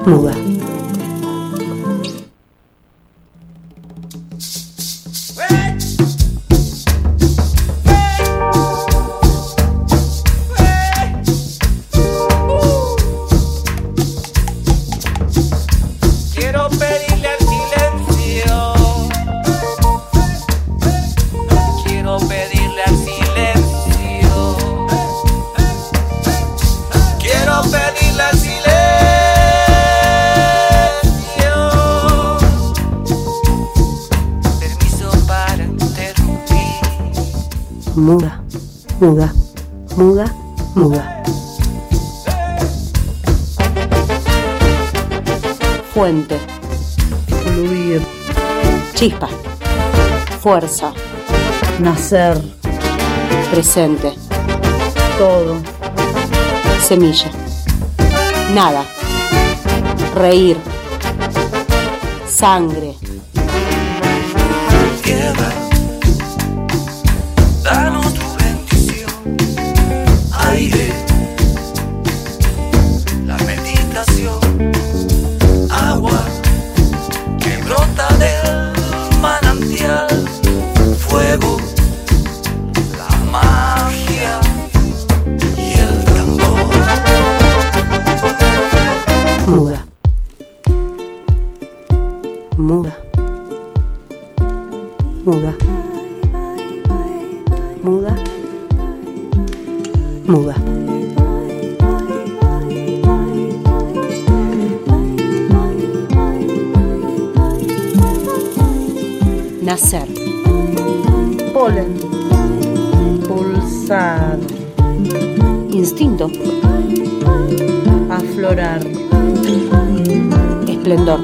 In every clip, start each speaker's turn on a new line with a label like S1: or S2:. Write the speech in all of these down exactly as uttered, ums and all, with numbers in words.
S1: muda.
S2: Quiero pedirle al silencio. Quiero pedirle al silencio. Quiero pedirle al silencio. Permiso para interrumpir.
S1: Muda, muda, muda, muda. Fuente.
S3: Fluir,
S1: Chispa. Fuerza.
S3: nacer,
S1: Presente.
S3: todo,
S1: Semilla. Nada. Reír. Sangre.
S2: Tierra, danos tu bendición. Aire, la meditación. Agua que brota del manantial. Fuego, la magia y el tambor.
S1: Muda. Muda. Muda. Muda. Muda. Nacer.
S3: polen, pulsar,
S1: Instinto.
S3: aflorar,
S1: Esplendor.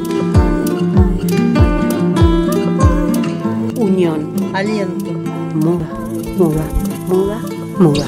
S1: Unión.
S3: aliento,
S1: Muda. Muda. Muda. Muda.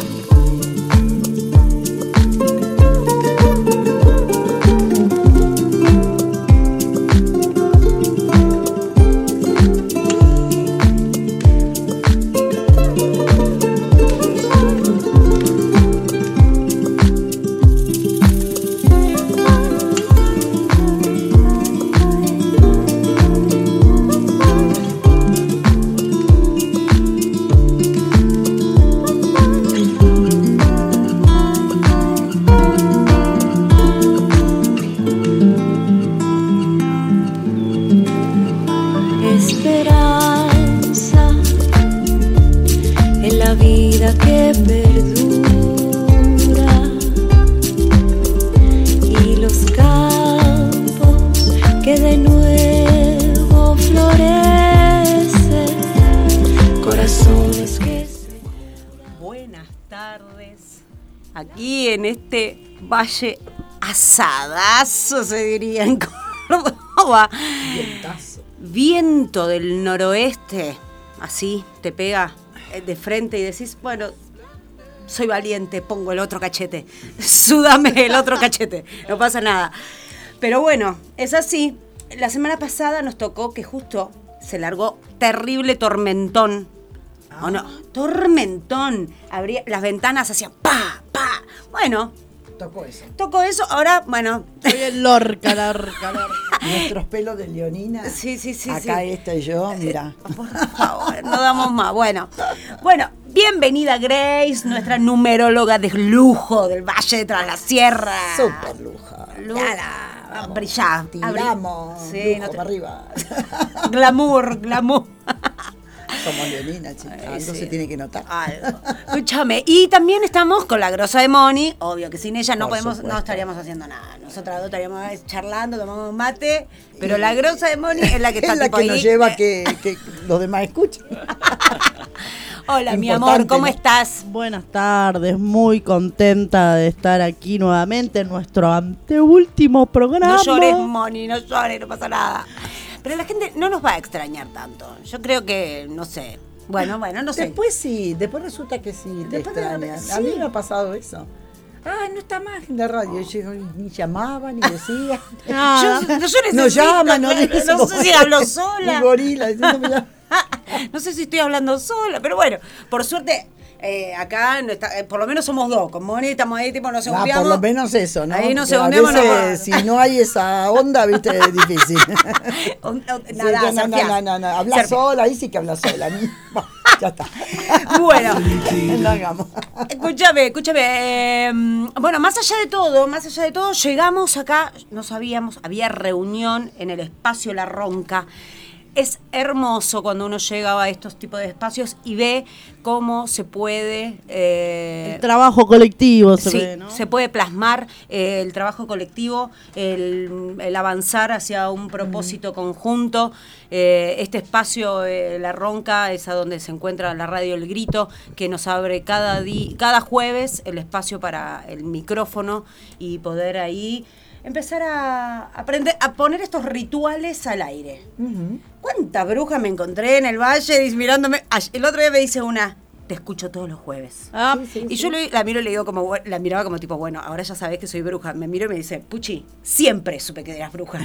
S4: Esperanza en la vida que perdura y los campos que de nuevo florecen, corazones que se...
S1: Buenas tardes. Aquí en este valle asadazo, se diría en Córdoba.
S3: vientazo.
S1: Viento del noroeste, así te pega de frente y decís, bueno, soy valiente, pongo el otro cachete, súdame el otro cachete, no pasa nada. Pero bueno, es así. La semana pasada nos tocó que justo se largó terrible tormentón. ¿O no? Tormentón. Abría, las ventanas hacían pa, pa. Bueno,
S3: Tocó eso.
S1: tocó eso, ahora, bueno.
S3: Soy el Lorca, Lorca, Lorca. Nuestros pelos de leonina.
S1: Sí, sí, sí.
S3: Acá
S1: sí.
S3: esta y yo, mira.
S1: Por favor, no damos más. Bueno, bueno, bienvenida Grace, nuestra numeróloga de lujo del Valle de Tras la Sierra.
S3: Súper lujo.
S1: Lu-
S3: Yala, vamos.
S1: Brillá.
S3: Tiramos.
S1: Abri- sí,
S3: lujo
S1: no te-
S3: para arriba.
S1: Glamour, glamour.
S3: Somos leonina, chicas.
S1: Ay,
S3: Algo
S1: sí.
S3: se tiene que notar.
S1: Algo. Escúchame, y también estamos con la grosa de Moni, obvio que sin ella no
S3: Por
S1: podemos,
S3: supuesto.
S1: no estaríamos haciendo nada. Nosotras dos estaríamos charlando, tomamos un mate, pero la grosa de Moni es la que está
S3: es la
S1: tipo
S3: que
S1: ahí.
S3: nos lleva que, que los demás escuchen.
S1: Hola, mi
S3: Importante,
S1: amor, ¿cómo
S3: ¿no?
S1: estás?
S5: Buenas tardes, muy contenta de estar aquí nuevamente en nuestro anteúltimo programa.
S1: No llores, Moni, no llores, no pasa nada. Pero la gente no nos va a extrañar tanto. Yo creo que, no sé. Bueno, bueno, no sé.
S3: Después sí, después resulta que sí, te
S1: Después de la-
S3: extrañan.
S1: sí.
S3: A mí me ha pasado eso. Ah, no está más en la radio. Yo ni llamaba, ni decía.
S1: Yo, yo necesito,
S3: No llama, no
S1: no,
S3: dice.
S1: no sé si hablo sola.
S3: Un gorila diciéndome ya.
S1: No sé si estoy hablando sola, pero bueno, por suerte Eh, acá, no está, eh, por lo menos somos dos. Con Moni estamos ahí, tipo, nos
S3: Ah,
S1: segundeamos.
S3: por lo menos eso, ¿no?
S1: Ahí nos
S3: Que a
S1: segundeamos.
S3: veces,
S1: nos-
S3: si no hay esa onda, viste, es difícil.
S1: Un- un-
S3: Sí,
S1: Nada,
S3: no, no,
S1: surfear.
S3: no, no, no, habla
S1: Surfear.
S3: sola, ahí sí que habla sola. Bah, ya está.
S1: Bueno.
S3: No hagamos.
S1: Escúchame, escúchame. eh, bueno, más allá de todo, más allá de todo, llegamos acá, no sabíamos, había reunión en el espacio La Ronca. Es hermoso cuando uno llega a estos tipos de espacios y ve cómo se puede... eh,
S5: El trabajo colectivo se
S1: sí,
S5: ve, ¿no?
S1: se puede plasmar eh, el trabajo colectivo, el, el avanzar hacia un propósito conjunto. Eh, este espacio, eh, La Ronca, es a donde se encuentra la radio El Grito, que nos abre cada, di- cada jueves el espacio para el micrófono y poder ahí empezar a aprender a poner estos rituales al aire.
S3: Ujú.
S1: ¿Cuánta bruja me encontré en el valle dis- mirándome? Ay, el otro día me dice una, te escucho todos los jueves.
S5: Ah,
S3: Sí, sí,
S1: Y
S3: sí.
S1: yo le- la miro y le digo como, bu- la miraba como tipo, bueno, ahora ya sabés que soy bruja. Me miro y me dice, Puchi, siempre supe que eras bruja.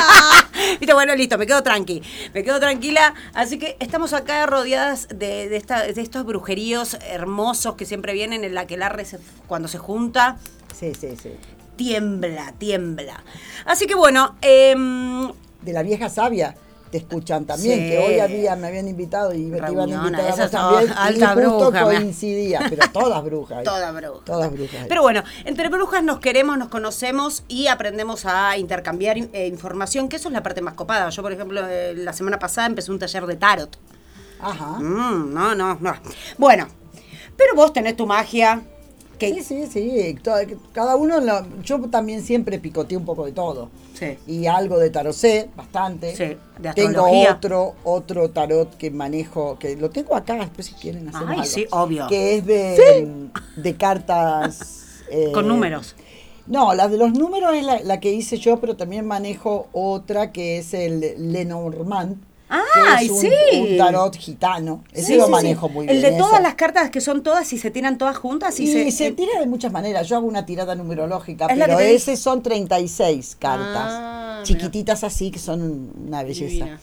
S1: Viste, bueno, listo, me quedo tranqui, me quedo tranquila. Así que estamos acá rodeadas de, de, esta- de estos brujeríos hermosos que siempre vienen en la que el arre se- cuando se junta,
S3: Sí, sí, sí.
S1: tiembla, tiembla. Así que bueno, em,
S3: De la vieja sabia te escuchan también,
S1: Sí.
S3: que hoy había, me habían invitado y me te iban a
S1: Reunión,
S3: invitar a
S1: esas
S3: vos también.
S1: son
S3: Y
S1: alta
S3: justo
S1: bruja, me-
S3: coincidía, pero todas brujas.
S1: toda bruja.
S3: Todas brujas.
S1: Pero bueno, entre brujas nos queremos, nos conocemos y aprendemos a intercambiar eh, información, que eso es la parte más copada. Yo, por ejemplo, eh, la semana pasada empecé un taller de tarot.
S3: Ajá.
S1: Mm, no, no, no. Bueno, pero vos tenés tu magia. Que,
S3: Sí, sí, sí. to- Cada uno, lo- yo también siempre picoteé un poco de todo.
S1: Sí.
S3: Y algo de tarot sé, bastante.
S1: Sí, de
S3: Tengo
S1: astrología.
S3: otro, otro tarot que manejo, que lo tengo acá, después si quieren hacemos
S1: Ay,
S3: algo.
S1: sí, obvio.
S3: Que es de, de cartas... eh,
S1: Con números.
S3: No, la de los números es la, la que hice yo, pero también manejo otra que es el Lenormand.
S1: Ah,
S3: que es un,
S1: sí.
S3: un tarot gitano. Ese
S1: Sí,
S3: lo
S1: sí,
S3: manejo
S1: sí.
S3: muy bien.
S1: El de todas
S3: ese.
S1: las cartas que son todas y se tiran todas juntas. Y,
S3: Y
S1: se,
S3: se, tira de muchas maneras. Yo hago una tirada numerológica,
S1: Es la
S3: pero
S1: que te
S3: ese son treinta y seis cartas.
S5: Ah,
S3: chiquititas así, que son una belleza.
S5: Divina.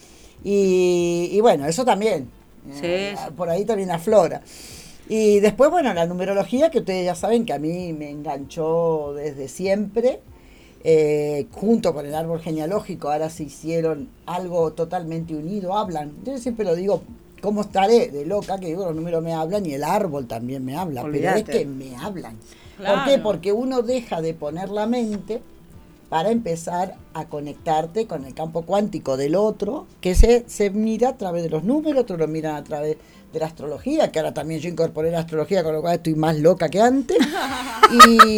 S3: Y, y bueno, eso también.
S1: Sí,
S3: Eh,
S1: sí.
S3: Por ahí también aflora. Y después, bueno, la numerología, que ustedes ya saben que a mí me enganchó desde siempre. Eh, junto con el árbol genealógico, ahora se hicieron algo totalmente unido, hablan. Yo siempre lo digo, ¿cómo estaré de loca? Que digo, los números me hablan y el árbol también me habla,
S1: Olvídate.
S3: pero es que me hablan. ¿Por
S5: Claro.
S3: qué? Porque uno deja de poner la mente para empezar a conectarte con el campo cuántico del otro, que se, se mira a través de los números, otros lo miran a través de la astrología, que ahora también yo incorporé la astrología, con lo cual estoy más loca que antes. Y...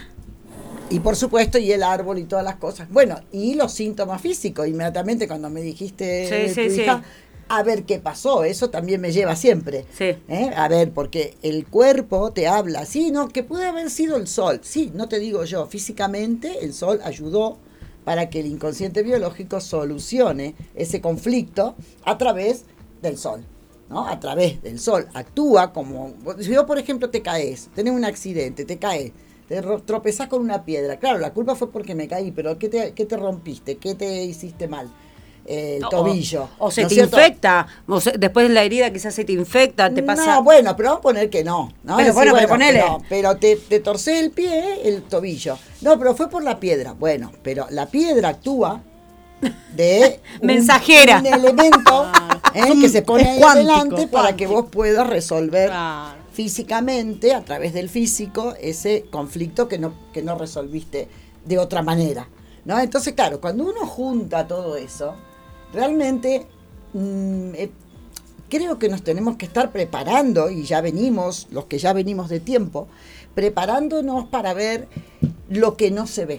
S3: Y por supuesto, y el árbol y todas las cosas. Bueno, y los síntomas físicos. Inmediatamente cuando me dijiste
S1: Sí,
S3: de
S1: sí,
S3: tu
S1: sí.
S3: hija, a ver qué pasó. Eso también me lleva siempre.
S1: Sí.
S3: ¿Eh? A ver, porque el cuerpo te habla. Sí, no, que puede haber sido el sol. Sí, no te digo yo. Físicamente el sol ayudó para que el inconsciente biológico solucione ese conflicto a través del sol. ¿No? A través del sol. Actúa como... Si yo, por ejemplo, te caes, tenés un accidente, te caes, te ro- tropezás con una piedra. Claro, la culpa fue porque me caí, pero ¿qué te, qué te rompiste? ¿Qué te hiciste mal? Eh, el
S1: O-
S3: tobillo.
S1: O, se
S3: ¿no es
S1: te
S3: cierto?
S1: infecta. O se- después de la herida quizás se te infecta, te pasa...
S3: No, bueno, pero vamos a poner que no. ¿no?
S1: Pero
S3: Decir,
S1: bueno, pero ponele.
S3: Pero, pero te, te torcés el pie, el tobillo. No, pero fue por la piedra. Bueno, pero la piedra actúa de un-
S1: Mensajera.
S3: un elemento ¿eh?
S5: Es un-
S3: que se pone
S5: es
S3: ahí
S5: cuántico,
S3: adelante para que
S5: cuántico.
S3: vos puedas resolver
S5: Claro.
S3: físicamente, a través del físico, ese conflicto que no, que no resolviste de otra manera. ¿No? Entonces, claro, cuando uno junta todo eso, realmente mm, eh, creo que nos tenemos que estar preparando, y ya venimos, los que ya venimos de tiempo, preparándonos para ver lo que no se ve.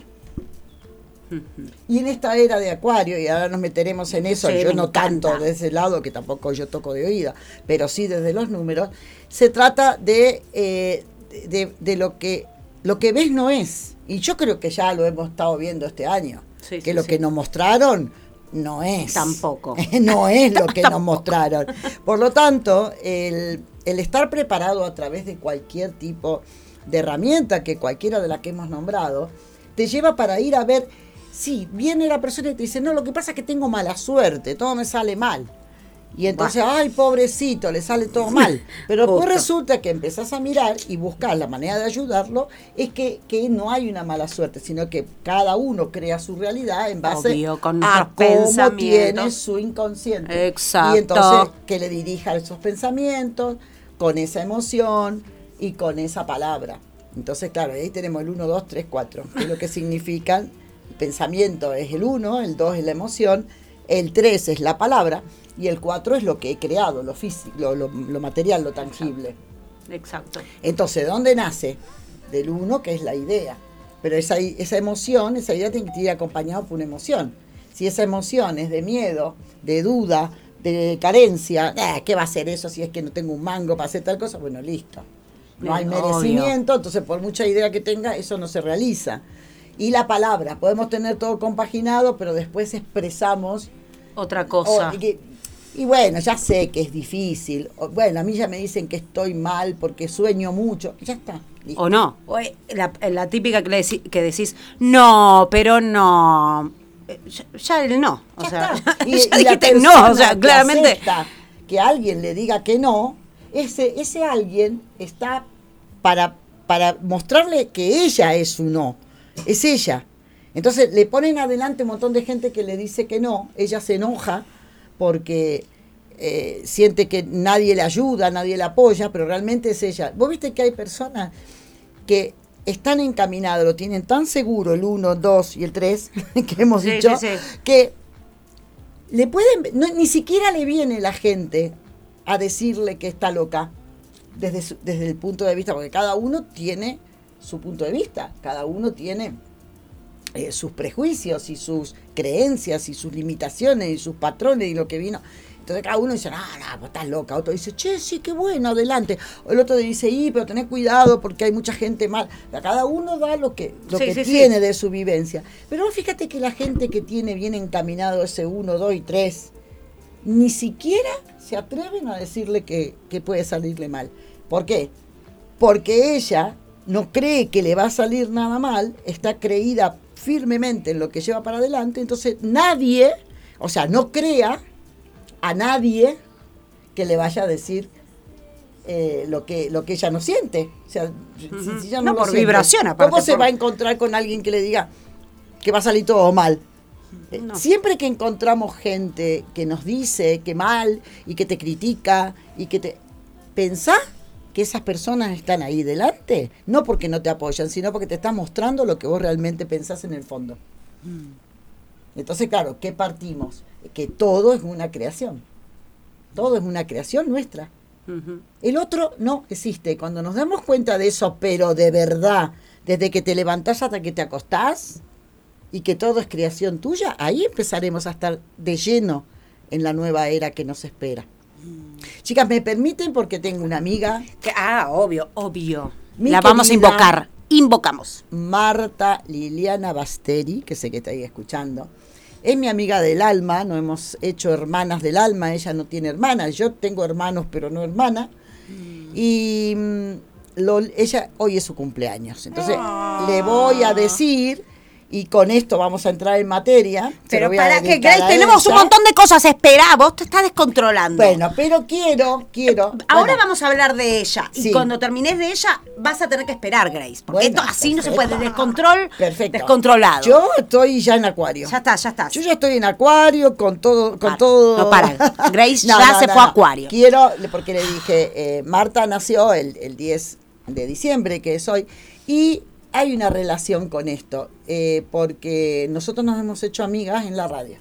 S3: Y en esta era de Acuario, y ahora nos meteremos en eso,
S1: Sí,
S3: yo
S1: me
S3: no
S1: encanta.
S3: tanto de ese lado, que tampoco yo toco de oída, pero sí desde los números, se trata de, eh, de, de lo que lo que ves no es. Y yo creo que ya lo hemos estado viendo este año,
S1: Sí,
S3: que
S1: sí,
S3: lo
S1: sí.
S3: que nos mostraron no es.
S1: Tampoco.
S3: No es lo que nos mostraron. Por lo tanto, el, el estar preparado a través de cualquier tipo de herramienta, que cualquiera de las que hemos nombrado, te lleva para ir a ver, sí, viene la persona y te dice, no, lo que pasa es que tengo mala suerte, todo me sale mal. Y entonces, ay, pobrecito, le sale todo mal. Pero después
S1: Justo.
S3: resulta que empezás a mirar y buscar la manera de ayudarlo, es que, que no hay una mala suerte, sino que cada uno crea su realidad en base
S1: Obvio, con
S3: a
S1: nuestros
S3: cómo
S1: pensamientos.
S3: tiene su inconsciente.
S1: Exacto.
S3: Y entonces que le dirija esos pensamientos con esa emoción y con esa palabra. Entonces, claro, ahí tenemos el uno, dos, tres, cuatro, que es lo que significan. El pensamiento es el uno, el dos es la emoción, el tres es la palabra y el cuatro es lo que he creado, lo físico, lo, lo, lo material, lo tangible.
S1: Exacto.
S3: Entonces, ¿de dónde nace? Del uno, que es la idea. Pero esa, esa emoción, esa idea tiene que ir acompañada por una emoción. Si esa emoción es de miedo, de duda, de carencia, eh, ¿qué va a ser eso si es que no tengo un mango para hacer tal cosa? Bueno, listo. No hay
S1: Obvio.
S3: merecimiento, entonces por mucha idea que tenga, eso no se realiza. Y la palabra, podemos tener todo compaginado, pero después expresamos.
S1: Otra cosa.
S3: Oh, y, que- y bueno, ya sé que es difícil. O, bueno, a mí ya me dicen que estoy mal porque sueño mucho. Ya está. Listo.
S1: ¿O no? O, eh, la, la típica que, le decí- que decís, no, pero no. Eh, Ya, ya el no. O
S3: Ya
S1: sea,
S3: está.
S1: ya
S3: Y- y la
S1: dijiste no.
S3: persona
S1: O sea,
S3: que
S1: claramente.
S3: acepta que alguien le diga que no, ese, ese alguien está para, para mostrarle que ella es su no. Es ella. Entonces le ponen adelante un montón de gente que le dice que no. Ella se enoja porque eh, siente que nadie le ayuda, nadie le apoya, pero realmente es ella. Vos viste que hay personas que están encaminados, lo tienen tan seguro el uno, dos y el tres, que hemos
S1: Sí,
S3: dicho,
S1: sí, sí.
S3: que le pueden, no, ni siquiera le viene la gente a decirle que está loca desde, su- desde el punto de vista, porque cada uno tiene su punto de vista, cada uno tiene eh, sus prejuicios y sus creencias y sus limitaciones y sus patrones y lo que vino. Entonces cada uno dice, no, no, pues estás loca. Otro dice, che, sí, qué bueno, adelante. O el otro dice, y, pero tenés cuidado porque hay mucha gente mal. O sea, cada uno da lo que, lo
S1: Sí,
S3: que
S1: sí,
S3: tiene
S1: sí.
S3: de su vivencia. Pero vos fíjate que la gente que tiene bien encaminado ese uno, dos y tres, ni siquiera se atreven a decirle que, que puede salirle mal. ¿Por qué? Porque ella no cree que le va a salir nada mal, está creída firmemente en lo que lleva para adelante, entonces nadie, o sea, no crea a nadie que le vaya a decir eh, lo que lo que ella no siente. O sea, si-
S1: Ujú.
S3: si ella
S1: No,
S3: lo
S1: por
S3: siente,
S1: vibración, aparte,
S3: ¿cómo se
S1: por-
S3: va a encontrar con alguien que le diga que va a salir todo mal? Eh,
S1: No.
S3: Siempre que encontramos gente que nos dice que mal y que te critica y que te... Pensá que esas personas están ahí delante, no porque no te apoyan, sino porque te están mostrando lo que vos realmente pensás en el fondo. Entonces, claro, ¿qué partimos? Que todo es una creación. Todo es una creación nuestra.
S1: Ujú.
S3: El otro no existe. Cuando nos damos cuenta de eso, pero de verdad, desde que te levantás hasta que te acostás, y que todo es creación tuya, ahí empezaremos a estar de lleno en la nueva era que nos espera. Chicas, ¿me permiten? Porque tengo una amiga,
S1: Que- ah, obvio, obvio.
S3: Mi
S1: La vamos a
S3: querida-
S1: invocar. Invocamos.
S3: Marta Liliana Basteri, que sé que está ahí escuchando. Es mi amiga del alma, nos hemos hecho hermanas del alma, ella no tiene hermanas, yo tengo hermanos pero no hermana. Y mm, lo- ella hoy es su cumpleaños, entonces le voy a decir, y con esto vamos a entrar en materia. se
S1: Pero
S3: lo voy a
S1: para que,
S3: dedicar
S1: Grace,
S3: a
S1: tenemos un
S3: ella.
S1: montón de cosas. Esperá, vos te estás descontrolando.
S3: Bueno, pero quiero, quiero.
S1: Ahora
S3: bueno,
S1: vamos a hablar de ella.
S3: Sí.
S1: Y cuando termines de ella, vas a tener que esperar, Grace. Porque
S3: Bueno,
S1: esto así no se
S3: perfecto.
S1: puede. Descontrol,
S3: Perfecto.
S1: descontrolado.
S3: Yo estoy ya en Acuario.
S1: Ya está, ya está.
S3: Yo ya estoy en Acuario con todo, con
S1: Ah,
S3: todo.
S1: no para. Grace ya se fue a Acuario.
S3: Quiero, porque le dije, eh, Marta nació el, el diez de diciembre, que es hoy, y hay una relación con esto, eh, porque nosotros nos hemos hecho amigas en la radio.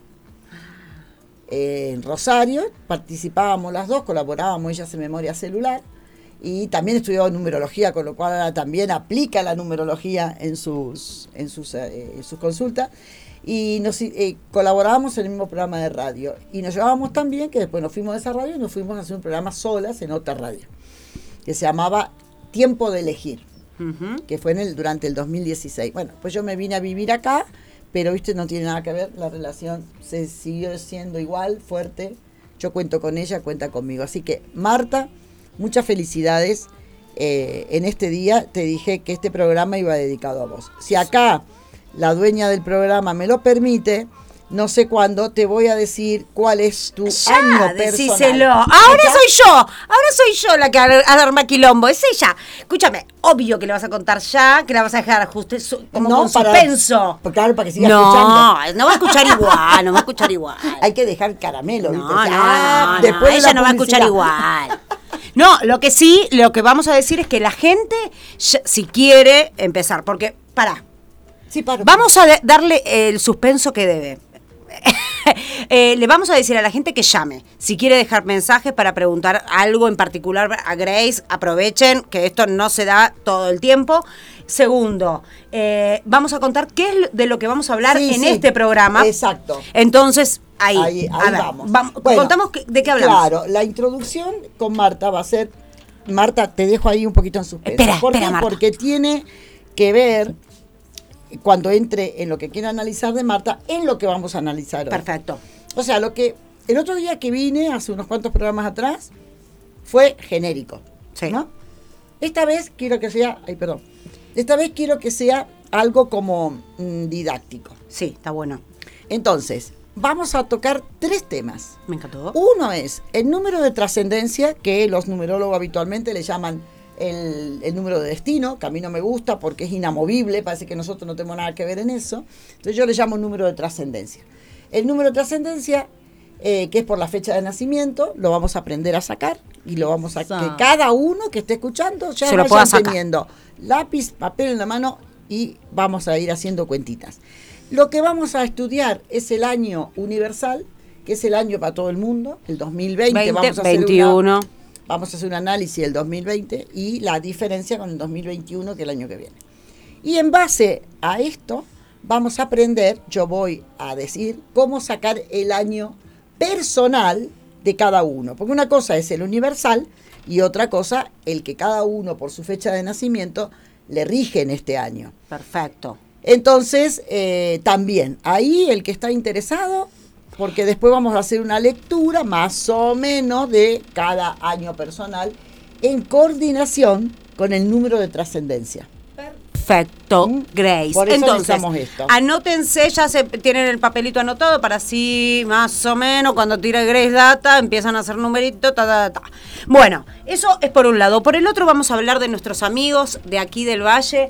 S3: Eh, en Rosario participábamos las dos, colaborábamos, ella hace memoria celular, y también estudió numerología, con lo cual ahora también aplica la numerología en sus, en sus, eh, en sus consultas. Y nos eh, colaborábamos en el mismo programa de radio. Y nos llevábamos tan bien que después nos fuimos de esa radio y nos fuimos a hacer un programa solas en otra radio, que se llamaba Tiempo de Elegir,
S1: Ujú.
S3: que fue en el, durante el dos mil dieciséis. Bueno, pues yo me vine a vivir acá, pero viste, no tiene nada que ver, la relación se siguió siendo igual, fuerte. Yo cuento con ella, cuenta conmigo. Así que, Marta, muchas felicidades. Eh, en este día te dije que este programa iba dedicado a vos. Si acá la dueña del programa me lo permite, no sé cuándo, te voy a decir cuál es tu
S1: Ya,
S3: año
S1: decíselo.
S3: personal.
S1: Ahora
S3: ¿Acá?
S1: soy yo, ahora soy yo la que ar- arma quilombo, es ella. Escúchame, obvio que le vas a contar ya, que la vas a dejar justo su- como
S3: No,
S1: con
S3: para-
S1: suspenso.
S3: pa- claro, para que siga
S1: no,
S3: escuchando.
S1: no va a escuchar igual, no va a escuchar igual.
S3: Hay que dejar caramelo,
S1: No,
S3: ¿viste?
S1: no,
S3: Ah,
S1: no,
S3: después
S1: no,
S3: de
S1: ella
S3: la
S1: no va a escuchar
S3: publicidad.
S1: igual. No, lo que sí, lo que vamos a decir es que la gente, ya- si quiere empezar, porque, pará,
S3: Sí, paro.
S1: vamos a de- darle el suspenso que debe. Eh, le vamos a decir a la gente que llame. Si quiere dejar mensajes para preguntar algo en particular a Grace, aprovechen que esto no se da todo el tiempo. Segundo, eh, vamos a contar qué es de lo que vamos a hablar
S3: Sí,
S1: en
S3: sí,
S1: este programa.
S3: exacto.
S1: Entonces, ahí,
S3: Ahí,
S1: a
S3: ahí
S1: ver,
S3: vamos.
S1: vam-
S3: Bueno,
S1: contamos que- de qué hablamos.
S3: Claro, la introducción con Marta va a ser. Marta, te dejo ahí un poquito en suspenso.
S1: Espera,
S3: ¿Por
S1: espera,
S3: qué?
S1: Marta.
S3: Porque tiene que ver, cuando entre en lo que quiero analizar de Marta, en lo que vamos a analizar hoy.
S1: Perfecto.
S3: O sea, lo que el otro día que vine, hace unos cuantos programas atrás, fue genérico.
S1: Sí.
S3: ¿No? Esta vez quiero que sea, ay, perdón. Esta vez quiero que sea algo como mm, didáctico.
S1: Sí, está bueno.
S3: Entonces, vamos a tocar tres temas.
S1: Me encantó.
S3: Uno es el número de trascendencia, que los numerólogos habitualmente le llaman el, el número de destino, que a mí no me gusta porque es inamovible, parece que nosotros no tenemos nada que ver en eso. Entonces yo le llamo número de trascendencia. El número de trascendencia, eh, que es por la fecha de nacimiento, lo vamos a aprender a sacar y lo vamos a...
S5: Sa-
S3: que cada uno que esté escuchando ya
S1: Se lo
S3: vayan
S1: pueda sacar.
S3: teniendo lápiz, papel en la mano y vamos a ir haciendo cuentitas. Lo que vamos a estudiar es el año universal, que es el año para todo el mundo, el dos mil veinte.
S1: veinte,
S3: vamos a hacer
S1: veintiuno.
S3: una- vamos a hacer un análisis del dos mil veinte y la diferencia con el dos mil veintiuno, que es el año que viene. Y en base a esto, vamos a aprender, yo voy a decir, cómo sacar el año personal de cada uno. Porque una cosa es el universal y otra cosa, el que cada uno, por su fecha de nacimiento, le rige en este año.
S1: Perfecto.
S3: Entonces, eh, también, ahí el que está interesado, porque después vamos a hacer una lectura más o menos de cada año personal en coordinación con el número de trascendencia.
S1: Perfecto,
S3: Mm.
S1: Grace.
S3: Por eso
S1: Entonces,
S3: necesitamos esto.
S1: anótense, ya se tienen el papelito anotado para así, más o menos, cuando tire Grace Data, empiezan a hacer numeritos, ta, ta, ta. Bueno, eso es por un lado. Por el otro vamos a hablar de nuestros amigos de aquí del Valle,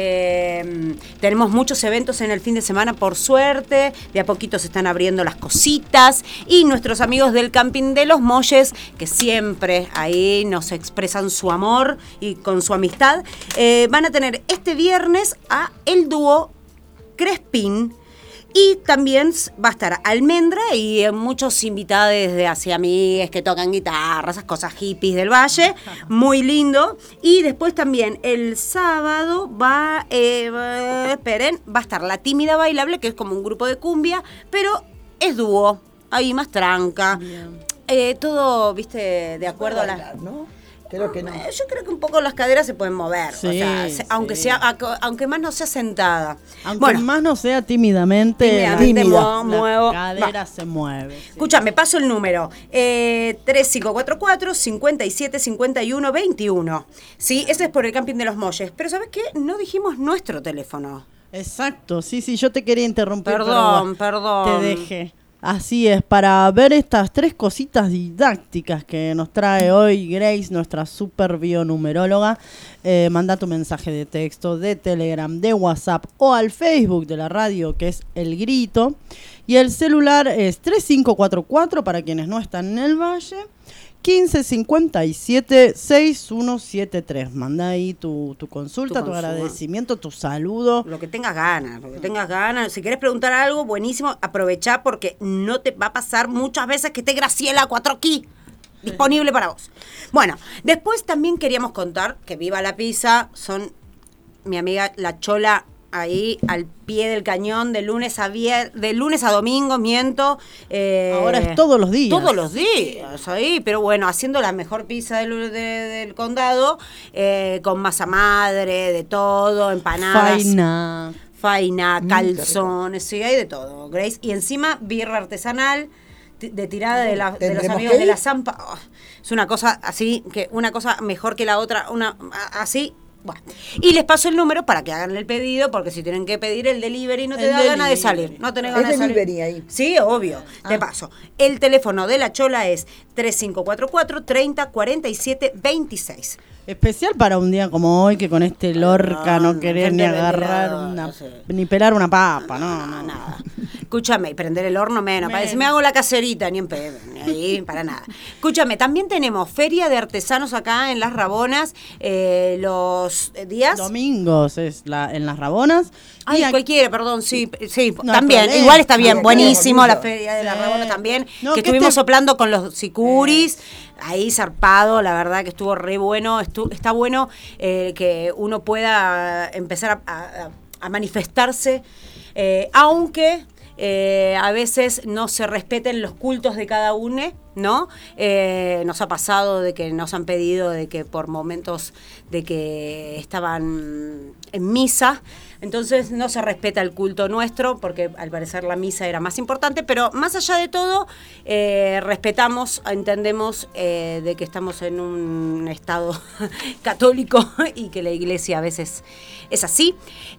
S1: que mm, tenemos muchos eventos en el fin de semana, por suerte, de a poquito se están abriendo las cositas, y nuestros amigos del Camping de los Molles, que siempre ahí nos expresan su amor y con su amistad, eh, van a tener este viernes a el dúo Crespín. Y también va a estar Almendra y eh, muchos invitados de hacia amigues que tocan guitarra, esas cosas hippies del valle, muy lindo. Y después también el sábado va, eh, va- esperen, va a estar La Tímida Bailable, que es como un grupo de cumbia, pero es dúo, ahí más tranca. Eh, todo, viste, de acuerdo a la...
S3: Bailar, ¿no? Creo que no.
S1: Eh, Yo creo que un poco las caderas se pueden mover,
S5: Sí,
S1: o sea, se-
S5: sí.
S1: aunque sea, aunque- aunque más no sea sentada.
S5: Aunque
S1: Bueno,
S5: más no sea tímidamente,
S1: tímidamente
S3: Tímida.
S1: mo-
S5: la,
S1: muevo.
S5: la cadera
S1: Va.
S5: se mueve. sí.
S1: Escúchame, paso el número. Eh, tres cinco cuatro cuatro, cinco siete, cinco uno, veintiuno. Sí, ese es por el Camping de los Molles. Pero ¿sabes qué? No dijimos nuestro teléfono.
S5: Exacto, sí, sí, yo te quería interrumpir. pero
S1: Perdón,
S5: bueno,
S1: perdón.
S5: Te dejé. Así es, para ver estas tres cositas didácticas que nos trae hoy Grace, nuestra super bionumeróloga, eh, manda tu mensaje de texto, de Telegram, de WhatsApp o al Facebook de la radio, que es El Grito. Y el celular es tres cinco cuatro cuatro para quienes no están en el valle, quince cincuenta y siete, sesenta y uno setenta y tres. Manda ahí tu, tu consulta,
S1: Tu
S5: tu,
S1: consulta.
S5: agradecimiento, tu saludo.
S1: Lo que tengas ganas, lo que tengas ganas. Si quieres preguntar algo, buenísimo, aprovechá porque no te va a pasar muchas veces que esté Graciela Cuatroquí disponible para vos. Bueno, después también queríamos contar que Viva la Pizza son mi amiga La Chola ahí al pie del cañón de lunes a vier, de lunes a domingo, miento. eh,
S5: Ahora es todos los días.
S1: Todos los días ahí, pero bueno, haciendo la mejor pizza del, de- del condado, eh, con masa madre, de todo, empanadas.
S5: Faina.
S1: Faina,
S3: Mm,
S1: calzones, sí, hay de todo, Grace. Y encima, birra artesanal, ti- de tirada de, la- de los
S3: ¿Tendremos
S1: amigos
S3: que
S1: de
S3: ir?
S1: la Zampa. Oh, es una cosa así, que una cosa mejor que la otra, una a- así, Bueno, y les paso el número para que hagan el pedido, porque si tienen que pedir el delivery no te
S5: El
S1: da ganas de
S5: delivery.
S1: salir. No tenés
S3: ¿Es
S1: ganas de salir.
S3: delivery ahí?
S1: Sí, obvio. Te paso. El teléfono de La Chola es tres cinco cuatro cuatro, treinta, cuarenta y siete, veintiséis.
S5: Especial para un día como hoy, que con este Lorca no,
S1: no,
S5: querés ni
S1: frente al
S5: agarrar
S1: ventilador,
S5: una,
S1: no sé.
S5: ni pelar una papa, no, no,
S1: nada. Escúchame, y prender el horno menos. Para decir, me hago la caserita, ni en pedo, ni ahí, para nada. Escúchame, también tenemos feria de artesanos acá en Las Rabonas, eh, los días.
S5: Domingos es la, en Las Rabonas.
S1: Ay,
S5: y aquí-
S1: cualquiera, perdón, sí, sí,
S5: No hay
S1: también,
S5: problema.
S1: igual está bien,
S3: Sí,
S1: buenísimo
S3: acá
S1: la
S3: es
S1: feria de Las
S5: Sí.
S1: Rabonas también,
S5: No,
S1: que
S5: que
S1: estuvimos
S5: este-
S1: soplando con los sicuris, ahí zarpado, la verdad que estuvo re bueno, estu- está bueno eh, que uno pueda empezar a, a- a manifestarse, eh, aunque... eh, a veces no se respeten los cultos de cada uno, ¿no? Eh, nos ha pasado de que nos han pedido de que por momentos de que estaban en misa, entonces no se respeta el culto nuestro, porque al parecer la misa era más importante, pero más allá de todo, eh, respetamos, entendemos eh, de que estamos en un estado católico y que la iglesia a veces es así.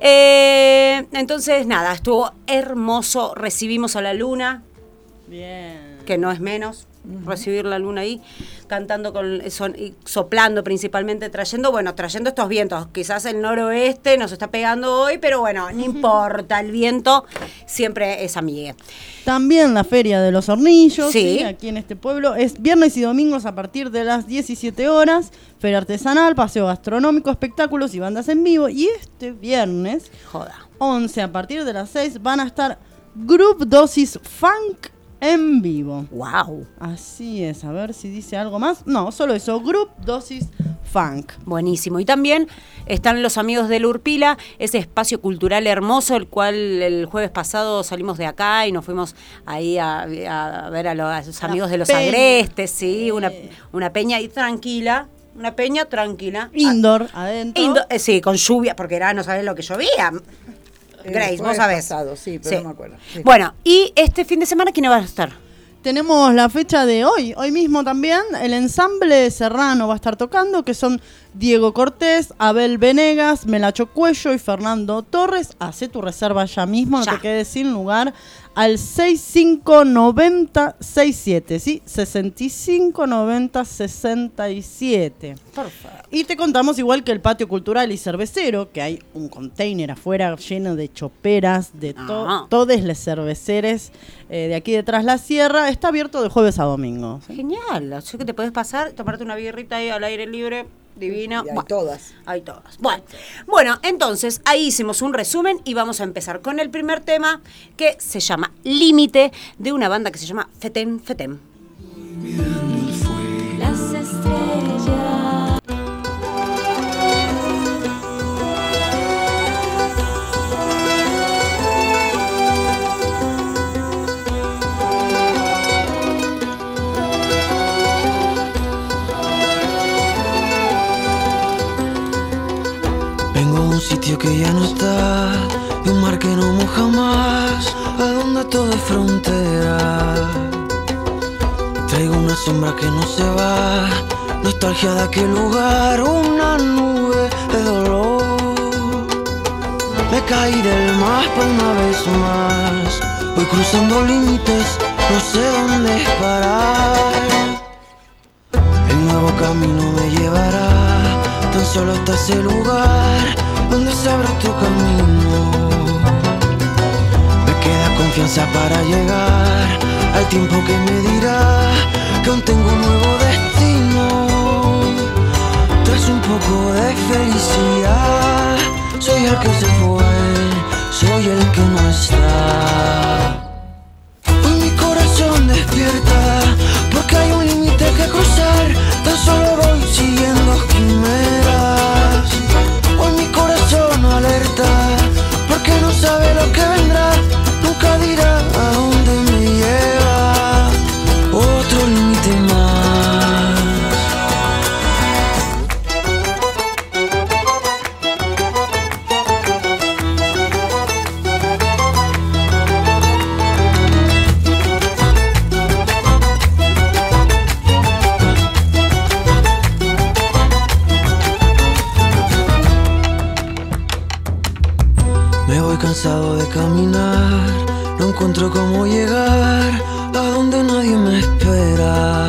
S1: Eh, entonces, nada, estuvo hermoso, recibimos a la luna,
S5: Bien.
S1: que no es menos, recibir la luna ahí, cantando con son, y soplando principalmente, trayendo, bueno, trayendo estos vientos. Quizás el noroeste nos está pegando hoy, pero bueno, no importa, el viento siempre es amigue.
S5: También la Feria de los Hornillos,
S1: Sí.
S5: ¿sí? Aquí en este pueblo, es viernes y domingos a partir de las diecisiete horas, feria artesanal, paseo gastronómico, espectáculos y bandas en vivo. Y este viernes,
S1: Joda.
S5: once a partir de las seis, van a estar Group Dosis Funk en vivo.
S1: Wow.
S5: Así es, a ver si dice algo más. No, solo eso, Group Dosis Funk.
S1: Buenísimo. Y también están los amigos del Urpila, ese espacio cultural hermoso, el cual el jueves pasado salimos de acá y nos fuimos ahí a, a ver a los, a los amigos de los
S5: peña.
S1: agrestes, sí, una, una peña y tranquila, una peña tranquila.
S5: Indoor, adentro.
S1: Indo- eh, sí, con lluvia, porque era, no sabés lo que llovía. Grace,
S3: El
S1: vos
S3: jueves
S1: sabés.
S3: pasado, sí, pero no me acuerdo. Sí.
S1: Bueno, y este fin de semana, ¿quién va a estar?
S5: Tenemos la fecha de hoy, hoy mismo también, el ensamble Serrano va a estar tocando, que son Diego Cortés, Abel Venegas, Melacho Cuello y Fernando Torres. Hacé tu reserva ya mismo, no
S1: Ya.
S5: te quedes sin lugar, al sesenta y cinco noventa sesenta y siete, ¿sí? sesenta y cinco noventa sesenta y siete.
S1: Por favor.
S5: Y te contamos igual que el patio cultural y cervecero, que hay un container afuera lleno de choperas, de to
S1: Ah.
S5: todos los cerveceres eh, de aquí detrás la sierra, está abierto de jueves a domingo. ¿sí?
S1: Genial, así que te puedes pasar, tomarte una birrita ahí al aire libre, divino.
S3: Y hay
S1: Bueno,
S3: todas.
S1: hay todas. Bueno, bueno, entonces ahí hicimos un resumen y vamos a empezar con el primer tema que se llama Límite, de una banda que se llama Fetem Fetem.
S4: Las estrellas.
S2: Vengo a un sitio que ya no está, de un mar que no moja más, a donde todo es frontera. Traigo una sombra que no se va, nostalgia de aquel lugar, una nube de dolor. Me caí del mapa una vez más, voy cruzando límites, no sé dónde parar. El nuevo camino me llevará tan solo hasta ese lugar donde se abre otro camino. Me queda confianza para llegar al tiempo que me dirá que aún tengo un nuevo destino. Tras un poco de felicidad, soy el que se fue, soy el que no está. Hoy mi corazón despierta, porque hay un límite que cruzar, tan solo voy siguiendo quimeras. Hoy mi corazón alerta, porque no sabe lo que vendrá, nunca dirá a dónde me lleva otro límite más. llegar a donde nadie me espera.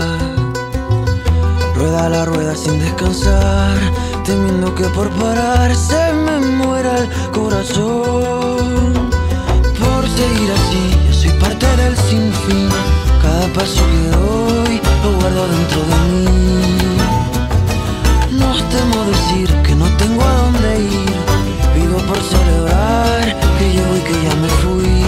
S2: Rueda la rueda sin descansar, temiendo que por parar se me muera el corazón. Por seguir así, yo soy parte del sinfín. Cada paso que doy lo guardo dentro de mí. No temo decir que no tengo a dónde ir. Vivo por celebrar que llego y que ya me fui.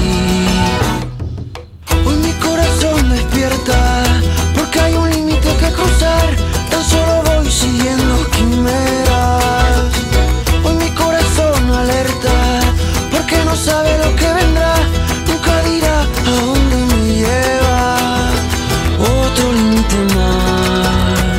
S2: Hoy mi corazón despierta porque hay un límite que cruzar. Tan solo voy siguiendo quimeras. Hoy mi corazón alerta porque no sabe lo que vendrá. Nunca dirá a dónde me lleva. Otro límite más.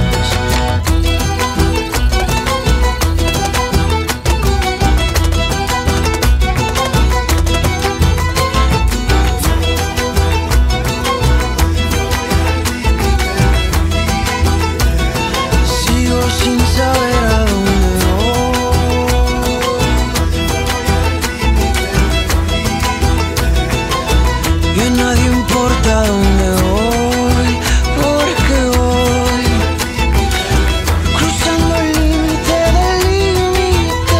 S2: Sin saber a dónde voy, y a nadie importa dónde voy, porque voy cruzando el límite del límite.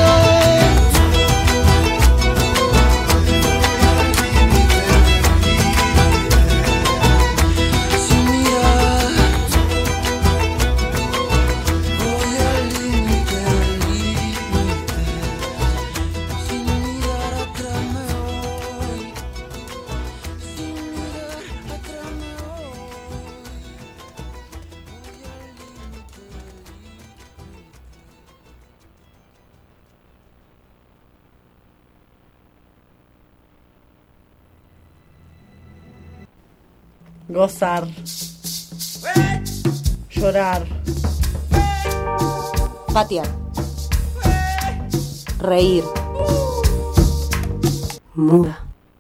S2: Sin mirar, voy al límite del límite. Sin mirar atrás me voy. Sin mirar atrás me voy. Voy al límite del límite.
S5: Gozar. Llorar.
S1: Patear. Reír. Muda.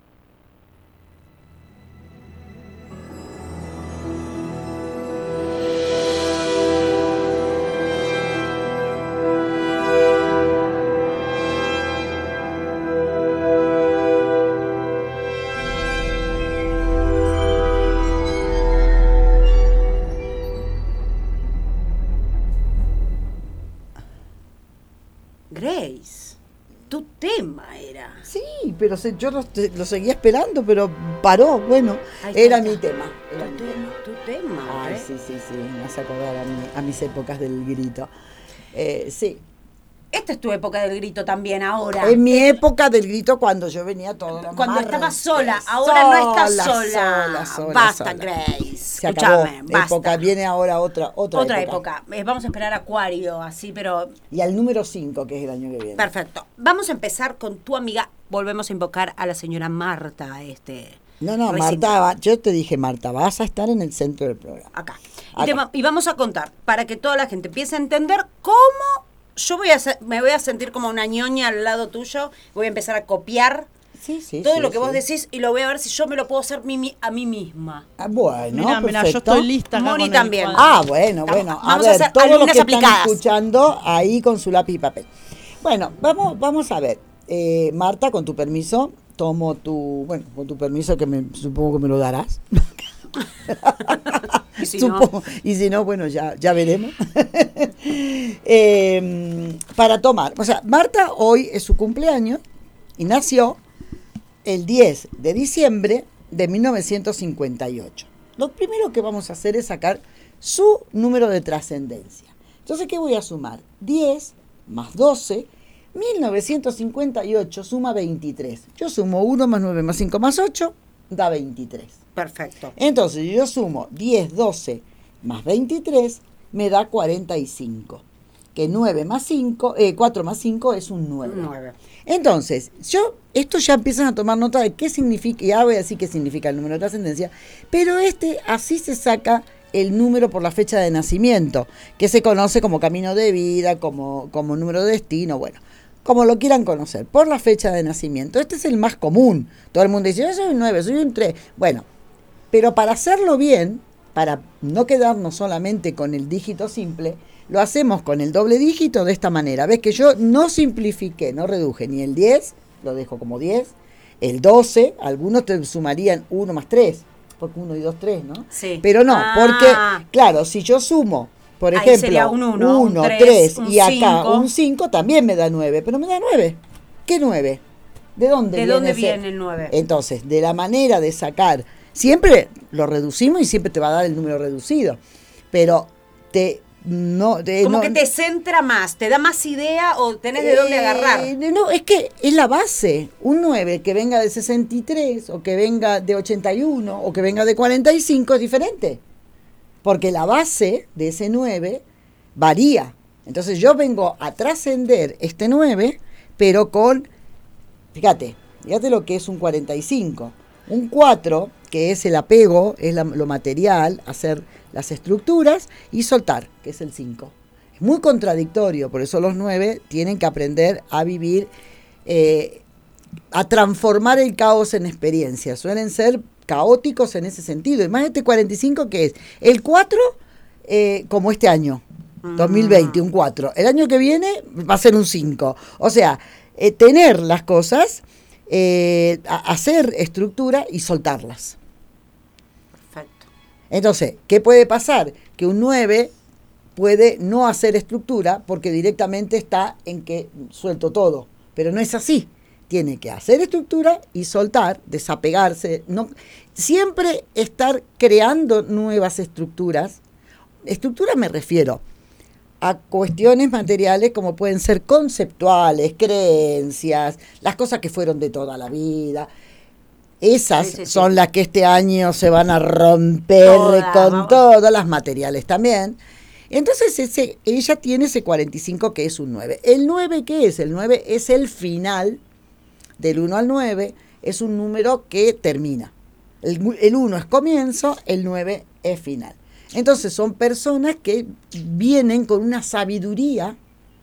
S1: Grace, tu tema era.
S3: Sí, pero se- yo lo, te- lo seguía esperando, pero paró. Bueno,
S1: Ahí
S3: era
S1: está.
S3: mi tema. Era
S1: Tu
S3: mi
S1: tema,
S3: tema.
S1: tu tema.
S3: Ay,
S1: ¿eh?
S3: sí, sí, sí, me hace acordar a, mi- a mis épocas del grito. Eh, sí,
S1: Esta es tu época del grito también ahora.
S3: en mi época del grito cuando yo venía todo lo
S1: Cuando
S3: más
S1: estabas
S3: respeto.
S1: sola, ahora no estás sola.
S3: Sola, sola,
S1: Basta,
S3: sola.
S1: Grace.
S3: Se acabó.
S1: Escúchame, basta.
S3: Época, viene ahora otra, otra,
S1: Otra época. Eh, Vamos a esperar Acuario, así, pero
S3: Y al número cinco, que es el año que viene.
S1: perfecto. Vamos a empezar con tu amiga. Volvemos a invocar a la señora Marta, este.
S3: No, no,
S1: recinto.
S3: Marta, va- yo te dije, Marta, vas a estar en el centro del programa.
S1: Acá. Y,
S3: Acá.
S1: te va- y vamos a contar, para que toda la gente empiece a entender cómo yo voy a se- me voy a sentir como una ñoña al lado tuyo, voy a empezar a copiar
S3: Sí, sí,
S1: todo
S3: sí,
S1: lo que vos
S3: sí.
S1: decís y lo voy a ver si yo me lo puedo hacer mimi- a mí misma.
S3: Ah, bueno,
S5: Mira, mira, yo
S3: perfecto.
S5: estoy lista acá
S1: Moni
S5: con el
S1: también.
S5: cuadro.
S3: Ah, bueno,
S1: Estamos-
S3: bueno. A
S1: vamos a
S3: ver,
S1: hacer
S3: todos los
S1: alumnas
S3: que
S1: aplicadas.
S3: están escuchando ahí con su lápiz y papel. Bueno, vamos, vamos a ver. Eh, Marta, con tu permiso, tomo tu, bueno, con tu permiso que me, supongo que me lo darás.
S1: Y si no,
S3: Supongo. Y si no, bueno, ya, ya veremos. Eh, para tomar. O sea, Marta hoy es su cumpleaños y nació el diez de diciembre de mil novecientos cincuenta y ocho. Lo primero que vamos a hacer es sacar su número de trascendencia. Entonces, ¿qué voy a sumar? diez más doce. mil novecientos cincuenta y ocho suma veintitrés. Yo sumo uno más nueve más cinco más ocho, da veintitrés.
S1: perfecto.
S3: Entonces yo sumo diez, doce más veintitrés, me da cuarenta y cinco. Que nueve más cinco, eh, cuatro más cinco es un nueve.
S1: Nueve.
S3: Entonces, yo, esto ya empiezan a tomar nota de qué significa, y ya voy a decir qué significa el número de trascendencia, pero este, así se saca el número por la fecha de nacimiento, que se conoce como camino de vida, como, como número de destino, bueno, como lo quieran conocer, por la fecha de nacimiento. Este es el más común. Todo el mundo dice, yo soy un nueve, soy un tres. Bueno, pero para hacerlo bien, para no quedarnos solamente con el dígito simple, lo hacemos con el doble dígito de esta manera. Ves que yo no simplifiqué, no reduje ni el diez, lo dejo como diez, El doce, algunos te sumarían uno más tres, porque uno y dos, tres, ¿no?
S1: Sí.
S3: Pero no,
S1: Ah.
S3: porque, claro, si yo sumo, por
S1: Ahí
S3: ejemplo,
S1: sería un uno, un
S3: uno,
S1: tres,
S3: tres
S1: un
S3: y acá
S1: cinco.
S3: un cinco, también me da nueve, pero me da nueve. ¿Qué nueve? ¿De dónde
S1: ¿De
S3: viene
S1: dónde
S3: ese?
S1: viene el nueve?
S3: Entonces, de la manera de sacar, siempre lo reducimos y siempre te va a dar el número reducido, pero te no te,
S1: Como
S3: no-
S1: que te centra más, te da más idea o tenés de dónde
S3: eh,
S1: agarrar.
S3: No, es que es la base. Un nueve que venga de sesenta y tres o que venga de ochenta y uno o que venga de cuarenta y cinco es diferente. Porque la base de ese nueve varía. Entonces yo vengo a trascender este nueve, pero con, fíjate, fíjate lo que es un cuarenta y cinco. Un cuatro, que es el apego, es la- lo material, hacer las estructuras, y soltar, que es el cinco. Es muy contradictorio, por eso los nueve tienen que aprender a vivir, eh, a transformar el caos en experiencia. Suelen ser caóticos en ese sentido. Y más este cuarenta y cinco, que es el cuatro, eh, como este año, dos mil veinte, un cuatro. El año que viene va a ser un cinco. O sea, eh, tener las cosas, eh, a- hacer estructura y soltarlas.
S1: Perfecto.
S3: Entonces, ¿qué puede pasar? Que un nueve puede no hacer estructura porque directamente está en que suelto todo. Pero no es así. Tiene que hacer estructura y soltar, desapegarse. No, siempre estar creando nuevas estructuras. Estructura me refiero a cuestiones materiales como pueden ser conceptuales, creencias, las cosas que fueron de toda la vida. Esas
S1: Sí, sí, sí.
S3: son las que este año se van a romper
S1: Todas,
S3: con
S1: vamos.
S3: todas las materiales también. Entonces ese, ella tiene ese cuarenta y cinco que es un nueve. ¿El nueve qué es? El nueve es el final, del uno al nueve, es un número que termina. El, mu- el uno es comienzo, el nueve es final. Entonces son personas que vienen con una sabiduría,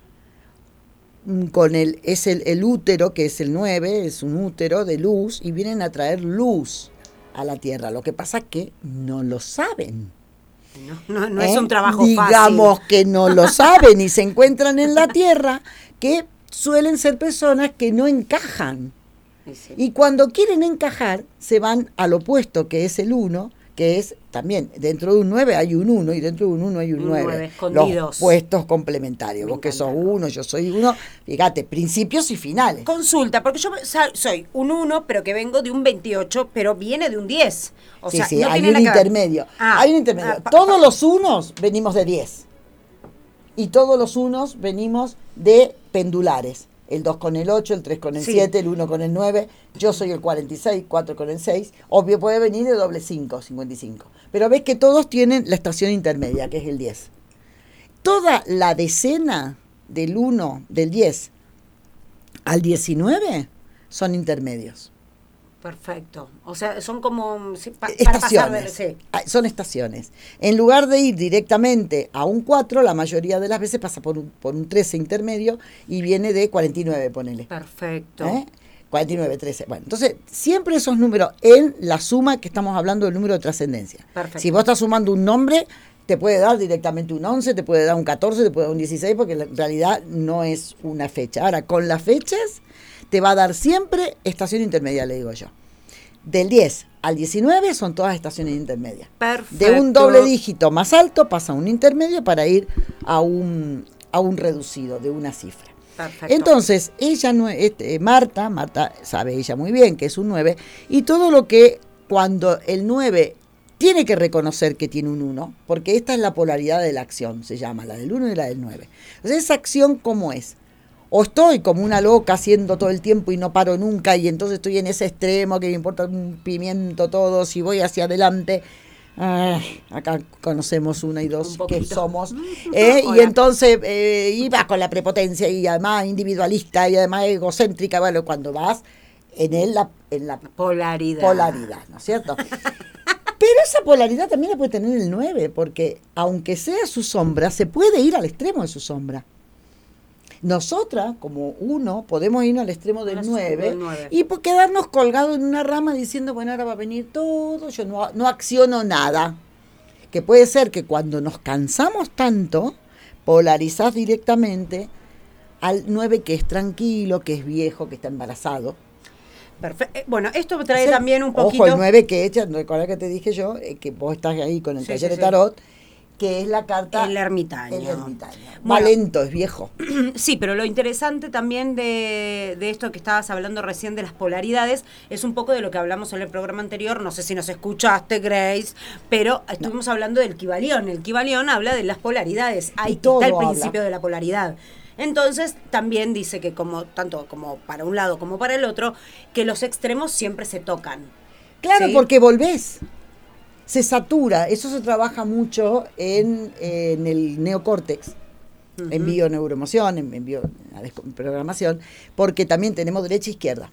S3: mm, con el, es el, el útero, que es el nueve, es un útero de luz, y vienen a traer luz a la tierra. Lo que pasa es que no lo saben.
S1: No, no, no es
S3: ¿eh?
S1: un trabajo
S3: Digamos
S1: fácil.
S3: que no lo saben y se encuentran en la tierra, que suelen ser personas que no encajan.
S1: Sí, sí.
S3: Y cuando quieren encajar, se van al opuesto, que es el uno, que es también, dentro de un nueve hay un uno, y dentro de un uno hay un
S1: Un
S3: nueve.
S1: nueve, escondidos.
S3: Los puestos complementarios.
S1: Me
S3: Vos que sos
S1: encanta.
S3: uno, yo soy uno. Fíjate, principios y finales.
S1: Consulta, porque yo sa- soy un uno, pero que vengo de un veintiocho, pero viene de un diez. O
S3: sí,
S1: sea,
S3: sí,
S1: no
S3: hay
S1: tiene
S3: un
S1: nada que ver.
S3: intermedio.
S1: Ah,
S3: hay un intermedio.
S1: ah, pa-
S3: Todos
S1: pa-
S3: los unos venimos de diez. Y todos los unos venimos de pendulares. El dos con el ocho, el tres con el
S1: Sí.
S3: siete, el uno con el nueve. Yo soy el cuarenta y seis, cuatro con el seis. Obvio puede venir de doble cinco, cincuenta y cinco. Pero ves que todos tienen la estación intermedia, que es el diez. Toda la decena del uno, del diez al diecinueve son intermedios.
S1: Perfecto. O sea, son como sí, pa- para pasar de
S3: Estaciones.
S1: sí.
S3: Ah, Son estaciones. En lugar de ir directamente a un cuatro, la mayoría de las veces pasa por un, por un trece intermedio y viene de cuarenta y nueve, ponele.
S1: Perfecto.
S3: ¿Eh? cuarenta y nueve, trece. Bueno, entonces, siempre esos números en la suma que estamos hablando del número de trascendencia.
S1: Perfecto.
S3: Si vos estás sumando un nombre, te puede dar directamente un once, te puede dar un catorce, te puede dar un dieciséis, porque en realidad no es una fecha. Ahora, con las fechas, te va a dar siempre estación intermedia, le digo yo. Del diez al diecinueve son todas estaciones intermedias.
S1: Perfecto.
S3: De un doble dígito más alto pasa a un intermedio para ir a un, a un reducido de una cifra.
S1: Perfecto.
S3: Entonces, ella no, este, Marta, Marta sabe ella muy bien que es un nueve, y todo lo que cuando el nueve tiene que reconocer que tiene un uno, porque esta es la polaridad de la acción, se llama, la del uno y la del nueve. Entonces, esa acción, ¿cómo es? O estoy como una loca haciendo todo el tiempo y no paro nunca, y entonces estoy en ese extremo que me importa un pimiento todo, si voy hacia adelante. Ay, acá conocemos una y dos
S1: Un
S3: que
S1: poquito.
S3: somos. ¿eh? Y
S1: Hola.
S3: entonces eh, iba con la prepotencia y además individualista y además egocéntrica. Bueno, cuando vas en, el, la, en la
S1: Polaridad.
S3: polaridad, ¿no es cierto? Pero esa polaridad también la puede tener el nueve, porque aunque sea su sombra, se puede ir al extremo de su sombra. Nosotras, como uno, podemos irnos al extremo del
S1: Del
S3: nueve
S1: nueve.
S3: y po- quedarnos colgados en una rama diciendo, bueno, ahora va a venir todo, yo no, no acciono nada. Que puede ser que cuando nos cansamos tanto, polarizás directamente al nueve, que es tranquilo, que es viejo, que está embarazado.
S1: Perfecto. Bueno, esto trae
S3: Es el-
S1: también un poquito...
S3: Ojo, el nueve que echa, recordá que te dije yo, eh, que vos estás ahí con el
S1: Sí,
S3: taller
S1: sí,
S3: de
S1: sí.
S3: tarot, que es la carta...
S1: El ermitaño.
S3: El ermitaño.
S1: Bueno.
S3: Va lento, es viejo.
S1: Sí, pero lo interesante también de, de esto que estabas hablando recién de las polaridades es un poco de lo que hablamos en el programa anterior. No sé si nos escuchaste, Grace, pero estuvimos hablando del Kybalión. El Kybalión habla de las polaridades. Ahí
S3: Y todo
S1: está el
S3: habla.
S1: principio de la polaridad. Entonces, también dice que como tanto como para un lado como para el otro, que los extremos siempre se tocan.
S3: Claro,
S1: ¿sí?
S3: porque volvés. Se satura. Eso se trabaja mucho en, en el neocórtex,
S1: Ujú.
S3: en bioneuroemoción, en, en bioprogramación, porque también tenemos derecha e izquierda.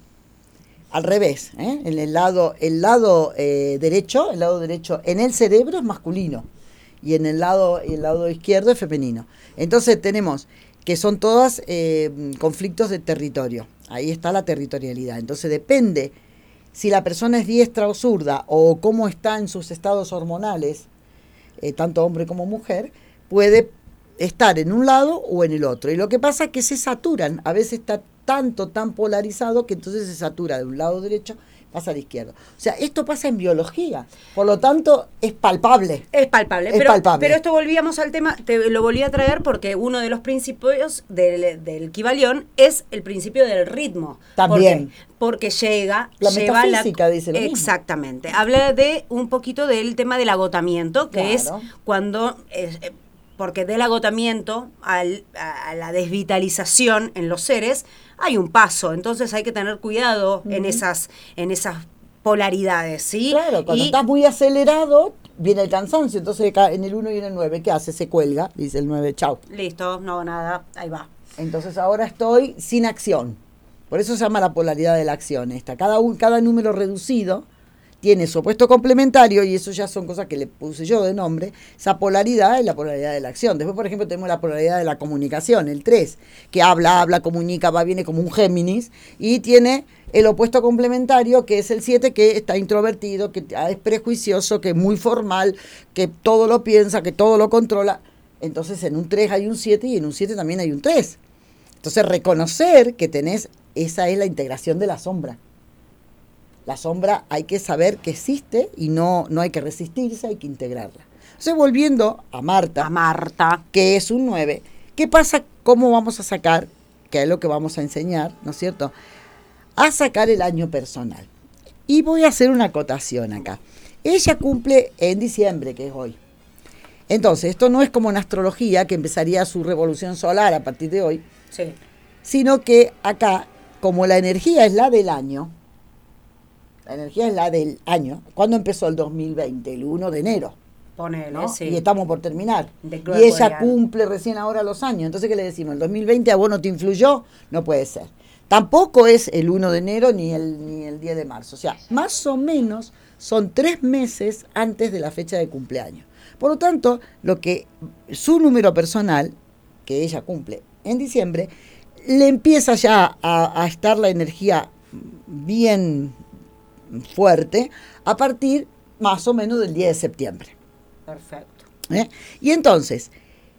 S3: Al revés, ¿eh? En el lado, el lado eh, derecho, el lado derecho en el cerebro es masculino y en el lado, el lado izquierdo es femenino. Entonces tenemos que son todas eh, conflictos de territorio. Ahí está la territorialidad. Entonces depende si la persona es diestra o zurda o cómo está en sus estados hormonales, eh, tanto hombre como mujer, puede estar en un lado o en el otro. Y lo que pasa es que se saturan. A veces está tanto, tan polarizado que entonces se satura de un lado derecho, pasa al izquierdo. O sea, esto pasa en biología. Por lo tanto, es palpable.
S1: Es palpable,
S3: Es
S1: pero,
S3: palpable.
S1: pero esto volvíamos al tema, te lo volví a traer porque uno de los principios del, del Kybalión es el principio del ritmo.
S3: También.
S1: Porque, porque llega,
S3: La
S1: lleva
S3: metafísica dice lo mismo.
S1: Exactamente. Habla de un poquito del tema del agotamiento, que
S3: Claro.
S1: es cuando... eh, eh, porque del agotamiento al, a, a la desvitalización en los seres hay un paso, entonces hay que tener cuidado en esas en esas polaridades, ¿sí?
S3: Claro, cuando
S1: Y-
S3: estás muy acelerado, viene el cansancio. Entonces ca- en el uno y en el nueve, ¿qué hace? Se cuelga, dice el nueve, chau.
S1: Listo, no hago nada, ahí va.
S3: Entonces ahora estoy sin acción. Por eso se llama la polaridad de la acción esta. Cada, un, cada número reducido tiene su opuesto complementario, y eso ya son cosas que le puse yo de nombre. Esa polaridad es la polaridad de la acción. Después, por ejemplo, tenemos la polaridad de la comunicación, el tres, que habla, habla, comunica, va, viene como un Géminis, y tiene el opuesto complementario, que es el siete, que está introvertido, que es prejuicioso, que es muy formal, que todo lo piensa, que todo lo controla. Entonces en un tres hay un siete y en un siete también hay un tres. Entonces reconocer que tenés, esa es la integración de la sombra. La sombra hay que saber que existe y no, no hay que resistirse, hay que integrarla. Entonces volviendo a Marta,
S1: A Marta.
S3: que es un nueve, ¿qué pasa? ¿Cómo vamos a sacar? Que es lo que vamos a enseñar, ¿no es cierto? A sacar el año personal. Y voy a hacer una acotación acá. Ella cumple en diciembre, que es hoy. Entonces, esto no es como en astrología, que empezaría su revolución solar a partir de hoy,
S1: Sí.
S3: sino que acá, como la energía es la del año, la energía es la del año. ¿Cuándo empezó el dos mil veinte? El uno de enero,
S1: Ponele,
S3: ¿no?
S1: sí.
S3: Y estamos por terminar.
S1: De
S3: Y
S1: Gregorian.
S3: ella cumple recién ahora los años. Entonces, ¿qué le decimos? ¿El dos mil veinte a vos no te influyó? No puede ser. Tampoco es el uno de enero ni el, ni el diez de marzo. O sea, más o menos son tres meses antes de la fecha de cumpleaños. Por lo tanto, lo que su número personal, que ella cumple en diciembre, le empieza ya a, a estar la energía bien fuerte a partir más o menos del diez de septiembre.
S1: Perfecto.
S3: ¿eh? Y entonces,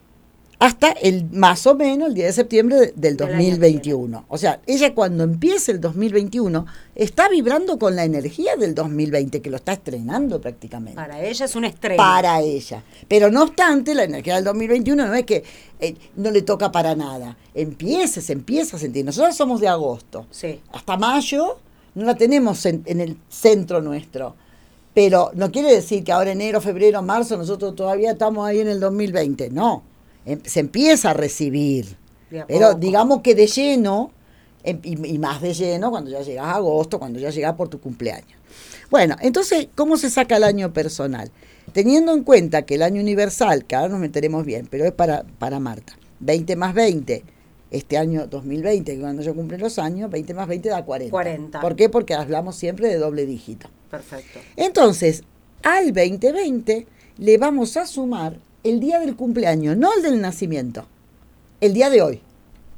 S3: hasta el más o menos el diez de septiembre de- del
S1: Del
S3: dos
S1: año
S3: mil
S1: que
S3: veintiuno. O sea, ella cuando empiece el dos mil veintiuno está vibrando con la energía del dos mil veinte, que lo está estrenando prácticamente.
S1: Para ella es una estrella.
S3: Para ella. Pero no obstante, la energía del dos mil veintiuno no es que eh, no le toca para nada. Empieza, se empieza a sentir. Nosotros somos de agosto.
S1: Sí.
S3: Hasta mayo no la tenemos en, en el centro nuestro. Pero no quiere decir que ahora enero, febrero, marzo, nosotros todavía estamos ahí en el dos mil veinte. No. Em- se empieza a recibir.
S1: De a
S3: Pero
S1: poco.
S3: digamos que de lleno, em- y, y más de lleno cuando ya llegas a agosto, cuando ya llegas por tu cumpleaños. Bueno, entonces, ¿cómo se saca el año personal? Teniendo en cuenta que el año universal, que ahora nos meteremos bien, pero es para, para Marta, veinte más veinte, este año dos mil veinte, que cuando yo cumple los años, veinte más veinte da cuarenta.
S1: cuarenta.
S3: ¿Por qué? Porque hablamos siempre de doble dígito.
S1: Perfecto.
S3: Entonces, al veinte veinte le vamos a sumar el día del cumpleaños, no el del nacimiento, el día de hoy.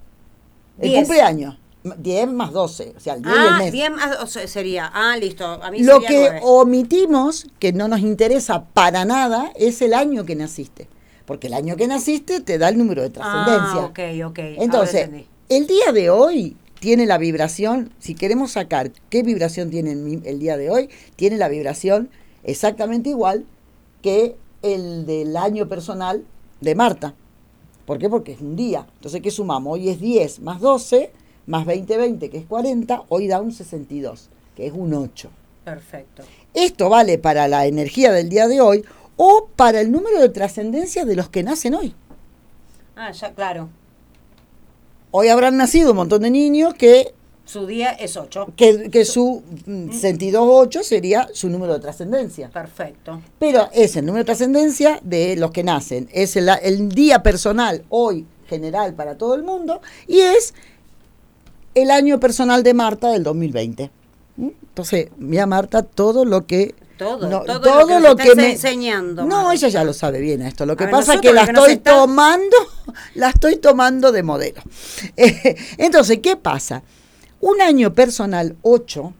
S3: El
S1: Diez.
S3: cumpleaños, diez más doce, o sea, el día y el
S1: Ah,
S3: mes.
S1: bien, ah, o sea, sería. Ah, listo. A mí
S3: Lo
S1: sería
S3: que
S1: nueve.
S3: omitimos, que no nos interesa para nada, es el año que naciste. Porque el año que naciste te da el número de trascendencia.
S1: Ah, ok, ok. Ahora
S3: Entonces,
S1: entendí.
S3: el día de hoy tiene la vibración, si queremos sacar qué vibración tiene el, el día de hoy, tiene la vibración exactamente igual que el del año personal de Marta. ¿Por qué? Porque es un día. Entonces, ¿qué sumamos? Hoy es diez más doce, más veinte, veinte, que es cuarenta, hoy da un sesenta y dos, que es un ocho.
S1: Perfecto.
S3: Esto vale para la energía del día de hoy o para el número de trascendencia de los que nacen hoy.
S1: Ah, ya, claro.
S3: Hoy habrán nacido un montón de niños que,
S1: Su día es ocho.
S3: que, que su mm, sentido ocho sería su número de trascendencia.
S1: Perfecto.
S3: Pero es el número de trascendencia de los que nacen. Es el, el día personal hoy general para todo el mundo y es el año personal de Marta del dos mil veinte. ¿Mm? Entonces, mira Marta, todo lo que...
S1: Todo,
S3: no,
S1: todo,
S3: todo
S1: lo que,
S3: lo
S1: nos
S3: que
S1: estás
S3: me
S1: enseñando.
S3: No,
S1: Marta.
S3: ella ya lo sabe bien esto. Lo que
S1: A ver,
S3: pasa es
S1: nosotros
S3: que la
S1: lo que nos
S3: estoy
S1: está-
S3: tomando, la estoy tomando de modelo. Eh, entonces, ¿qué pasa? Un año personal ocho,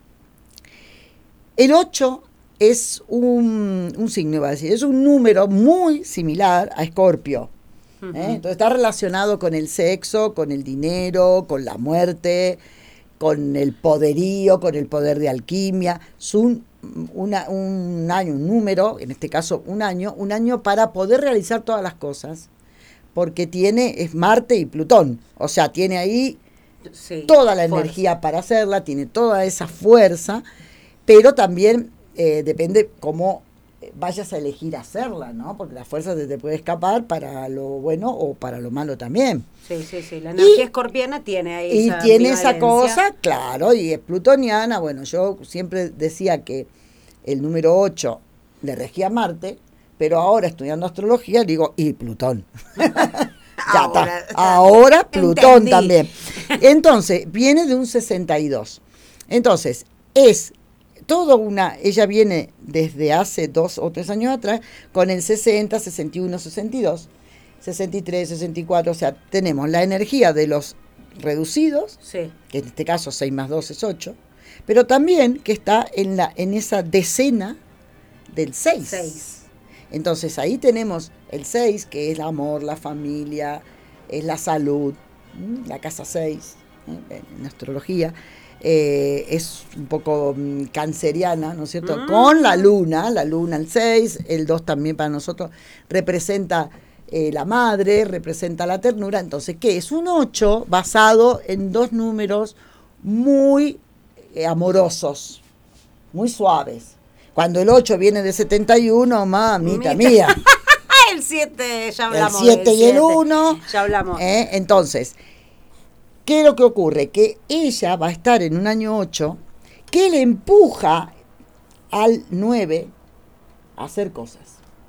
S3: el ocho es un, un signo, iba a decir, es un número muy similar a Escorpio. ¿eh?
S1: Ujú.
S3: Entonces está relacionado con el sexo, con el dinero, con la muerte, con el poderío, con el poder de alquimia. Es un, una- un año, un número, en este caso un año, un año para poder realizar todas las cosas, porque tiene, es Marte y Plutón, o sea, tiene ahí
S1: Sí,
S3: toda la
S1: fuerza.
S3: energía para hacerla, tiene toda esa fuerza, pero también eh, depende cómo vayas a elegir hacerla, ¿no? Porque la fuerza se te puede escapar para lo bueno o para lo malo también.
S1: Sí, sí, sí. La energía
S3: Y-
S1: escorpiana tiene ahí
S3: Y
S1: esa
S3: tiene esa
S1: ambivalencia.
S3: cosa, claro, y es plutoniana. Bueno, yo siempre decía que el número ocho le regía a Marte, pero ahora estudiando astrología digo, y Plutón. Ya
S1: Ahora,
S3: está. Ahora Plutón
S1: entendí.
S3: también. Entonces, viene de un sesenta y dos. Entonces, es todo una, ella viene desde hace dos o tres años atrás con el sesenta, sesenta y uno, sesenta y dos, sesenta y tres, sesenta y cuatro, o sea, tenemos la energía de los reducidos,
S1: Sí.
S3: que en este caso seis más dos es ocho, pero también que está en, la, en esa decena del seis.
S1: Seis.
S3: Entonces ahí tenemos el seis, que es el amor, la familia, es la salud, ¿m? La casa seis, ¿eh? En astrología. Eh, es un poco mm, canceriana, ¿no es cierto?
S1: Mm.
S3: Con la luna, la luna el seis, el dos también para nosotros representa eh, la madre, representa la ternura. Entonces, ¿qué? Es un ocho basado en dos números muy eh, amorosos, muy suaves. Cuando el ocho viene de setenta y uno, mamita
S1: Mira.
S3: mía,
S1: Ah, el siete, ya
S3: el
S1: hablamos.
S3: siete
S1: del
S3: y el
S1: siete.
S3: uno.
S1: Ya hablamos.
S3: ¿eh? Entonces, ¿qué es lo que ocurre? Que ella va a estar en un año ocho que le empuja al nueve a hacer cosas,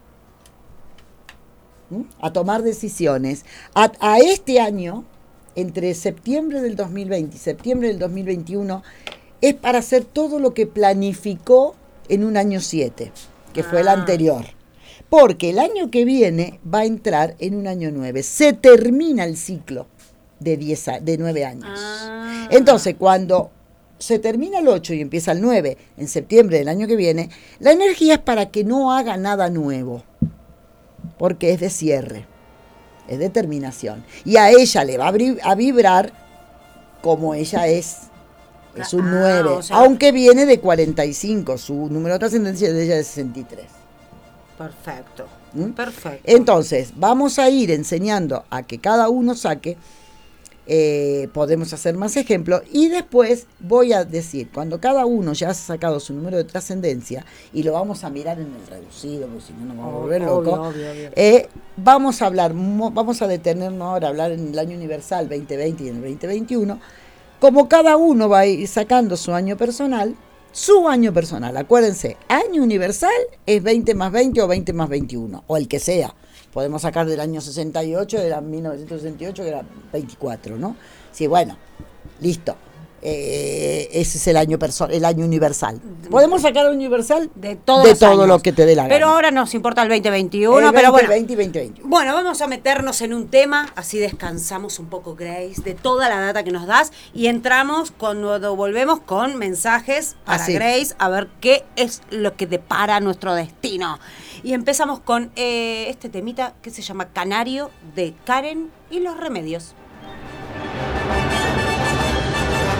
S3: ¿Mm? a tomar decisiones. A, a este año, entre septiembre del dos mil veinte y septiembre del dos mil veintiuno, es para hacer todo lo que planificó en un año siete, que fue el
S1: Ah.
S3: anterior. Porque el año que viene va a entrar en un año nueve. Se termina el ciclo de, diez a- de nueve años.
S1: Ah.
S3: Entonces, cuando se termina el ocho y empieza el nueve en septiembre del año que viene, la energía es para que no haga nada nuevo, porque es de cierre, es de terminación. Y a ella le va a, bri- a vibrar como ella es. Es un
S1: Ah,
S3: nueve,
S1: o sea-
S3: aunque viene de cuarenta y cinco, su número de trascendencia de ella es sesenta y tres.
S1: Perfecto.
S3: ¿Mm?
S1: Perfecto.
S3: Entonces, vamos a ir enseñando a que cada uno saque, eh, podemos hacer más ejemplos, y después voy a decir, cuando cada uno ya ha sacado su número de trascendencia, y lo vamos a mirar en el reducido, porque si no nos vamos a volver
S1: Obvio,
S3: locos,
S1: obvio, obvio.
S3: eh, vamos a hablar, mo- vamos a detenernos ahora a hablar en el año universal veinte veinte y en el veinte veintiuno, como cada uno va a ir sacando su año personal, su año personal, acuérdense, año universal es veinte más veinte o veinte más veintiuno, o el que sea. Podemos sacar del año sesenta y ocho, era mil novecientos sesenta y ocho, que era veinticuatro, ¿no? Sí, bueno, listo. Eh, ese es el año perso- el año universal. Podemos sacar el universal
S1: De todos
S3: de
S1: los
S3: todo
S1: años.
S3: lo que te dé la
S1: Pero
S3: gana.
S1: ahora nos importa el veinte veintiuno,
S3: El
S1: pero
S3: veinte,
S1: bueno.
S3: veinte y veinte veintiuno.
S1: Bueno, vamos a meternos en un tema, así descansamos un poco, Grace, de toda la data que nos das y entramos cuando volvemos con mensajes para
S3: Así.
S1: Grace a ver qué es lo que depara nuestro destino. Y empezamos con eh, este temita que se llama Canario de Karen y los remedios.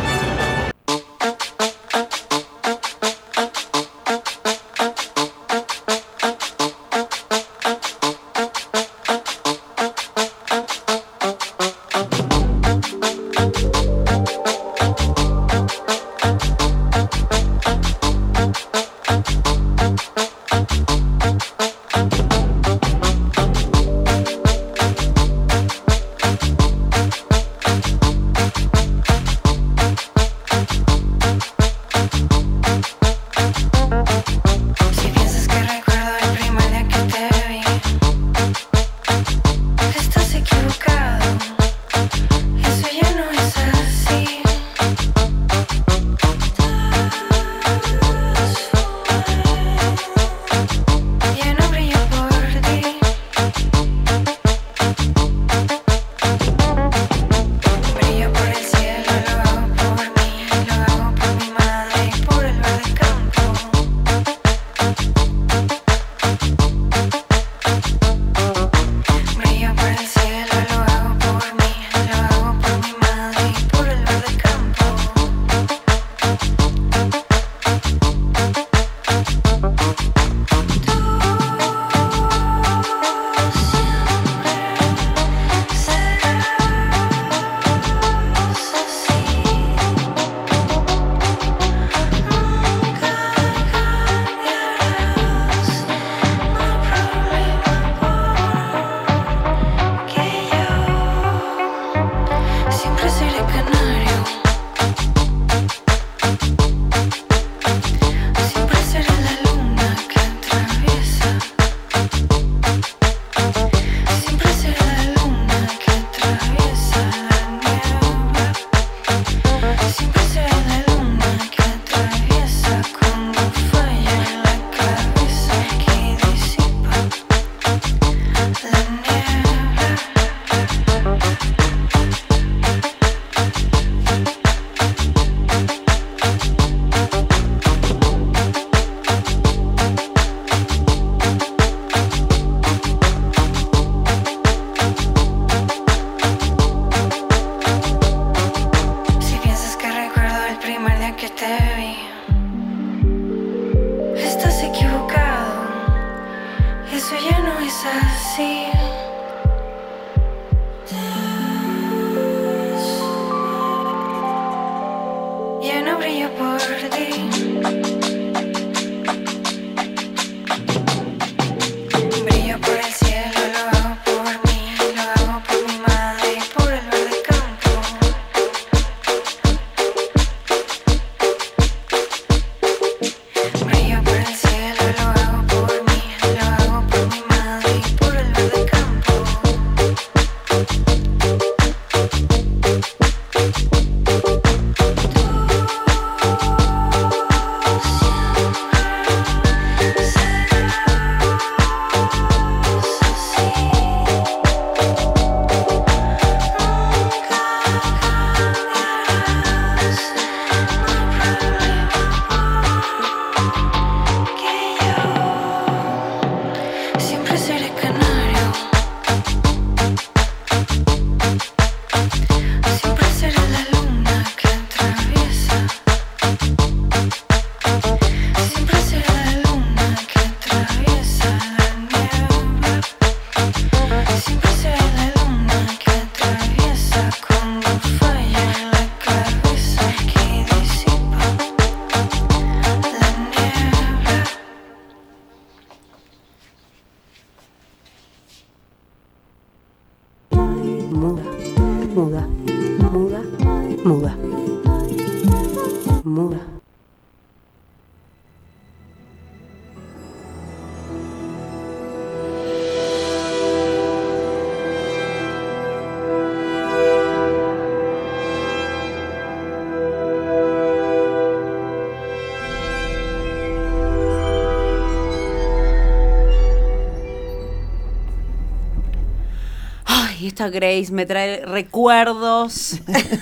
S4: es así. Yo no brillo por ti. Brillo por el cielo, lo hago por mí, lo hago por mi madre y por el verde campo. Brillo por el cielo, lo hago por mí, lo hago por mi madre y por el verde campo. Siempre seré canario. Siempre seré la luna que atraviesa. Siempre seré la luna que atraviesa la niebla. Siempre seré la luna que atraviesa cuando falla la cabeza que disipa la niebla.
S1: Muda, muda, muda, muda, muda. Ay, esta Grace me trae recuerdos.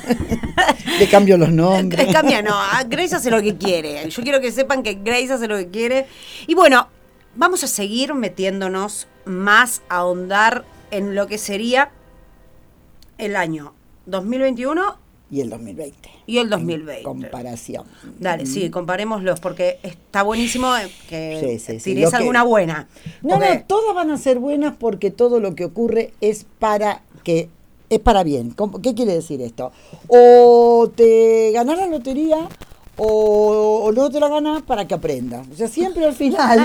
S3: Le cambio los nombres.
S1: Le cambia, no, a Grace hace lo que quiere. Yo quiero que sepan que Grace hace lo que quiere. Y bueno, vamos a seguir metiéndonos más a ahondar en lo que sería el año dos mil veintiuno
S3: Y el dos mil veinte.
S1: y el dos mil veinte.
S3: En comparación.
S1: Dale, sí, comparémoslos, porque está buenísimo que
S3: Sí, sí, sí.
S1: tires
S3: Lo que-
S1: alguna buena.
S3: No,
S1: Porque-
S3: no, todas van a ser buenas porque todo lo que ocurre es para que es para bien. ¿Cómo- ¿Qué quiere decir esto? O te ganás la lotería o, o no te la ganas para que aprendas. O sea, siempre al final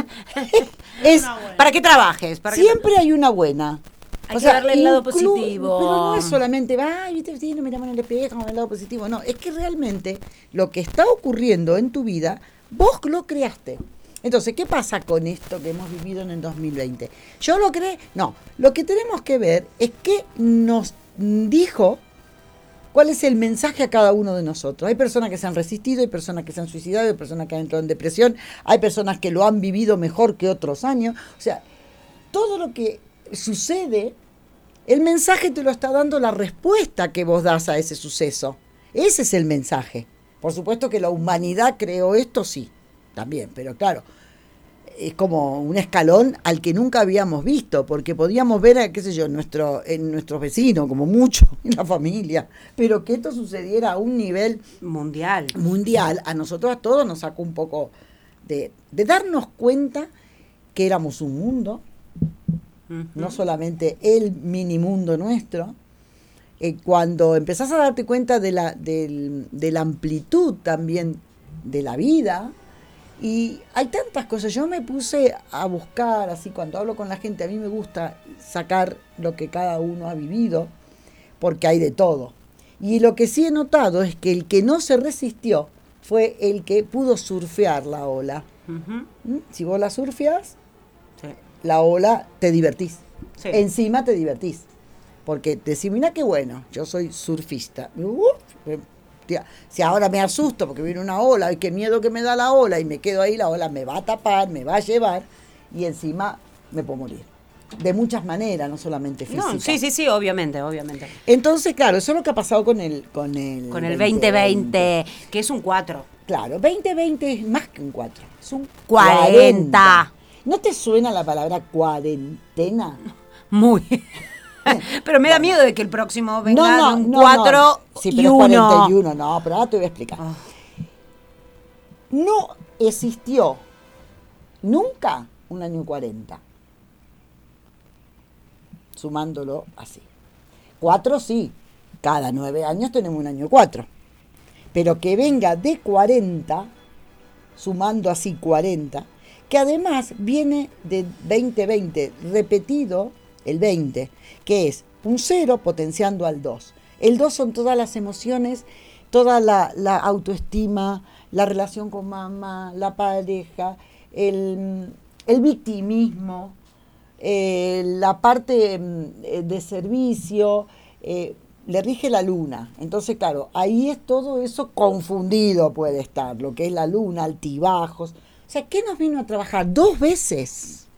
S3: es
S1: para que trabajes. Para que
S3: siempre hay una buena.
S1: Hay
S3: O
S1: que
S3: sea,
S1: darle el lado
S3: inclu-
S1: positivo.
S3: Pero no es solamente, ay, viste, sí, no miramos en el espejo, el lado positivo. No, es que realmente lo que está ocurriendo en tu vida, vos lo creaste. Entonces, ¿qué pasa con esto que hemos vivido en el dos mil veinte? ¿Yo lo creé? No. Lo que tenemos que ver es qué nos dijo, cuál es el mensaje a cada uno de nosotros. Hay personas que se han resistido, hay personas que se han suicidado, hay personas que han entrado en depresión, hay personas que lo han vivido mejor que otros años. O sea, todo lo que sucede, el mensaje te lo está dando la respuesta que vos das a ese suceso. Ese es el mensaje. Por supuesto que la humanidad creó esto, sí, también, pero claro, es como un escalón al que nunca habíamos visto, porque podíamos ver, a, qué sé yo, nuestro, en nuestros vecinos, como mucho, en la familia, pero que esto sucediera a un nivel
S1: mundial.
S3: mundial, a nosotros a todos nos sacó un poco de, de darnos cuenta que éramos un mundo,
S1: Ujú.
S3: no solamente el mini mundo nuestro. Eh, cuando empezás a darte cuenta de la, del- de la amplitud también de la vida, y hay tantas cosas, yo me puse a buscar, así cuando hablo con la gente, a mí me gusta sacar lo que cada uno ha vivido, porque hay de todo. Y lo que sí he notado es que el que no se resistió fue el que pudo surfear la ola.
S1: Ujú.
S3: ¿Mm? Si vos la surfeas,
S1: Sí.
S3: la ola te divertís.
S1: Sí.
S3: Encima te divertís. Porque decís, mira qué bueno, yo soy surfista. Uf, eh, tía, si ahora me asusto porque viene una ola, y qué miedo que me da la ola, y me quedo ahí, la ola me va a tapar, me va a llevar, y encima me puedo morir. De muchas maneras, no solamente física.
S1: No, sí, sí, sí, obviamente, obviamente.
S3: Entonces, claro, eso es lo que ha pasado con el... Con el,
S1: Con el veinte veinte, que es un cuatro.
S3: Claro, veinte veinte es más que un cuatro, es un
S1: cuarenta.
S3: cuarenta. ¿No te suena la palabra cuarentena?
S1: Muy. Pero me da miedo de que el próximo venga
S3: No, no,
S1: un
S3: no,
S1: cuatro
S3: no. Sí,
S1: y
S3: pero es
S1: uno.
S3: cuarenta y uno, no, pero ahora te voy a explicar.
S1: Ah.
S3: No existió nunca un año cuarenta. sumándolo así. Cuatro sí, cada nueve años tenemos un año cuatro. Pero que venga de cuarenta, sumando así cuarenta, que además viene de veinte veinte, repetido el veinte, que es un cero potenciando al dos. El dos son todas las emociones, toda la, la autoestima, la relación con mamá, la pareja, el, el victimismo, eh, la parte eh, de servicio, eh, le rige la luna. Entonces, claro, ahí es todo eso confundido puede estar, lo que es la luna, altibajos. O sea, ¿qué nos vino a trabajar? Dos veces.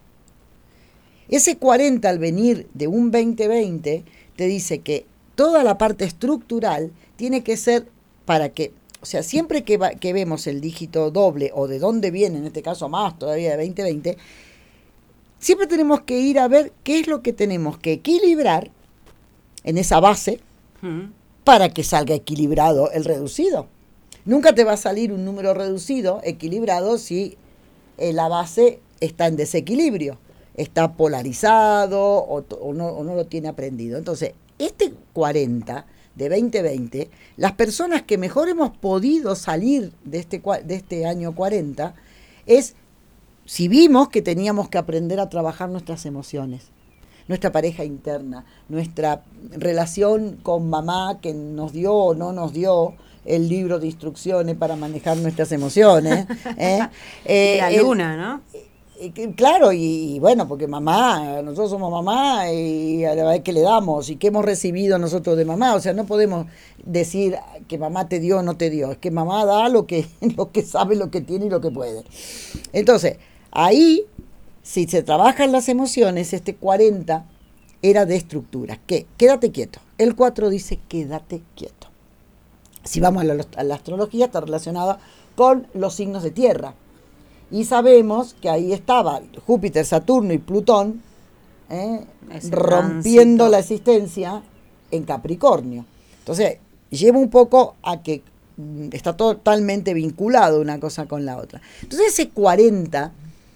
S3: Ese cuarenta al venir de un veinte veinte te dice que toda la parte estructural tiene que ser para que, o sea, siempre que, va, que vemos el dígito doble o de dónde viene, en este caso más todavía de veinte veinte, siempre tenemos que ir a ver qué es lo que tenemos que equilibrar en esa base uh-huh. para que salga equilibrado el reducido. Nunca te va a salir un número reducido, equilibrado, si eh, la base está en desequilibrio, está polarizado o, o, no, o no lo tiene aprendido. Entonces, este cuarenta de veinte veinte, las personas que mejor hemos podido salir de este, de este año cuarenta, es si vimos que teníamos que aprender a trabajar nuestras emociones, nuestra pareja interna, nuestra relación con mamá que nos dio o no nos dio el libro de instrucciones para manejar nuestras emociones. ¿eh?
S1: Eh, la luna,
S3: el,
S1: ¿no?
S3: Eh, claro, y, y bueno, porque mamá, nosotros somos mamá y a la vez que le damos y que hemos recibido nosotros de mamá, o sea, no podemos decir que mamá te dio o no te dio, es que mamá da lo que, lo que sabe, lo que tiene y lo que puede. Entonces, ahí, si se trabajan las emociones, este cuarenta era de estructuras, que quédate quieto, el cuatro dice quédate quieto. Si vamos a la, a la astrología, está relacionada con los signos de tierra. Y sabemos que ahí estaba Júpiter, Saturno y Plutón ¿eh? rompiendo
S1: tránsito.
S3: La existencia en Capricornio. Entonces, lleva un poco a que mm, está totalmente vinculado una cosa con la otra. Entonces, ese cuarenta,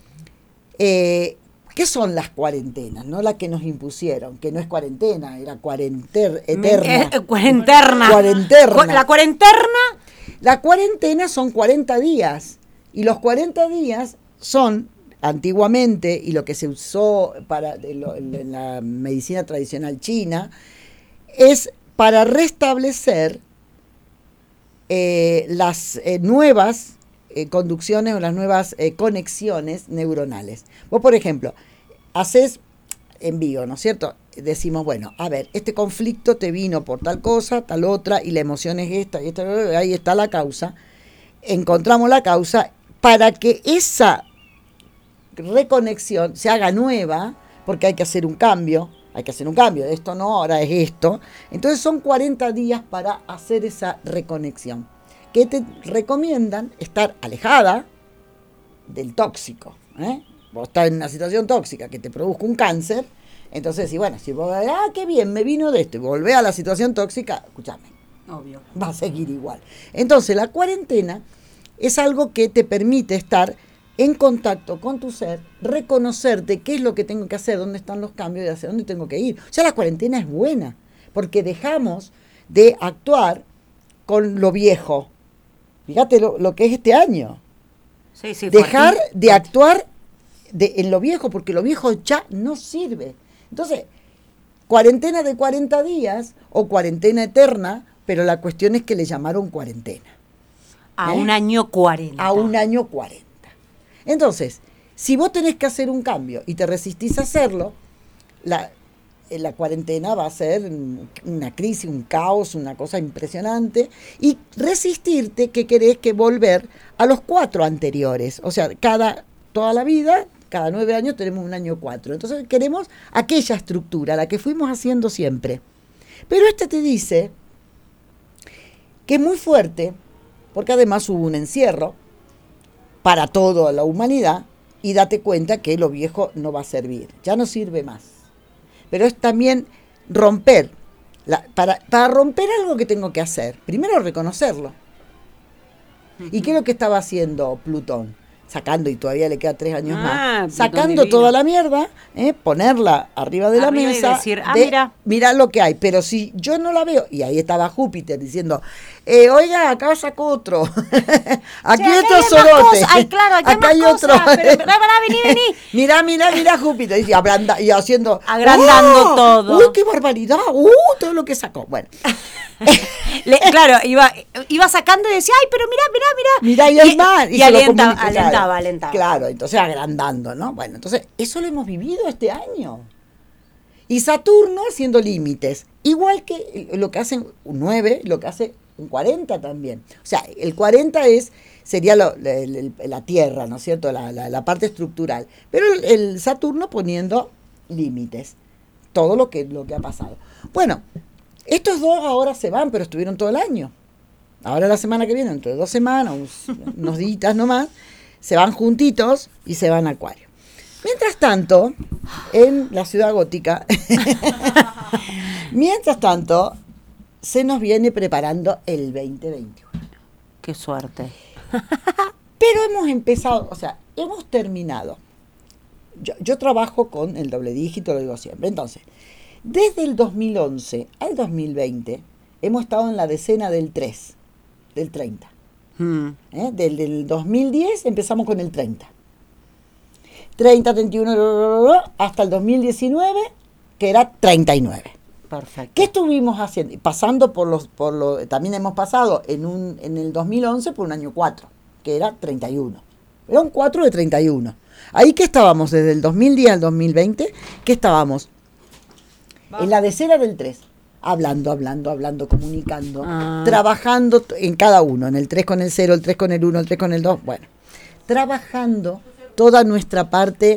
S3: eh, ¿qué son las cuarentenas? No la que nos impusieron, que no es cuarentena, era cuarenter, eterna.
S1: Eh, cuarenterna.
S3: Cuarenterna.
S1: La cuarenterna.
S3: La cuarentena son cuarenta días. Y los cuarenta días son, antiguamente, y lo que se usó para en la medicina tradicional china, es para restablecer eh, las eh, nuevas eh, conducciones o las nuevas eh, conexiones neuronales. Vos, por ejemplo, haces envío, ¿no es cierto? Decimos, bueno, a ver, este conflicto te vino por tal cosa, tal otra, y la emoción es esta, y esta, ahí está la causa. Encontramos la causa para que esa reconexión se haga nueva, porque hay que hacer un cambio, hay que hacer un cambio, de esto no, ahora es esto. Entonces son cuarenta días para hacer esa reconexión, que te recomiendan estar alejada del tóxico. ¿eh? Vos estás en una situación tóxica que te produzca un cáncer, entonces, si bueno, si vos, ah, qué bien, me vino de esto, y volvés a la situación tóxica, escúchame,
S1: obvio,
S3: va a seguir igual. Entonces, la cuarentena es algo que te permite estar en contacto con tu ser, reconocerte qué es lo que tengo que hacer, dónde están los cambios y hacia dónde tengo que ir. O sea, la cuarentena es buena, porque dejamos de actuar con lo viejo. Fíjate lo, lo que es este año.
S1: Sí, sí,
S3: Dejar
S1: fuertísimo.
S3: de actuar de, en lo viejo, porque lo viejo ya no sirve. Entonces, cuarentena de cuarenta días o cuarentena eterna, pero la cuestión es que le llamaron cuarentena.
S1: A
S3: ¿Eh?
S1: un año cuarenta.
S3: A un año cuarenta. Entonces, si vos tenés que hacer un cambio y te resistís a hacerlo, la, la cuarentena va a ser una crisis, un caos, una cosa impresionante. Y resistirte, que querés que volver a los cuatro anteriores. O sea, cada toda la vida, cada nueve años tenemos un año cuatro. Entonces queremos aquella estructura, la que fuimos haciendo siempre. Pero este te dice que es muy fuerte, porque además hubo un encierro para toda la humanidad, y date cuenta que lo viejo no va a servir, ya no sirve más. Pero es también romper, la, para, para romper algo que tengo que hacer, primero reconocerlo. ¿Y qué es lo que estaba haciendo Plutón? sacando, y todavía le queda tres años
S1: Ah,
S3: más, sacando
S1: divino.
S3: toda la mierda, ¿eh? Ponerla arriba de la
S1: Arriba y
S3: mesa,
S1: decir, ah,
S3: de-
S1: mira.
S3: mirá lo que hay, pero si yo no la veo, y ahí estaba Júpiter diciendo, eh, oiga, acá sacó otro, aquí
S1: Che, acá
S3: otro
S1: hay más
S3: sorote,
S1: cosas. Ay, claro, aquí hay
S3: acá
S1: más
S3: hay
S1: cosas,
S3: otro,
S1: pero pará, pará, vení, vení.
S3: mirá, mirá, mirá Júpiter, y, ablanda- y haciendo,
S1: Agrandando
S3: ¡oh!
S1: todo.
S3: ¡Uy, qué barbaridad! ¡Uh! Todo lo que sacó, bueno.
S1: Le- claro, iba, iba sacando y decía, ay, pero mirá, mirá, mirá.
S3: Mirá, y hay más.
S1: Y,
S3: se lo
S1: alienta-
S3: comunica,
S1: alentaba,
S3: claro.
S1: alentaba.
S3: Claro, entonces agrandando, ¿no? Bueno, entonces eso lo hemos vivido este año. Y Saturno haciendo límites. Igual que lo que hace un nueve, lo que hace un cuarenta también. O sea, el cuarenta es sería lo- la, la- la Tierra, ¿no es cierto? La, la- la parte estructural. Pero el, el Saturno poniendo límites. Todo lo que, lo que ha pasado. Bueno, estos dos ahora se van, pero estuvieron todo el año. Ahora la semana que viene, dentro de dos semanas, unos, unos días nomás, se van juntitos y se van a Acuario. Mientras tanto, en la ciudad gótica, mientras tanto, se nos viene preparando el veinte veintiuno.
S1: Qué suerte.
S3: Pero hemos empezado, o sea, hemos terminado. Yo, yo trabajo con el doble dígito, lo digo siempre. Entonces, desde el dos mil once al dos mil veinte, hemos estado en la decena del tres, del treinta.
S1: Mm.
S3: ¿eh? Del, del dos mil diez empezamos con el treinta. treinta, treinta y uno, hasta el dos mil diecinueve, que era treinta y nueve.
S1: Perfecto.
S3: ¿Qué estuvimos haciendo? Pasando por los, por lo, también hemos pasado en un, en el dos mil once por un año cuatro, que era treinta y uno. Era un cuatro de treinta y uno. Ahí que estábamos desde el dos mil diez al dos mil veinte, que estábamos en la decena del tres, hablando, hablando, hablando, comunicando,
S1: Ah.
S3: trabajando t- en cada uno, en el tres con el cero, el tres con el uno, el tres con el dos, bueno, trabajando toda nuestra parte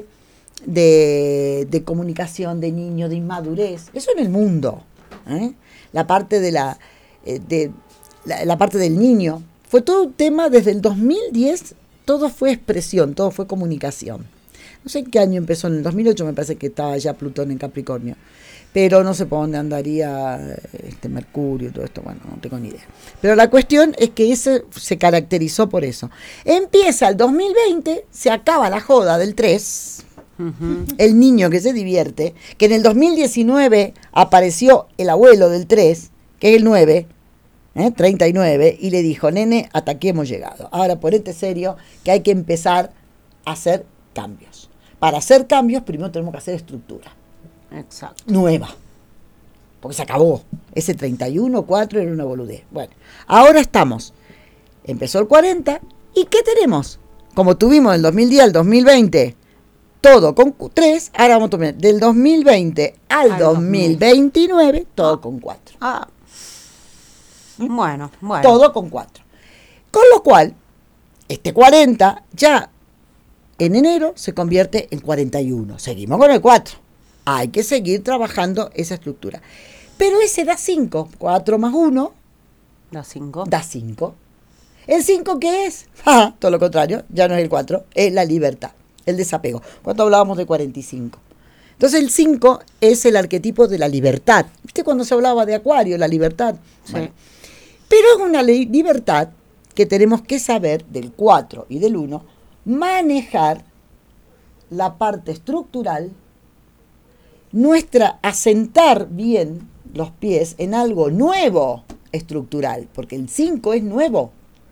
S3: de, de comunicación, de niño, de inmadurez, eso en el mundo, ¿eh? La parte de la, eh, de la, la parte del niño, fue todo un tema desde el dos mil diez, todo fue expresión, todo fue comunicación. No sé en qué año empezó, en el dos mil ocho me parece que estaba ya Plutón en Capricornio, pero no sé por dónde andaría este Mercurio y todo esto, bueno, no tengo ni idea. Pero la cuestión es que ese se caracterizó por eso. Empieza el dos mil veinte, se acaba la joda del tres,
S1: Ujú.
S3: el niño que se divierte, que en el dos mil diecinueve apareció el abuelo del tres, que es el nueve, ¿eh? treinta y nueve, y le dijo, nene, hasta aquí hemos llegado. Ahora ponete serio que hay que empezar a hacer cambios. Para hacer cambios primero tenemos que hacer estructura
S1: Exacto.
S3: nueva, porque se acabó. Ese treinta y uno, cuatro era una boludez. Bueno, ahora estamos. Empezó el cuarenta, ¿y qué tenemos? Como tuvimos del dos mil diez al dos mil veinte, todo con tres, ahora vamos a tomar del dos mil veinte al,
S1: Al
S3: dos mil veintinueve, todo con cuatro.
S1: Ah. Bueno, bueno.
S3: Todo con cuatro. Con lo cual, este cuarenta ya en enero se convierte en cuarenta y uno. Seguimos con el cuatro. Hay que seguir trabajando esa estructura. Pero ese da cinco. cuatro más uno
S1: Las cinco.
S3: da cinco. ¿El cinco qué es? Ah, todo lo contrario, ya no es el cuatro, es la libertad, el desapego. Cuando hablábamos de cuarenta y cinco. Entonces el cinco es el arquetipo de la libertad. ¿Viste cuando se hablaba de Acuario, la libertad?
S1: Sí.
S3: Bueno, pero es una li- libertad que tenemos que saber del cuatro y del uno, manejar la parte estructural, nuestra asentar bien los pies en algo nuevo estructural, porque el cinco es nuevo.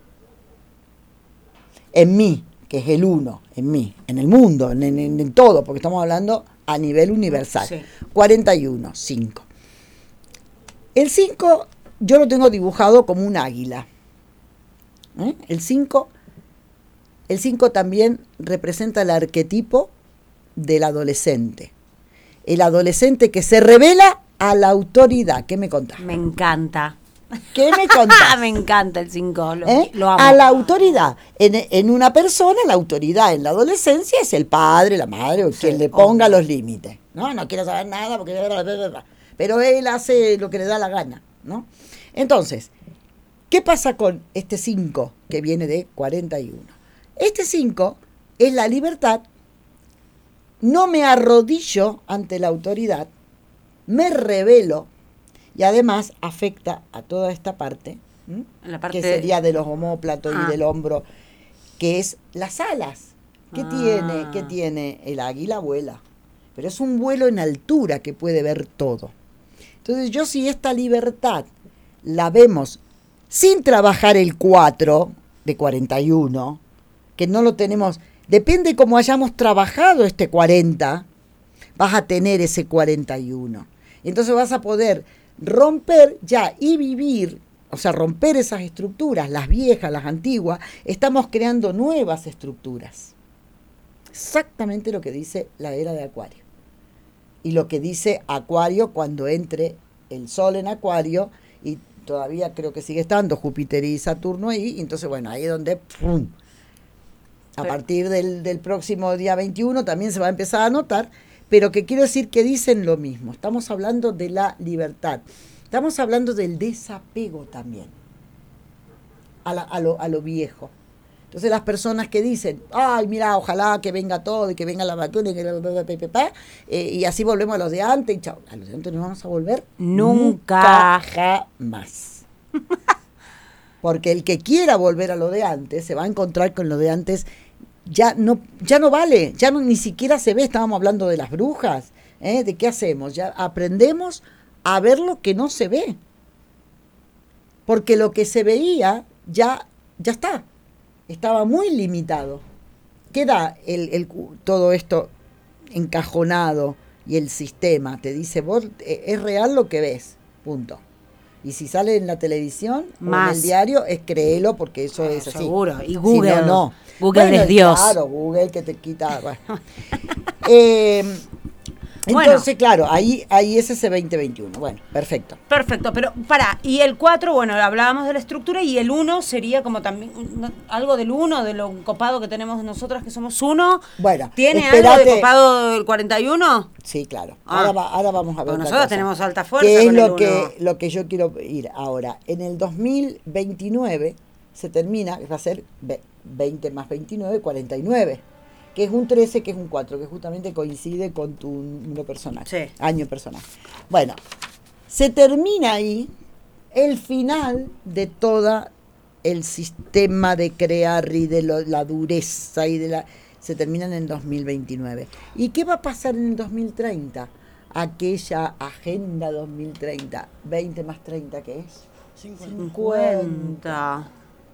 S3: En mí, que es el uno, en mí, en el mundo, en, en- en todo, porque estamos hablando a nivel universal.
S1: Sí.
S3: cuarenta y uno, cinco. El cinco yo lo tengo dibujado como un águila. ¿Eh? El cinco el cinco también representa el arquetipo del adolescente. El adolescente que se revela a la autoridad. ¿Qué me contás?
S1: Me encanta.
S3: ¿Qué me contás?
S1: Me encanta el cinco. Lo,
S3: ¿Eh?
S1: lo amo.
S3: A la autoridad. En, en una persona, la autoridad en la adolescencia es el padre, la madre, o
S1: Sí,
S3: quien le ponga
S1: obvio.
S3: los límites. No, no quiero saber nada porque... Pero él hace lo que le da la gana, ¿no? Entonces, ¿qué pasa con este cinco que viene de cuarenta y uno? Este cinco es la libertad. No me arrodillo ante la autoridad, me revelo y además afecta a toda esta parte, ¿m?
S1: La parte
S3: que sería de los omóplatos
S1: Ah.
S3: y del hombro, que es las alas. ¿Qué
S1: Ah.
S3: tiene? ¿Qué tiene? El águila vuela, pero es un vuelo en altura que puede ver todo. Entonces yo si esta libertad la vemos sin trabajar el cuatro de cuarenta y uno, que no lo tenemos, depende cómo hayamos trabajado este cuarenta, vas a tener ese cuarenta y uno. Entonces vas a poder romper ya y vivir, o sea, romper esas estructuras, las viejas, las antiguas, estamos creando nuevas estructuras. Exactamente lo que dice la era de Acuario. Y lo que dice Acuario cuando entre el Sol en Acuario, y todavía creo que sigue estando Júpiter y Saturno ahí, y entonces bueno, ahí es donde ¡pum! A
S1: Sí.
S3: partir del, del próximo día veintiuno también se va a empezar a notar, pero que quiero decir que dicen lo mismo. Estamos hablando de la libertad, estamos hablando del desapego también a, la- a lo, a lo viejo. Entonces las personas que dicen, ay, mira, ojalá que venga todo y que venga la vacuna y que la- la- la- pe- pe- pe", eh, y así volvemos a los de antes y chao. A los de antes no vamos a volver
S1: Nunca.
S3: jamás. Porque el que quiera volver a lo de antes se va a encontrar con lo de antes, ya no, ya no vale, ya no, ni siquiera se ve. Estábamos hablando de las brujas, ¿eh? ¿De qué hacemos? Ya aprendemos a ver lo que no se ve. Porque lo que se veía ya, ya está. Estaba muy limitado. Queda el, el, todo esto encajonado y el sistema te dice, vos eh, es real lo que ves, punto. Y si sale en la televisión o en
S1: Más.
S3: el diario, es créelo porque eso
S1: Ah,
S3: es así.
S1: seguro. Y
S3: Si
S1: Google.
S3: no, no.
S1: Google
S3: Bueno,
S1: es Dios.
S3: Claro, Google que te quita. Bueno. Eh,
S1: Bueno.
S3: entonces, claro, ahí, ahí es ese veinte veintiuno. Bueno, perfecto.
S1: Perfecto, pero para, y el cuatro, bueno, hablábamos de la estructura, y el uno sería como también ¿no? algo del uno, de lo copado que tenemos nosotras que somos uno.
S3: Bueno,
S1: ¿Tiene
S3: espérate.
S1: algo de copado del cuarenta y uno?
S3: Sí, claro.
S1: Ah.
S3: Ahora, va- ahora vamos a ver.
S1: Bueno,
S3: otra
S1: nosotros
S3: cosa.
S1: tenemos alta fuerza
S3: ¿Qué es
S1: con el
S3: lo
S1: uno?
S3: que, lo que yo quiero ir ahora? En el dos mil veintinueve se termina, va a ser ve- veinte más veintinueve, cuarenta y nueve, que es un trece, que es un cuatro, que justamente coincide con tu número personal,
S1: Sí.
S3: año personal. Bueno, se termina ahí el final de todo el sistema de crear y de lo- la dureza y de la... Se termina en el dos mil veintinueve. ¿Y qué va a pasar en el dos mil treinta? Aquella Agenda dos mil treinta, veinte más treinta, ¿qué es?
S1: cincuenta.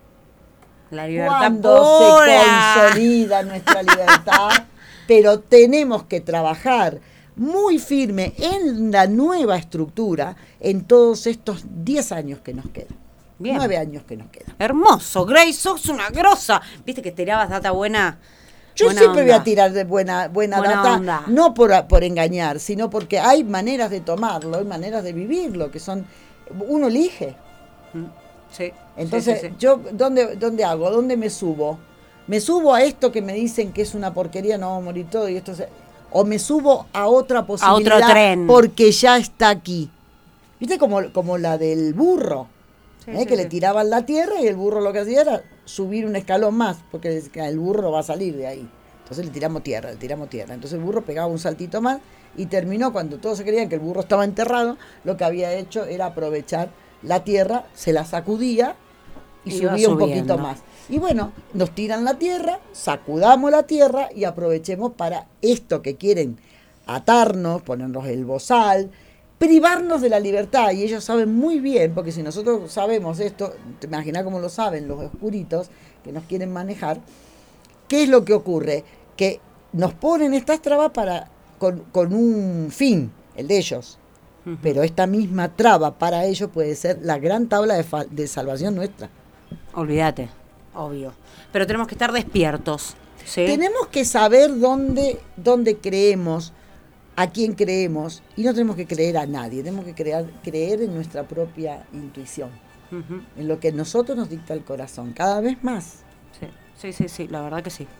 S1: La libertad
S3: Cuando se
S1: pura.
S3: consolida nuestra libertad, pero tenemos que trabajar muy firme en la nueva estructura en todos estos diez años que nos quedan.
S1: Bien.
S3: nueve años que nos quedan.
S1: Hermoso, Grace, sos una grosa. Viste que tirabas data buena.
S3: Yo
S1: buena
S3: siempre voy
S1: onda.
S3: a tirar de buena, buena,
S1: Buena
S3: data,
S1: onda.
S3: no por, por engañar, sino porque hay maneras de tomarlo, hay maneras de vivirlo, que son, uno elige.
S1: Mm, Sí.
S3: Entonces,
S1: sí, sí, sí.
S3: yo, ¿dónde, ¿dónde hago? ¿Dónde me subo? ¿Me subo a esto que me dicen que es una porquería, no vamos a morir todo y esto se- o me subo a otra posibilidad
S1: tren.
S3: porque ya está aquí? ¿Viste como, como la del burro?
S1: Sí,
S3: ¿eh?
S1: sí,
S3: que
S1: sí.
S3: le tiraban la tierra y el burro lo que hacía era subir un escalón más, porque el burro no va a salir de ahí. Entonces le tiramos tierra, le tiramos tierra. Entonces el burro pegaba un saltito más y terminó cuando todos se creían que el burro estaba enterrado, lo que había hecho era aprovechar la tierra, se la sacudía y
S1: Iba
S3: subía un
S1: subiendo.
S3: poquito más. Y bueno, nos tiran la tierra, sacudamos la tierra y aprovechemos para esto que quieren atarnos, ponernos el bozal, privarnos de la libertad. Y ellos saben muy bien, porque si nosotros sabemos esto, te imaginas cómo lo saben los oscuritos que nos quieren manejar. ¿Qué es lo que ocurre? Que nos ponen estas trabas para, con, con un fin, el de ellos.
S1: Ujú.
S3: Pero esta misma traba para ellos puede ser la gran tabla de, fa- de salvación nuestra.
S1: Olvídate, obvio. Pero tenemos que estar despiertos. ¿sí?
S3: Tenemos que saber dónde, dónde creemos, a quién creemos, y no tenemos que creer a nadie, tenemos que crear, creer en nuestra propia intuición,
S1: Ujú.
S3: en lo que nosotros nos dicta el corazón, cada vez más.
S1: Sí, sí, sí, sí, la verdad que sí.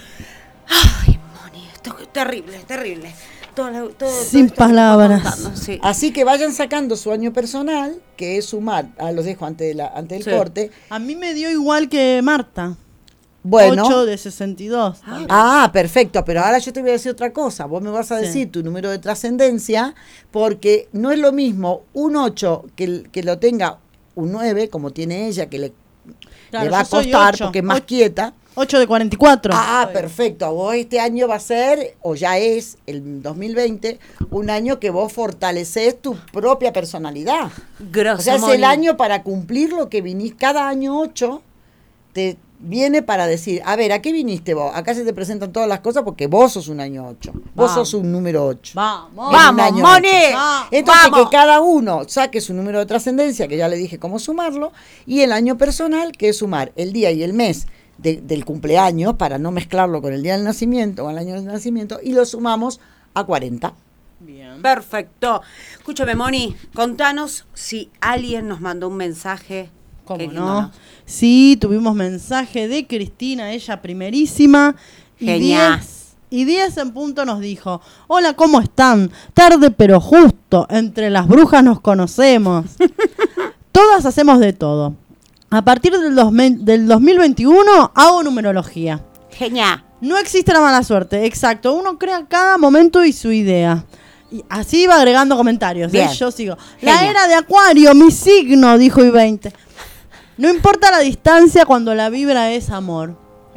S1: Ay, Moni, esto es terrible, terrible. Todo, lo- todo- todo
S5: Sin
S1: esto que me
S5: palabras.
S1: está contando, sí.
S3: Así que vayan sacando su año personal, que es sumar, ah, los dejo antes, de la, antes del
S1: Sí.
S3: corte.
S5: A mí me dio igual que Marta.
S3: Bueno.
S5: ocho de sesenta y dos.
S3: Ah, perfecto, pero ahora yo te voy a decir otra cosa. Vos me vas a
S5: Sí.
S3: decir tu número de trascendencia, porque no es lo mismo un ocho que, que lo tenga un nueve, como tiene ella, que le,
S5: Claro,
S3: le va a
S5: yo soy
S3: costar
S5: ocho.
S3: porque es más
S5: Ocho.
S3: quieta,
S5: ocho de cuarenta y cuatro.
S3: Ah, perfecto. Vos este año va a ser, o ya es, el dos mil veinte, un año que vos fortaleces tu propia personalidad.
S1: Grosso
S3: O sea, es
S1: Moni.
S3: el año para cumplir lo que vinís. Cada año ocho te viene para decir, a ver, ¿a qué viniste vos? Acá se te presentan todas las cosas porque vos sos un año ocho. Vos
S5: Vamos.
S3: sos un número ocho.
S5: Vamos.
S3: En un
S1: Vamos,
S3: año
S1: Moni.
S3: ocho.
S5: Ah,
S3: Entonces
S1: vamos.
S3: que cada uno saque su número de trascendencia, que ya le dije cómo sumarlo, y el año personal, que es sumar el día y el mes de- del cumpleaños, para no mezclarlo con el día del nacimiento o el año del nacimiento, y lo sumamos a cuarenta.
S5: Bien.
S1: Perfecto. Escúchame, Moni, contanos si alguien nos mandó un mensaje.
S5: ¿Cómo
S1: queriéndonos.
S5: no? Sí, tuvimos mensaje de Cristina, ella primerísima. Y
S1: Genial.
S5: diez y diez en punto nos dijo, hola, ¿cómo están? Tarde pero justo, entre las brujas nos conocemos. Todas hacemos de todo. A partir del, dos mil del dos mil veintiuno hago numerología.
S1: Genial.
S5: No existe la mala suerte, exacto. Uno crea cada momento y su idea. Y así va agregando comentarios. ¿eh?
S1: Bien.
S5: Yo sigo. La
S1: Genial.
S5: era de Acuario, mi signo, dijo I veinte. No importa la distancia cuando la vibra es amor.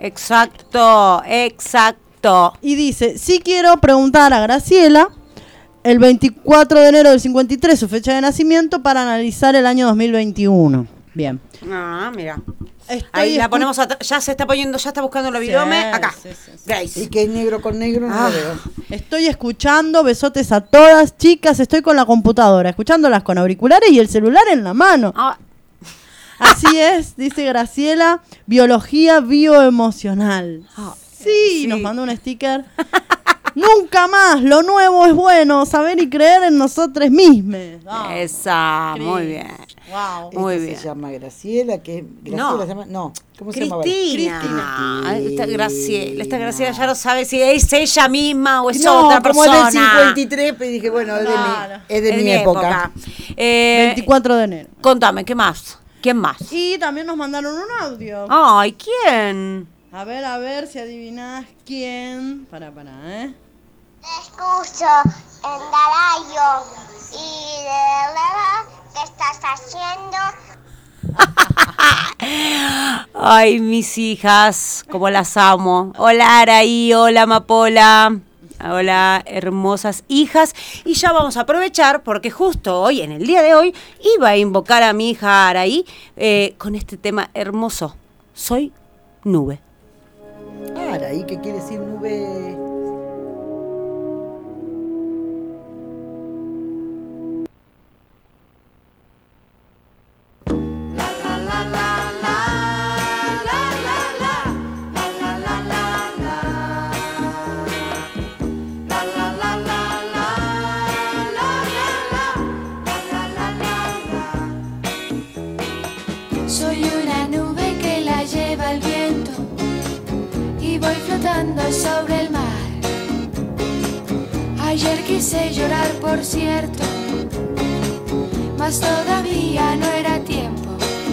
S1: Exacto, exacto.
S5: Y dice, sí quiero preguntar a Graciela, el veinticuatro de enero del cincuenta y tres, su fecha de nacimiento, para analizar el año dos mil veintiuno. Bien.
S1: Ah, mira.
S5: Estoy
S1: Ahí la
S5: escu-
S1: ponemos, at- ya se está poniendo, ya está buscando los videos. Acá.
S5: sí, sí, sí.
S1: Grace.
S3: Y que es negro con negro no
S1: Ah.
S3: lo veo.
S5: Estoy escuchando, besotes a todas, chicas, estoy con la computadora, escuchándolas con auriculares y el celular en la mano.
S1: Ah,
S5: Así es, dice Graciela, biología bioemocional.
S1: Ah,
S5: Sí,
S1: sí.
S5: nos mandó un sticker. Nunca más, lo nuevo es bueno, saber y creer en nosotros mismos. Ah,
S1: esa,
S5: Cris.
S1: muy bien.
S5: Wow.
S1: Muy
S3: Esta
S1: bien.
S3: se llama Graciela, que Graciela
S1: No.
S3: se llama, no, ¿cómo se llama?
S1: Cristina.
S3: Cristina.
S1: Esta Graciela, esta Graciela ya no sabe si es ella misma o es
S3: No,
S1: otra
S3: como
S1: persona.
S3: es del cincuenta y tres, pues dije, bueno, es de
S5: Claro.
S3: mi, es de mi época.
S1: Eh,
S5: veinticuatro de enero.
S1: Contame, ¿qué más? ¿Quién más?
S5: Y también nos mandaron un audio.
S1: Ay, ¿quién?
S5: A ver, a ver si adivinás quién. Para, para, ¿eh?
S6: Te escucho en la radio y de verdad, ¿qué estás haciendo?
S1: Ay, mis hijas, como las amo. Hola, Araí, hola, Amapola. Hola, hermosas hijas. Y ya vamos a aprovechar porque justo hoy, en el día de hoy, iba a invocar a mi hija Araí eh, con este tema hermoso. Soy nube.
S3: Ahora, ¿y qué quiere decir nube?
S4: Soy una nube que la lleva el viento y voy flotando sobre el mar. Ayer quise llorar, por cierto, mas todavía no era tiempo.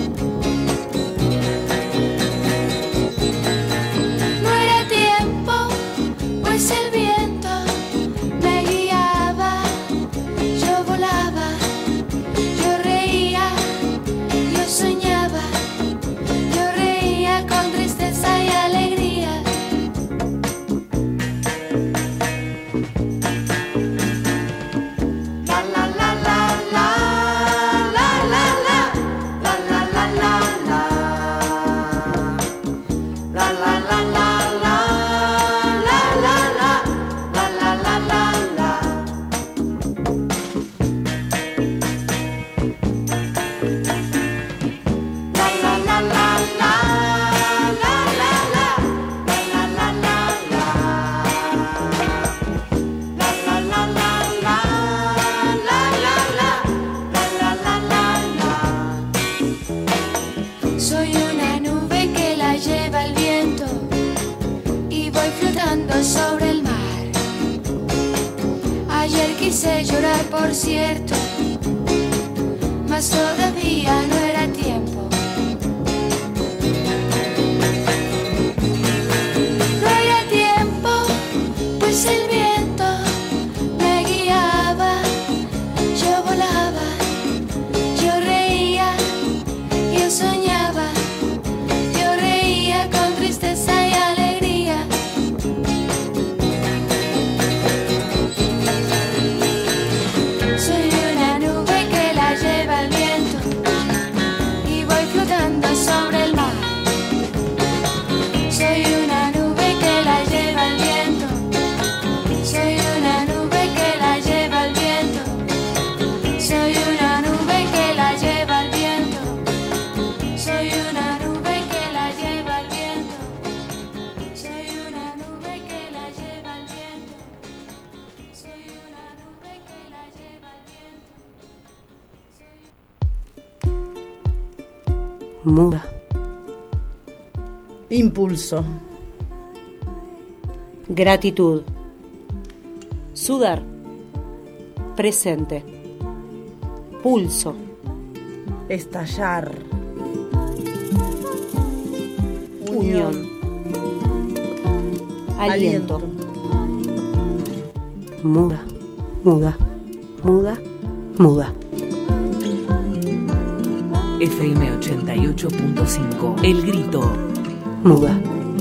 S4: No era tiempo, pues el viento me guiaba. Yo volaba, yo reía, yo soñaba, yo reía con tristeza y alegría. La la la la la, la la la, la la la la la, la la la la la, la la la, la la la la la. La la la la la, la la la, la la la la la. La la la la la, la la la, la la la la la. Soy una nube que la lleva el viento y voy flotando sobre el mar. Ayer quise llorar, por cierto, mas todavía no era tiempo. No era tiempo, pues el viento me guiaba. Yo volaba, yo reía, yo soñaba, yo reía con tristeza
S1: muda,
S5: Impulso.
S1: gratitud, sudar, presente, pulso,
S5: Estallar.
S1: unión, aliento, muda, muda, muda, muda.
S7: F M ochenta y ocho punto cinco. El Grito.
S1: Muda.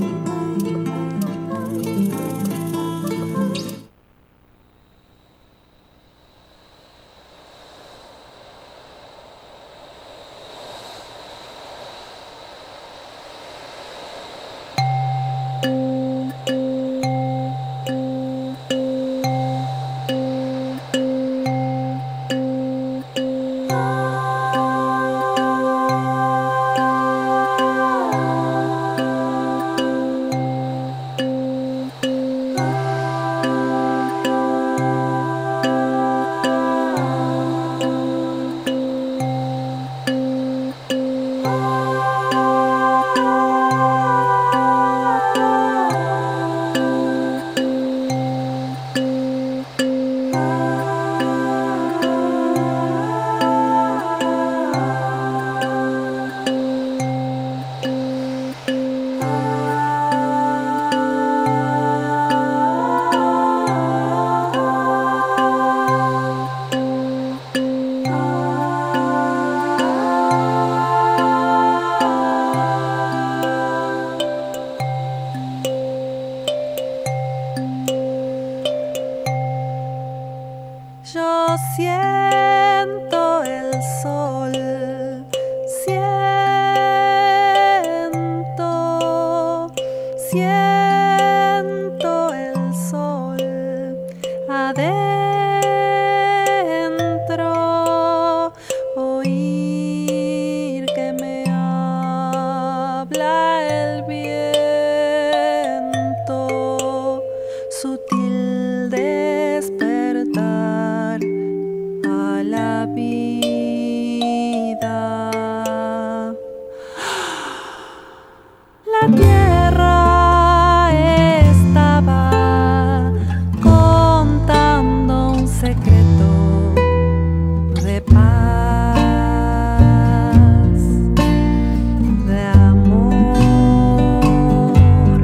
S8: Yo siento el sol, siento, siento el sol adentro, oír que me habla el viento, sutil despertar a la vida. La tierra estaba contando un secreto de paz, de amor,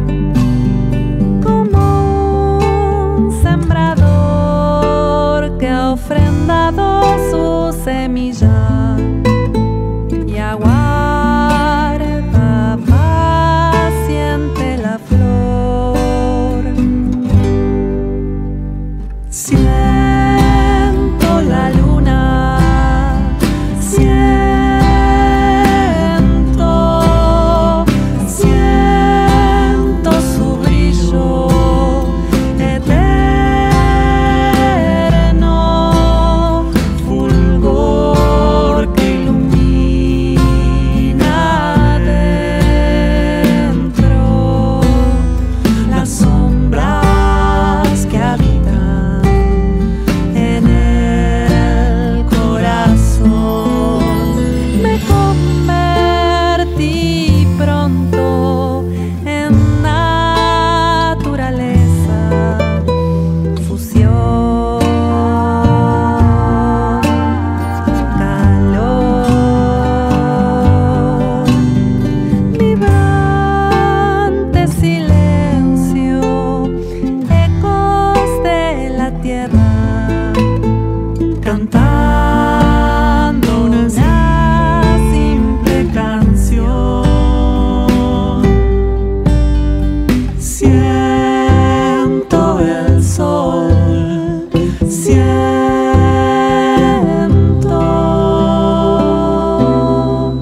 S8: como un sembrador que ha ofrendado su semilla y aguarda paciente la flor. Siento la luna, siento, siento su brillo eterno, fulgor que ilumina adentro las sombras que habitan en el corazón. Me convertí pronto en naturaleza, fusión, calor, vibrante silencio, ecos de la tierra, cantando una simple canción. Siento el sol, siento.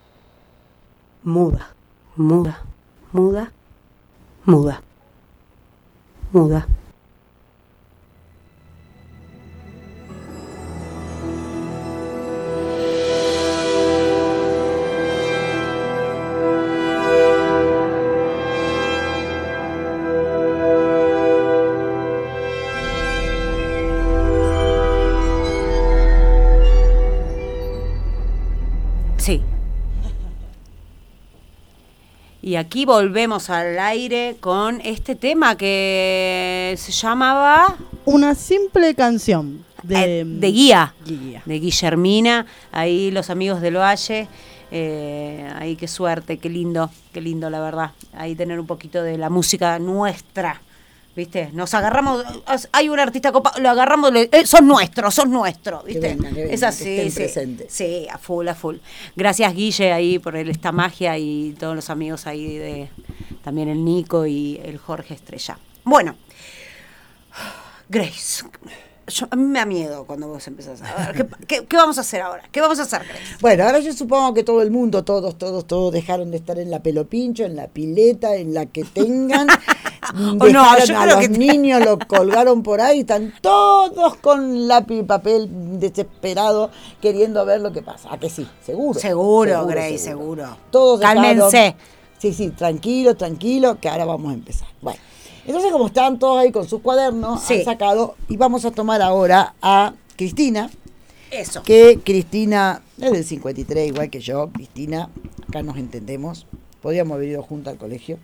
S1: Muda, muda, muda, muda. muda. Sí. Y aquí volvemos al aire con este tema que se llamaba
S5: Una simple canción de,
S1: eh, de Guía,
S5: Guía.
S1: de Guillermina. Ahí los amigos del Valle. Eh, ahí qué suerte, qué lindo, qué lindo la verdad. Ahí tener un poquito de la música nuestra. ¿Viste? Nos agarramos, hay un artista copa, lo agarramos, le, eh, son nuestros, son nuestros, ¿viste?
S3: Que vengan, que vengan,
S1: es así,
S3: que estén
S1: sí,
S3: presentes.
S1: sí, a full, a full. Gracias Guille ahí por el, esta magia y todos los amigos ahí de, también el Nico y el Jorge Estrella. Bueno, Grace, yo, a mí me da miedo cuando vos empezás a ver, ¿qué, qué, ¿qué vamos a hacer ahora? ¿Qué vamos a hacer, Grace?
S3: Bueno, ahora yo supongo que todo el mundo, todos, todos, todos dejaron de estar en la pelopincho, en la pileta, en la que tengan.
S1: O
S3: Dejaron
S1: no, yo
S3: a
S1: creo
S3: los
S1: que-
S3: niños, lo colgaron por ahí, están todos con lápiz y papel desesperados queriendo ver lo que pasa. ¿A que sí? Seguro.
S1: Seguro, Grace, seguro.
S3: Todos dejaron-
S1: Cálmense.
S3: Sí, sí, tranquilo, tranquilo, que ahora vamos a empezar. Bueno, entonces como están todos ahí con sus cuadernos,
S1: Sí.
S3: han sacado, y vamos a tomar ahora a Cristina,
S1: Eso.
S3: que Cristina es del cincuenta y tres, igual que yo. Cristina, acá nos entendemos. Podríamos haber ido juntos al colegio.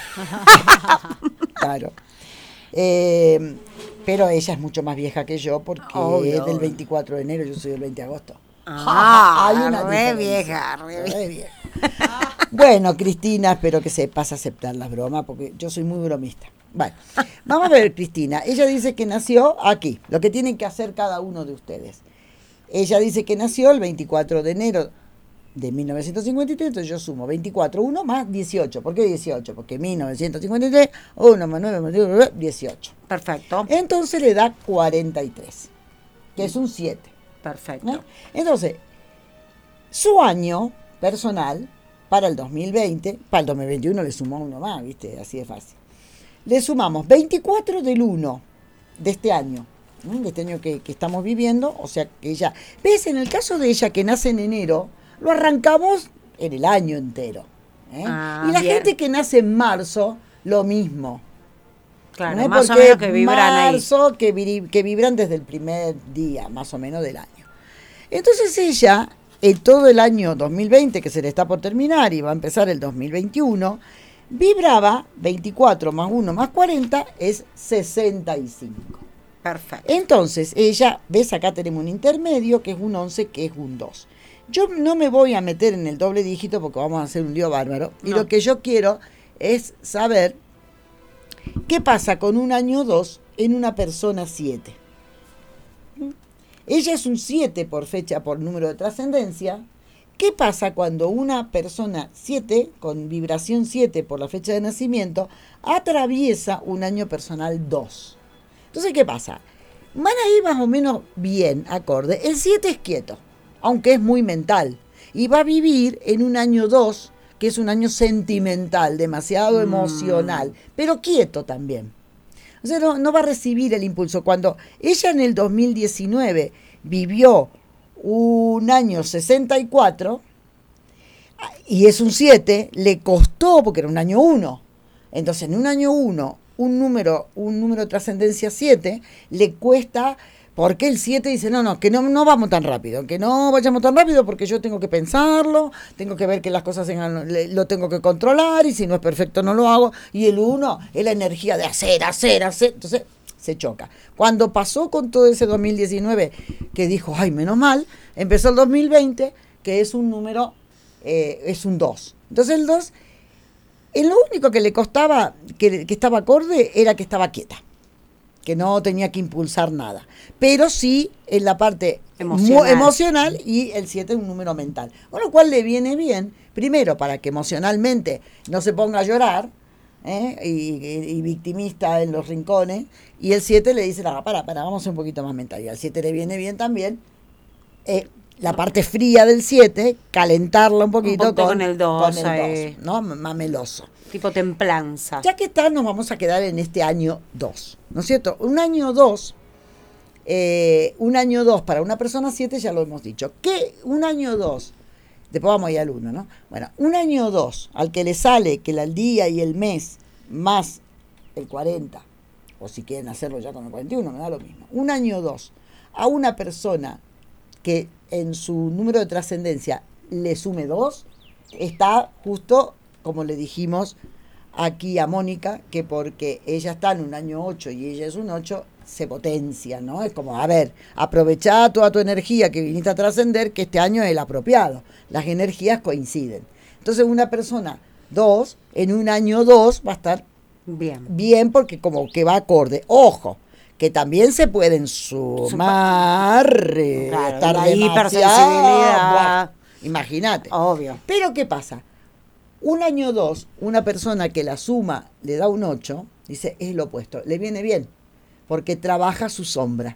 S3: Claro. Eh, pero ella es mucho más vieja que yo porque
S1: Obvio,
S3: es del
S1: obvio.
S3: veinticuatro de enero, yo soy del veinte de agosto.
S1: Ah,
S3: Hay una
S1: re
S3: diferencia.
S1: vieja, re vieja.
S3: Re vieja. Bueno, Cristina, espero que sepas aceptar las bromas porque yo soy muy bromista. Bueno, vamos a ver, Cristina. Ella dice que nació aquí, lo que tienen que hacer cada uno de ustedes. Ella dice que nació el veinticuatro de enero de mil novecientos cincuenta y tres, entonces yo sumo veinticuatro, uno más dieciocho. ¿Por qué dieciocho? Porque mil novecientos cincuenta y tres, uno más nueve más diez, dieciocho.
S1: Perfecto,
S3: Entonces le da cuarenta y tres, que es un siete.
S1: perfecto.
S3: ¿no? Entonces, su año personal para el dos mil veinte, para el dos mil veintiuno le sumó uno más, ¿viste? Así de fácil. Le sumamos veinticuatro del uno de este año, ¿no? De este año que, que estamos viviendo, o sea que ella, ¿ves? En el caso de ella que nace en enero, lo arrancamos en el año entero. ¿eh?
S1: Ah,
S3: y la
S1: bien.
S3: gente que nace en marzo, lo mismo.
S1: Claro,
S3: ¿no?
S1: más o
S3: Porque
S1: menos que vibran ahí.
S3: marzo, que, vi- que vibran desde el primer día, más o menos, del año. Entonces ella, en todo el año dos mil veinte, que se le está por terminar y va a empezar el dos mil veintiuno, vibraba veinticuatro más uno más cuarenta es sesenta y cinco.
S1: Perfecto.
S3: Entonces, ella, ves, acá tenemos un intermedio, que es un once, que es un dos. Yo no me voy a meter en el doble dígito porque vamos a hacer un lío bárbaro. Y
S1: No.
S3: lo que yo quiero es saber qué pasa con un año dos en una persona siete. Ella es un siete por fecha, por número de trascendencia. ¿Qué pasa cuando una persona siete, con vibración siete por la fecha de nacimiento, atraviesa un año personal dos? Entonces, ¿qué pasa? Van a ir más o menos bien, acorde. El siete es quieto, aunque es muy mental. Y va a vivir en un año dos, que es un año sentimental, demasiado
S1: Mm.
S3: emocional, pero quieto también. O sea, no, no va a recibir el impulso. Cuando ella en el dos mil diecinueve vivió un año sesenta y cuatro, y es un siete, le costó, porque era un año uno. Entonces, en un año uno, un número, un número de trascendencia siete, le cuesta, porque el siete dice, no, no, que no, no vamos tan rápido, que no vayamos tan rápido porque yo tengo que pensarlo, tengo que ver que las cosas vengan, le- lo tengo que controlar, y si no es perfecto no lo hago. Y el uno es la energía de hacer, hacer, hacer. Entonces, se choca. Cuando pasó con todo ese dos mil diecinueve, que dijo, ay, menos mal, empezó el dos mil veinte, que es un número, eh, es un dos. Entonces el dos, en lo único que le costaba, que, que estaba acorde, era que estaba quieta, que no tenía que impulsar nada. Pero sí en la parte
S1: Emocional.
S3: mu- emocional, y el siete es un número mental. Con lo cual le viene bien, primero, para que emocionalmente no se ponga a llorar, ¿eh? y, y- y victimista en los rincones, y el siete le dice, no, para, para, vamos a ser un poquito más mental, y al siete le viene bien también eh, la parte fría del siete, calentarla un poquito,
S1: Un poquito
S3: con,
S1: con el dos,
S3: con el
S1: ahí.
S3: dos, ¿no? Más meloso.
S1: Tipo templanza.
S3: Ya que tal, nos vamos a quedar en este año dos, ¿no es cierto? Un año dos, eh, un año dos para una persona siete, ya lo hemos dicho. ¿Qué? Un año dos, después vamos a ir al uno, ¿no? Bueno, un año dos, al que le sale que el día y el mes más el cuarenta, o si quieren hacerlo ya con el cuarenta y uno, me da lo mismo. Un año dos, a una persona que en su número de trascendencia le sume dos, está justo, como le dijimos aquí a Mónica, que porque ella está en un año ocho y ella es un ocho, se potencia, ¿no? Es como, a ver, aprovechá toda tu energía que viniste a trascender, que este año es el apropiado. Las energías coinciden. Entonces una persona dos, en un año dos va a estar
S1: Bien.
S3: bien porque como que va acorde. Ojo, que también se pueden sumar, eh,
S1: Claro,
S3: estar
S1: la
S3: demasiado,
S1: hipersensibilidad.
S3: buah, imagínate.
S1: Obvio.
S3: Pero ¿qué pasa? Un año dos, una persona que la suma le da un ocho, dice, es lo opuesto, le viene bien, porque trabaja su sombra.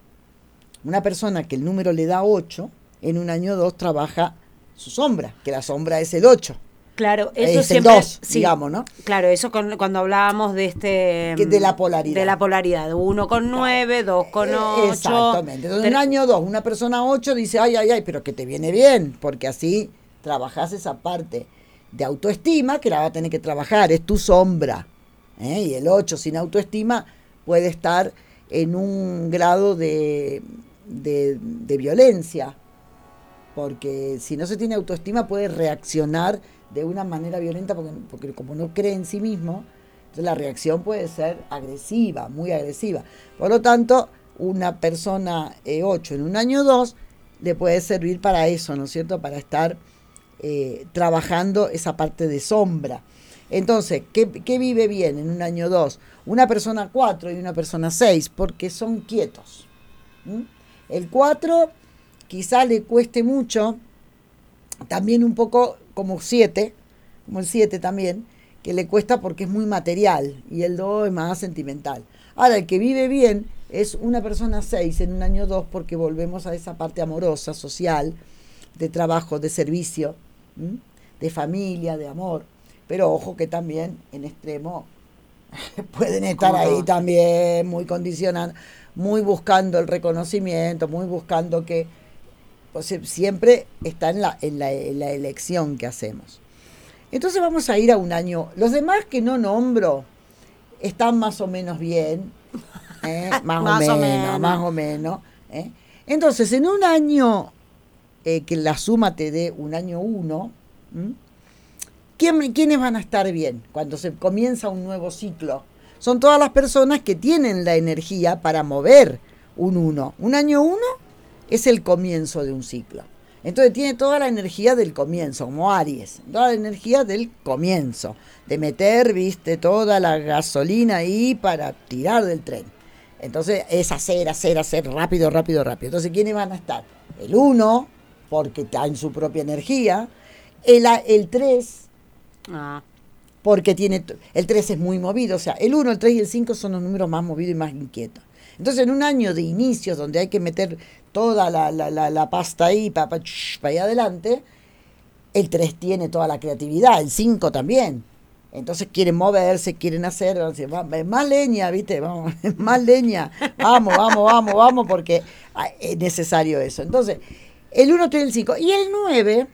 S3: Una persona que el número le da ocho, en un año dos trabaja su sombra, que la sombra es el ocho.
S1: Claro, eso
S3: Es el
S1: siempre,
S3: dos,
S1: sí,
S3: digamos, ¿no?
S1: Claro, eso con- cuando hablábamos de este
S3: Que de la polaridad.
S1: de la polaridad, uno con nueve, dos con
S3: Eh,
S1: ocho.
S3: Exactamente. Entonces, en
S1: Tre-
S3: un año dos, una persona ocho dice, ay, ay, ay, pero que te viene bien, porque así trabajás esa parte de autoestima que la va a tener que trabajar, es tu sombra. ¿eh? Y el ocho sin autoestima puede estar en un grado de, de, de violencia, porque si no se tiene autoestima puede reaccionar de una manera violenta, porque, porque como no cree en sí mismo, entonces la reacción puede ser agresiva, muy agresiva. Por lo tanto, una persona eh, ocho en un año dos le puede servir para eso, ¿no es cierto? Para estar eh, trabajando esa parte de sombra. Entonces, ¿qué, qué vive bien en un año dos? Una persona cuatro y una persona seis, porque son quietos. ¿Mm? El cuatro quizá le cueste mucho, también un poco como siete, como el siete también, que le cuesta porque es muy material y el dos es más sentimental. Ahora, el que vive bien es una persona seis en un año dos porque volvemos a esa parte amorosa, social, de trabajo, de servicio, ¿m? de familia, de amor. Pero ojo que también en extremo pueden estar
S1: Como
S3: ahí
S1: todos.
S3: también muy condicionados, muy buscando el reconocimiento, muy buscando que o sea, siempre está en la, en, la, en la elección que hacemos. Entonces vamos a ir a un año. Los demás que no nombro están más o menos bien, ¿eh? más,
S1: Más
S3: o,
S1: o
S3: menos,
S1: menos.
S3: más o menos. ¿eh? Entonces, en un año eh, que la suma te dé un año uno, ¿m? ¿quién, ¿quiénes van a estar bien cuando se comienza un nuevo ciclo? Son todas las personas que tienen la energía para mover un uno. Un año uno es el comienzo de un ciclo. Entonces tiene toda la energía del comienzo, como Aries, toda la energía del comienzo, de meter, viste, toda la gasolina ahí para tirar del tren. Entonces es hacer, hacer, hacer, rápido, rápido, rápido. Entonces, ¿quiénes van a estar? El uno, porque está en su propia energía, el, el tres,
S1: Ah,
S3: porque tiene, el tres es muy movido, o sea, el uno, el tres y el cinco son los números más movidos y más inquietos. Entonces, en un año de inicios donde hay que meter toda la, la, la, la pasta ahí para pa, pa allá adelante, el tres tiene toda la creatividad, el cinco también. Entonces quieren moverse, quieren hacer, más leña, ¿viste? Vamos, más leña, vamos, vamos, vamos, vamos, porque es necesario eso. Entonces, el uno tiene el cinco y el nueve,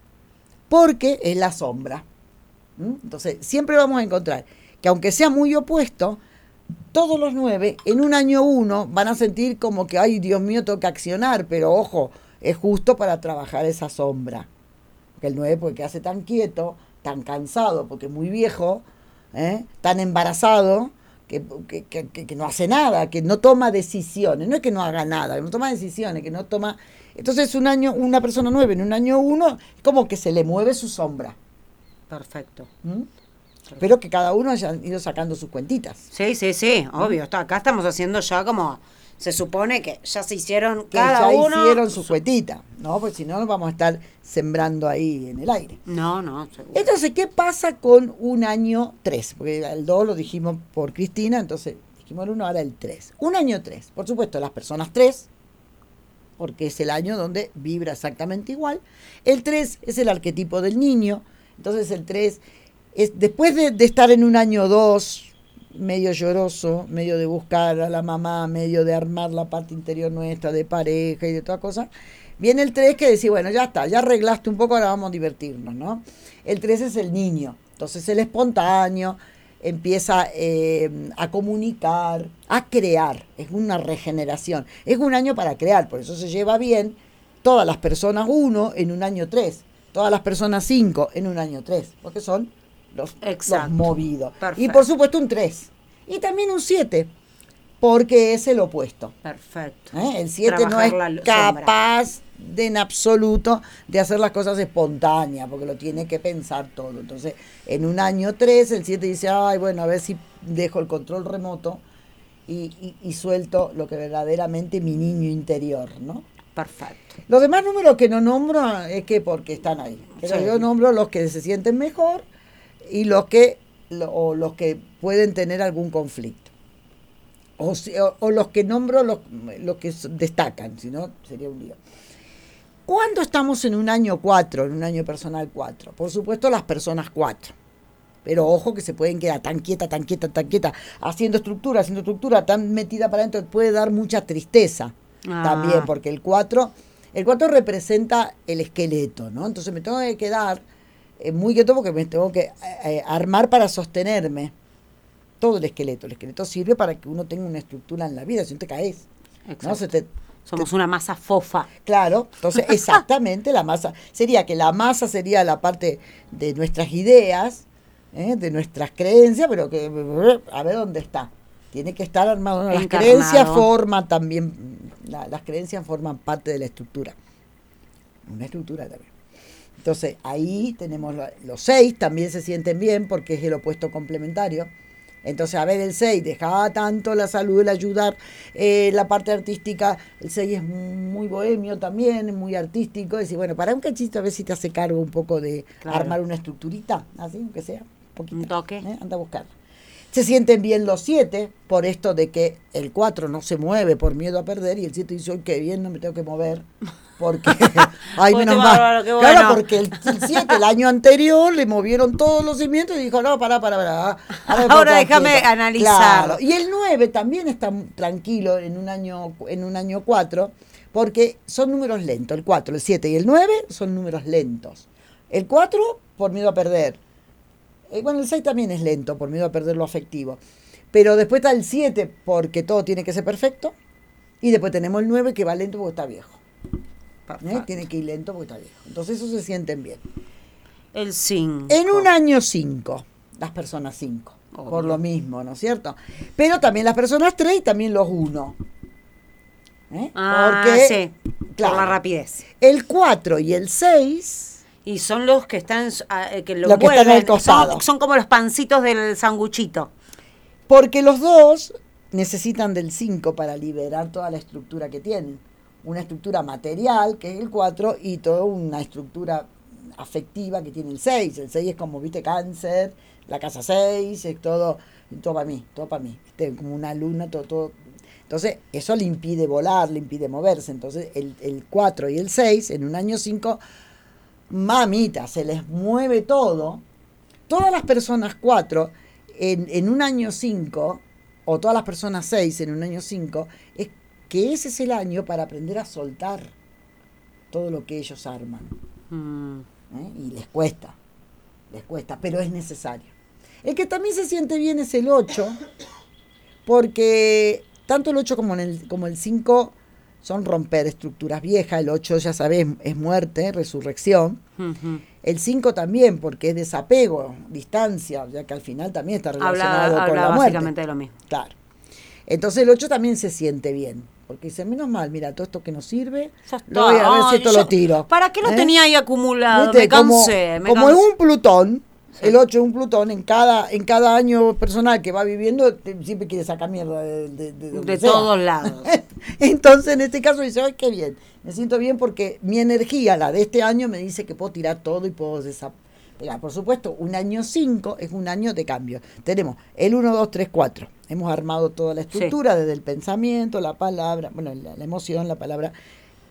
S3: porque es la sombra. ¿Mm? Entonces, siempre vamos a encontrar que aunque sea muy opuesto, todos los nueve en un año uno van a sentir como que, ay, Dios mío, tengo que accionar, pero ojo, es justo para trabajar esa sombra. Porque el nueve, porque hace tan quieto, tan cansado, porque es muy viejo, ¿eh? tan embarazado, que, que, que, que no hace nada, que no toma decisiones. No es que no haga nada, que no toma decisiones, que no toma... Entonces, un año, una persona nueve en un año uno, es como que se le mueve su sombra.
S1: perfecto.
S3: ¿Mm? Espero que cada uno haya ido sacando sus cuentitas.
S1: Sí, sí, sí, obvio. Está, acá estamos haciendo ya como, se supone que ya se hicieron
S3: Que
S1: cada
S3: ya
S1: uno.
S3: hicieron su cuentita, ¿no? Porque si no, vamos a estar sembrando ahí en el aire.
S1: No, no, seguro.
S3: Entonces, ¿qué pasa con un año tres? Porque el dos lo dijimos por Cristina, entonces dijimos el uno, ahora el tres. Un año tres. Por supuesto, las personas tres porque es el año donde vibra exactamente igual. El tres es el arquetipo del niño, entonces el tres es después de, de estar en un año dos, medio lloroso, medio de buscar a la mamá, medio de armar la parte interior nuestra de pareja y de toda cosa, viene el tres que dice, bueno, ya está, ya arreglaste un poco, ahora vamos a divertirnos, ¿no? El tres es el niño, entonces el espontáneo, empieza eh, a comunicar, a crear, es una regeneración, es un año para crear, por eso se lleva bien todas las personas uno en un año tres, todas las personas cinco en un año tres, porque son los, los movidos. Perfecto. Y por supuesto un tres, y también un siete, porque es el opuesto.
S1: Perfecto.
S3: ¿Eh? El siete no es capaz de en absoluto de hacer las cosas espontáneas, porque lo tiene que pensar todo. Entonces, en un año tres, el siete dice, ay, bueno, a ver si dejo el control remoto y, y, y suelto lo que verdaderamente mi niño interior, ¿no?
S1: Perfecto.
S3: Los demás números que no nombro es que porque están ahí. Pero sí, yo nombro los que se sienten mejor y los que, lo, o los que pueden tener algún conflicto. O, o, o los que nombro, los, los que destacan, si no, sería un lío. ¿Cuándo estamos en un año cuatro, en un año personal cuatro? Por supuesto, las personas cuatro. Pero ojo que se pueden quedar tan quieta, tan quieta, tan quieta, haciendo estructura, haciendo estructura, tan metida para adentro, puede dar mucha tristeza ah. también, porque el cuatro, el cuatro representa el esqueleto, ¿no? Entonces me tengo que quedar eh, muy quieto porque me tengo que eh, armar para sostenerme. Todo el esqueleto. El esqueleto sirve para que uno tenga una estructura en la vida, si no te caes. ¿No? Se te,
S1: Somos te, una masa fofa.
S3: Claro, entonces exactamente la masa. Sería que la masa sería la parte de nuestras ideas, ¿eh? de nuestras creencias, pero que a ver dónde está. Tiene que estar armado. Las Encarnado. creencias forman también, la, las creencias forman parte de la estructura. Una estructura también. Entonces ahí tenemos los seis, también se sienten bien porque es el opuesto complementario. Entonces, a ver, el seis dejaba tanto la salud, el ayudar, eh, la parte artística, el seis es muy bohemio también, muy artístico, decir, bueno, para un cachito a ver si te hace cargo un poco de claro. armar una estructurita, así, aunque sea, un poquito.
S1: Un toque.
S3: ¿eh? Anda a buscarla. Se sienten bien los siete, por esto de que el cuatro no se mueve por miedo a perder, y el siete dice, hoy qué bien, no me tengo que mover, porque, ay, menos mal. Bueno. Claro, porque el siete, el año anterior, le movieron todos los cimientos y dijo, no, pará, pará, pará. Ahora,
S1: ahora déjame quieta. analizar.
S3: Claro. Y el nueve también está tranquilo en un año en un año cuatro, porque son números lentos, el cuatro, el siete y el nueve son números lentos. El cuatro, por miedo a perder. Eh, bueno, el seis también es lento, por miedo a perder lo afectivo. Pero después está el siete, porque todo tiene que ser perfecto. Y después tenemos el nueve, que va lento porque está viejo. ¿Eh? Tiene que ir lento porque está viejo. Entonces eso se sienten bien.
S1: El cinco.
S3: En un año cinco, las personas cinco. Obvio. Por lo mismo, ¿no es cierto? Pero también las personas tres y también los uno. ¿Eh?
S1: Ah,
S3: porque,
S1: sí. Claro, por la rapidez.
S3: El cuatro y el seis...
S1: Y son los que están, uh, que lo,
S3: lo que
S1: vuelven,
S3: están al costado.
S1: Son, son como los pancitos del sanguchito.
S3: Porque los dos necesitan del cinco para liberar toda la estructura que tienen. Una estructura material, que es el cuatro, y toda una estructura afectiva que tiene el seis. El seis es como, viste, Cáncer, la casa seis, es todo, todo para mí, todo para mí. Este, como una luna, todo, todo. Entonces, eso le impide volar, le impide moverse. Entonces, el, el cuatro y el seis, en un año cinco... mamita, se les mueve todo. Todas las personas cuatro en, en un año cinco, o todas las personas seis en un año cinco, es que ese es el año para aprender a soltar todo lo que ellos arman. Mm. ¿Eh? Y les cuesta, les cuesta, pero es necesario. El que también se siente bien es el ocho, porque tanto el ocho como el, como el cinco son romper estructuras viejas. El ocho, ya sabes, es muerte, resurrección. Uh-huh. El cinco también, porque es desapego, distancia, ya que al final también está relacionado habla, con habla la muerte.
S1: Básicamente de lo mismo.
S3: Claro. Entonces el ocho también se siente bien, porque dice, menos mal, mira, todo esto que nos sirve, lo voy a ver si esto yo, lo tiro.
S1: ¿Para qué lo
S3: ¿Eh?
S1: tenía ahí acumulado?
S3: ¿Viste?
S1: Me cansé.
S3: Como,
S1: me
S3: como cansé.
S1: en
S3: un Plutón. Sí. El ocho es un Plutón, en cada en cada año personal que va viviendo, te, siempre quiere sacar mierda de, de, de,
S1: de todos lados.
S3: Entonces, en este caso dice, ay, qué bien, me siento bien porque mi energía, la de este año, me dice que puedo tirar todo y puedo desapegar. Por supuesto, un año cinco es un año de cambio. Tenemos el uno, dos, tres, cuatro. Hemos armado toda la estructura, sí. desde el pensamiento, la palabra, bueno, la, la emoción, la palabra,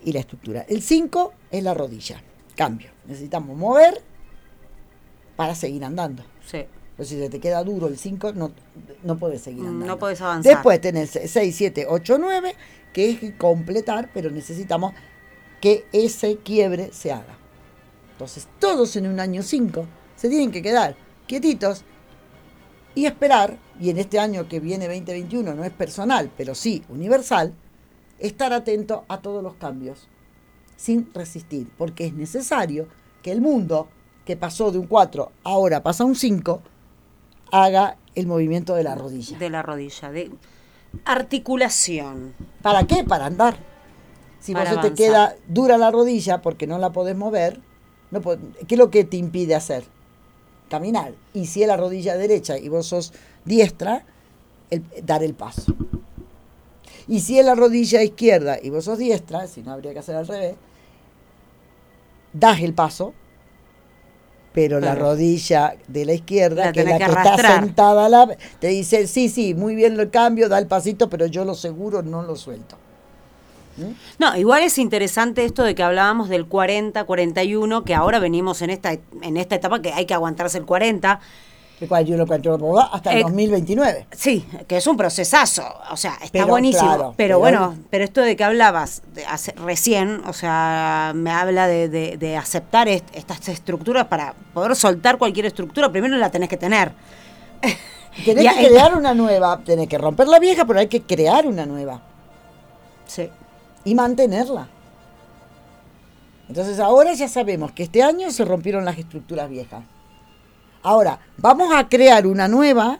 S3: y la estructura. El cinco es la rodilla. Cambio. Necesitamos mover para seguir andando.
S1: Sí.
S3: Pues si se te queda duro el cinco, no, no puedes seguir andando.
S1: No puedes avanzar.
S3: Después tenés seis, siete, ocho, nueve, que es completar, pero necesitamos que ese quiebre se haga. Entonces, todos en un año cinco se tienen que quedar quietitos y esperar, y en este año que viene veinte veintiuno no es personal, pero sí universal, estar atento a todos los cambios, sin resistir, porque es necesario que el mundo, que pasó de un cuatro, ahora pasa a un cinco, haga el movimiento de la rodilla.
S1: De la rodilla, de articulación.
S3: ¿Para qué? Para andar. Si
S1: Para
S3: vos se te
S1: avanzar.
S3: queda dura la rodilla porque no la podés mover, no pod- ¿qué es lo que te impide hacer? Caminar. Y si es la rodilla derecha y vos sos diestra, el- dar el paso. Y si es la rodilla izquierda y vos sos diestra, si no habría que hacer al revés, das el paso, pero la
S1: Pero
S3: rodilla de la izquierda,
S1: la
S3: que es
S1: tenés
S3: la
S1: que
S3: que está
S1: arrastrar.
S3: sentada, la, te dice, sí, sí, muy bien el cambio, da el pasito, pero yo lo seguro no lo suelto.
S1: No, igual es interesante esto de que hablábamos del cuarenta, cuarenta y uno, que ahora venimos en esta en esta etapa que hay que aguantarse el cuarenta.
S3: De cual yo lo cuento hasta el
S1: Eh,
S3: dos mil veintinueve.
S1: Sí, que es un procesazo, o sea, está
S3: Pero,
S1: buenísimo.
S3: claro,
S1: pero,
S3: pero-
S1: bueno, pero esto de que hablabas de hace- recién, o sea, me habla de, de- de aceptar est- estas estructuras para poder soltar cualquier estructura, primero la tenés que tener.
S3: Tenés
S1: Ya,
S3: que
S1: eh,
S3: crear una nueva, tenés que romper la vieja, pero hay que crear una nueva
S1: Sí.
S3: y mantenerla. Entonces ahora ya sabemos que este año se rompieron las estructuras viejas. Ahora, vamos a crear una nueva,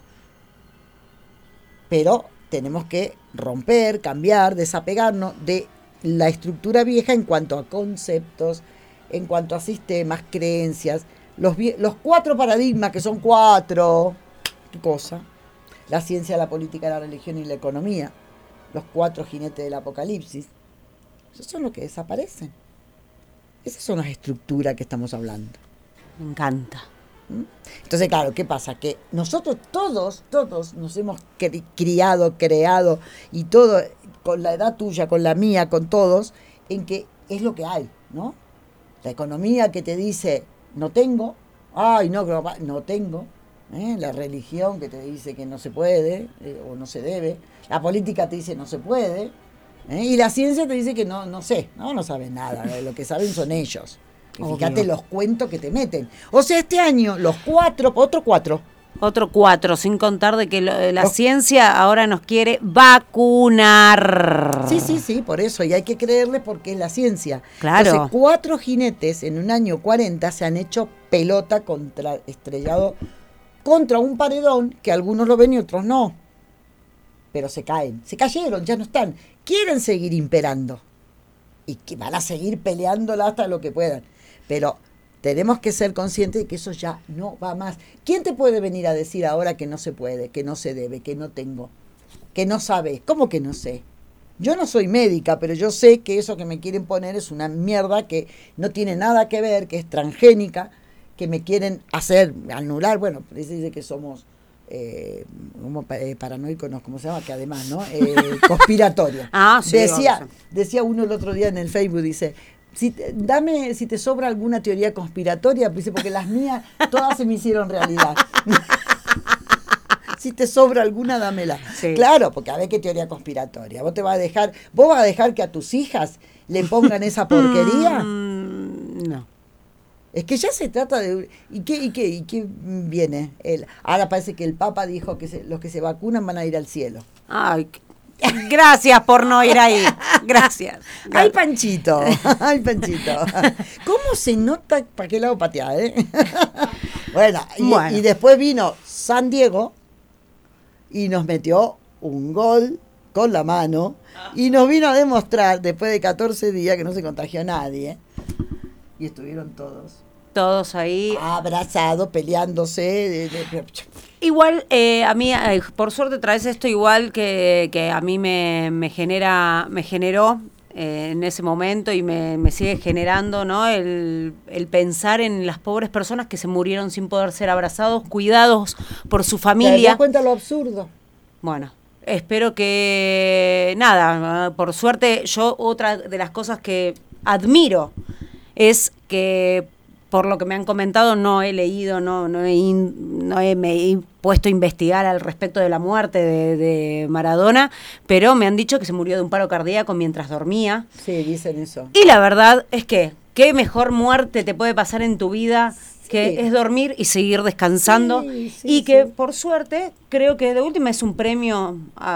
S3: pero tenemos que romper, cambiar, desapegarnos de la estructura vieja en cuanto a conceptos, en cuanto a sistemas, creencias, los, vie- los cuatro paradigmas, que son cuatro, ¿qué cosa? La ciencia, la política, la religión y la economía, los cuatro jinetes del apocalipsis, esos son los que desaparecen. Esas son las estructuras que estamos hablando.
S1: Me encanta.
S3: Entonces, claro, ¿qué pasa? Que nosotros todos, todos nos hemos cri- criado, creado, y todo, con la edad tuya, con la mía, con todos, en que es lo que hay, ¿no? La economía que te dice, no tengo, ay, no, no, no tengo, ¿eh? La religión que te dice que no se puede, eh, o no se debe, la política te dice no se puede, ¿eh? Y la ciencia te dice que no, no sé, no, no saben nada, lo que saben son ellos. Y
S1: Obvio.
S3: fíjate los cuentos que te meten. O sea, este año, los cuatro, otro cuatro.
S1: Otro cuatro, sin contar de que lo- la
S3: Los-
S1: ciencia ahora nos quiere vacunar.
S3: Sí, sí, sí, por eso. Y hay que creerle porque es la ciencia.
S1: Claro.
S3: Entonces, cuatro jinetes en un año cuarenta se han hecho pelota contra, estrellado contra un paredón que algunos lo ven y otros no. Pero se caen. Se cayeron, ya no están. Quieren seguir imperando. Y que van a seguir peleándola hasta lo que puedan. Pero tenemos que ser conscientes de que eso ya no va más. ¿Quién te puede venir a decir ahora que no se puede, que no se debe, que no tengo, que no sabes? ¿Cómo que no sé? Yo no soy médica, pero yo sé que eso que me quieren poner es una mierda que no tiene nada que ver, que es transgénica, que me quieren hacer anular. Bueno, se dice que somos eh, como pa- eh, paranoicos, no, ¿cómo se llama? Que además, ¿no? Eh, conspiratorio.
S1: Ah, sí,
S3: Decía,
S1: vamos
S3: decía uno el otro día en el Facebook, dice, si te- dame, si te sobra alguna teoría conspiratoria, dice, porque las mías todas se me hicieron realidad. Si te sobra alguna, dámela.
S1: Sí.
S3: Claro, porque a ver qué teoría conspiratoria. Vos te vas a dejar, vos vas a dejar que a tus hijas le pongan esa porquería.
S1: Mm, no.
S3: Es que ya se trata de... ¿Y qué, y qué, y qué viene? El, ahora parece que el Papa dijo que se- los que se vacunan van a ir al cielo.
S1: Ay, qué- gracias por no ir ahí. Gracias.
S3: ¡Ay, Panchito! ¡Ay, Panchito! ¿Cómo se nota para qué lado patear, eh? bueno, y,
S1: Bueno.
S3: y después vino San Diego y nos metió un gol con la mano y nos vino a demostrar, después de catorce días, que no se contagió nadie. Y estuvieron todos
S1: Todos ahí.
S3: abrazados, peleándose. de- de- de-
S1: Igual, eh, a mí, eh, por suerte traes esto igual que, que a mí me, me genera, me generó eh, en ese momento y me, me sigue generando, ¿no? El, el pensar en las pobres personas que se murieron sin poder ser abrazados, cuidados por su
S3: ¿Te das
S1: familia.
S3: cuenta lo absurdo?
S1: Bueno, espero que, nada, por suerte, yo otra de las cosas que admiro es que, por lo que me han comentado, no he leído, no, no, he, in, no he, me he puesto a investigar al respecto de la muerte de, de Maradona, pero me han dicho que se murió de un paro cardíaco mientras dormía.
S3: Sí, dicen eso.
S1: Y la verdad es que, ¿qué mejor muerte te puede pasar en tu vida? Que
S3: Sí.
S1: es dormir y seguir descansando,
S3: Sí, sí,
S1: y que
S3: sí.
S1: por suerte creo que de última es un premio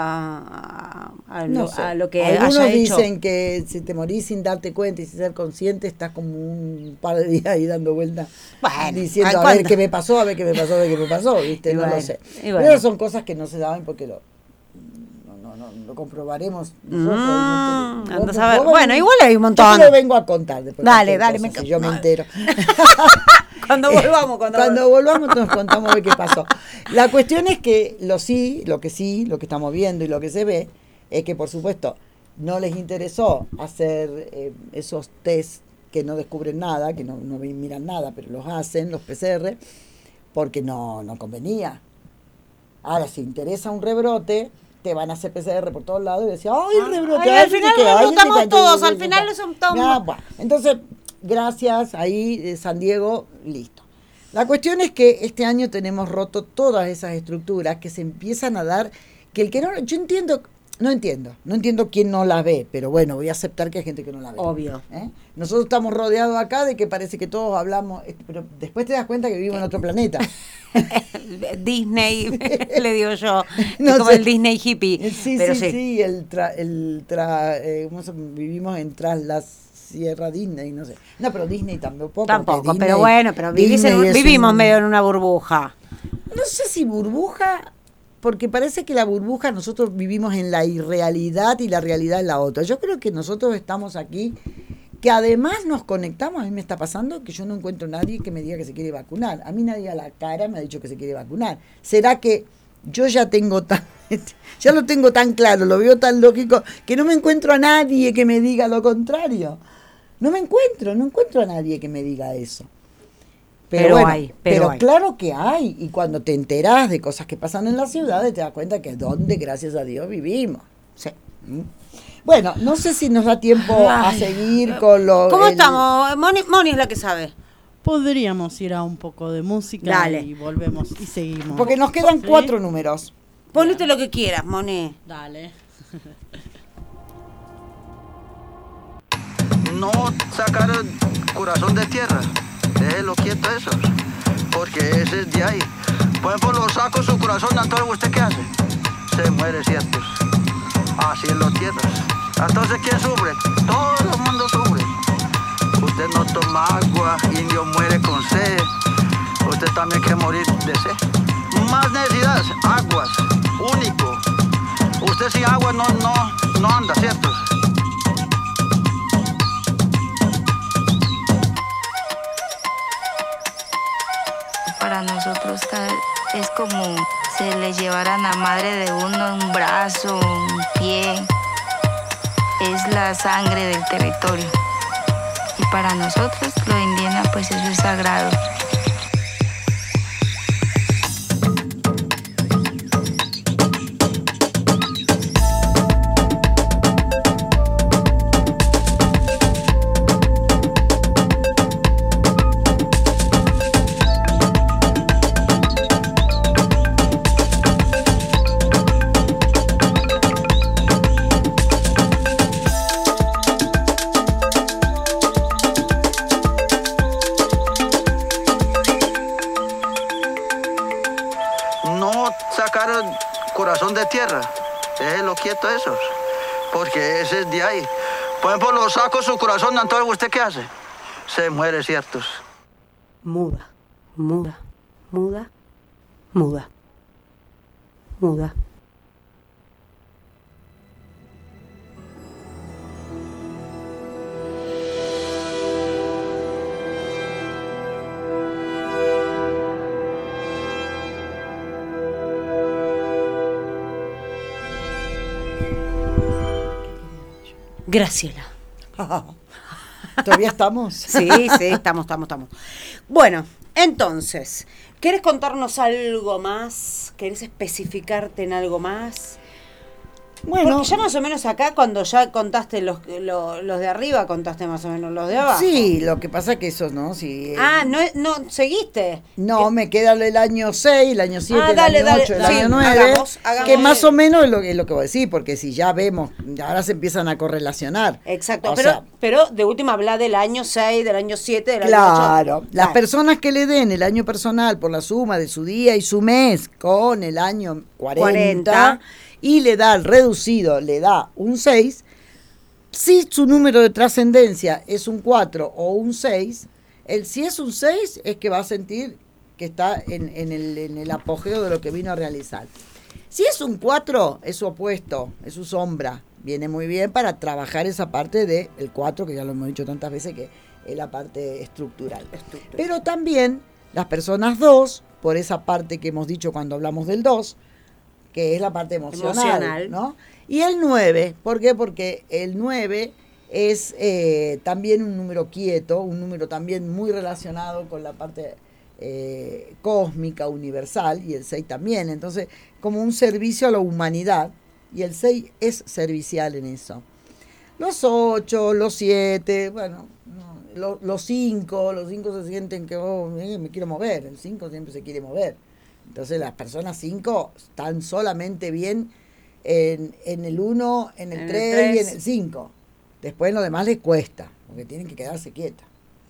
S1: a, a, a,
S3: No
S1: lo,
S3: sé.
S1: a lo que
S3: Algunos
S1: haya hecho.
S3: dicen que si te morís sin darte cuenta y sin ser consciente, estás como un par de días ahí dando vueltas,
S1: Bueno,
S3: diciendo
S1: ¿a
S3: a ver
S1: cuánto?
S3: qué me pasó, a ver qué me pasó, a ver qué me pasó, ¿viste?
S1: Y
S3: No
S1: bueno,
S3: lo sé.
S1: y bueno.
S3: Pero son cosas que no se saben porque lo, no, no, no, lo comprobaremos nosotros.
S1: Mm,
S3: ¿viste?
S1: andás
S3: Vos-
S1: a ver.
S3: vos-
S1: Bueno, igual hay un
S3: Yo
S1: montón.
S3: te lo vengo a contar después.
S1: Dale,
S3: cualquier
S1: dale,
S3: cosa,
S1: me
S3: si
S1: ca-
S3: yo me
S1: no.
S3: entero.
S1: Cuando volvamos, cuando,
S3: Cuando volvamos nos contamos a ver qué pasó. La cuestión es que lo sí, lo que sí, lo que estamos viendo y lo que se ve, es que por supuesto no les interesó hacer eh, esos test que no descubren nada, que no, no miran nada, pero los hacen, los P C R, porque no, no convenía. Ahora, si interesa un rebrote, te van a hacer P C R por todos lados y decían, ¡ay, el rebrote!
S1: Ay,
S3: ay,
S1: al final
S3: no sé qué, ay,
S1: rebrotamos
S3: no sé qué,
S1: todos,
S3: ay,
S1: al
S3: no sé
S1: final
S3: qué".
S1: son todos-
S3: Ah, bueno. Entonces, gracias, ahí eh, San Diego, listo. La cuestión es que este año tenemos roto todas esas estructuras que se empiezan a dar, que el que no, yo entiendo, no entiendo, no entiendo quién no la ve, pero bueno, voy a aceptar que hay gente que no la ve.
S1: Obvio.
S3: ¿Eh? Nosotros estamos rodeados acá de que parece que todos hablamos, este, pero después te das cuenta que vivimos en otro planeta.
S1: Disney, le digo yo,
S3: No
S1: es como
S3: sé.
S1: el Disney hippie.
S3: Eh, Sí,
S1: pero
S3: sí,
S1: sí,
S3: sí, el tra, el tra, eh, ¿cómo se- vivimos en tras la Sierra Disney, no sé. No, pero Disney tampoco.
S1: tampoco,
S3: porque
S1: pero
S3: Disney-
S1: bueno, pero vivís en
S3: Disney
S1: un-
S3: es
S1: vivimos
S3: un-
S1: medio en una burbuja.
S3: No sé si burbuja, porque parece que la burbuja nosotros vivimos en la irrealidad y la realidad es la otra. Yo creo que nosotros estamos aquí, que además nos conectamos, a mí me está pasando que yo no encuentro a nadie que me diga que se quiere vacunar. A mí nadie a la cara me ha dicho que se quiere vacunar. ¿Será que yo ya tengo tan, ya lo tengo tan claro, lo veo tan lógico, que no me encuentro a nadie que me diga lo contrario? No me encuentro, no encuentro a nadie que me diga eso. Pero,
S1: Pero
S3: bueno,
S1: hay, pero hay.
S3: claro que hay. Y cuando te enterás de cosas que pasan en las ciudades, te das cuenta que es donde, gracias a Dios, vivimos.
S1: Sí.
S3: ¿Mm? Bueno, no sé si nos da tiempo a
S1: Ay.
S3: seguir con lo...
S1: ¿Cómo
S3: el-
S1: estamos? Moni, Moni es la que sabe.
S5: Podríamos ir a un poco de música
S1: Dale.
S5: y volvemos y seguimos.
S3: Porque nos quedan
S5: ¿Sí?
S3: cuatro números.
S1: Ponete lo que quieras, Moni.
S5: Dale.
S9: No sacar el corazón de tierra, déjelo quieto eso, porque ese es de ahí. Por ejemplo, lo saco su corazón, entonces ¿usted qué hace? Se muere, ¿cierto? Así en los tierras. Entonces, ¿quién sufre? Todo el mundo sufre. Usted no toma agua, indio muere con sed. Usted también quiere morir de sed. Más necesidades, aguas, único. Usted sin agua no, no, no anda, ¿cierto?
S10: Para nosotros cada- es como se le llevaran a madre de uno un brazo, un pie. Es la sangre del territorio. Y para nosotros, lo indígena, pues eso es sagrado.
S9: No sacar el corazón de tierra, déjelo quieto eso, porque ese es de ahí. Por ejemplo, lo saco su corazón, entonces ¿usted qué hace? Se muere, ¿cierto?
S1: Muda, muda, muda, muda, muda. Graciela.
S3: ¿Todavía estamos?
S1: Sí, sí, estamos, estamos, estamos. Bueno, entonces, ¿querés contarnos algo más? ¿Querés especificarte en algo más?
S3: Bueno,
S1: porque ya más o menos acá, cuando ya contaste los, lo- los de arriba, contaste más o menos los de abajo.
S3: sí, lo que pasa que eso, ¿no? Si, eh,
S1: Ah, no, no seguiste.
S3: no, me queda el año seis, el año siete,
S1: Ah,
S3: el
S1: dale,
S3: año
S1: dale,
S3: ocho, el
S1: sí,
S3: año nueve,
S1: hagamos, hagamos.
S3: que más o menos es lo, es lo que voy a decir, porque si ya vemos, ahora se empiezan a correlacionar.
S1: Exacto,
S3: O
S1: pero,
S3: sea,
S1: pero de última habla del año seis, del año siete, del año
S3: claro,
S1: ocho.
S3: las
S1: Claro.
S3: personas que le den el año personal por la suma de su día y su mes con el año cuarenta,
S1: cuarenta.
S3: y le da el reducido, le da un seis, si su número de trascendencia es un cuatro o un seis, el, si es un seis es que va a sentir que está en, en el, en el apogeo de lo que vino a realizar. Si es un cuatro, es su opuesto, es su sombra. Viene muy bien para trabajar esa parte del cuatro, que ya lo hemos dicho tantas veces, que es la parte estructural.
S1: Estructural.
S3: Pero también las personas dos, por esa parte que hemos dicho cuando hablamos del dos, que es la parte emocional,
S1: Emocional.
S3: ¿no? Y el nueve, ¿por qué? Porque el nueve es eh, también un número quieto, un número también muy relacionado con la parte eh, cósmica, universal, y el seis también. Entonces, como un servicio a la humanidad, y el seis es servicial en eso. Los ocho, los siete, bueno, no, lo- los cinco, los cinco se sienten que oh, eh, me quiero mover, el cinco siempre se quiere mover. Entonces las personas cinco están solamente bien en, en el uno, en el
S1: En el
S3: tres y en
S1: tres.
S3: el cinco. Después en lo demás les cuesta, porque tienen que quedarse quietas.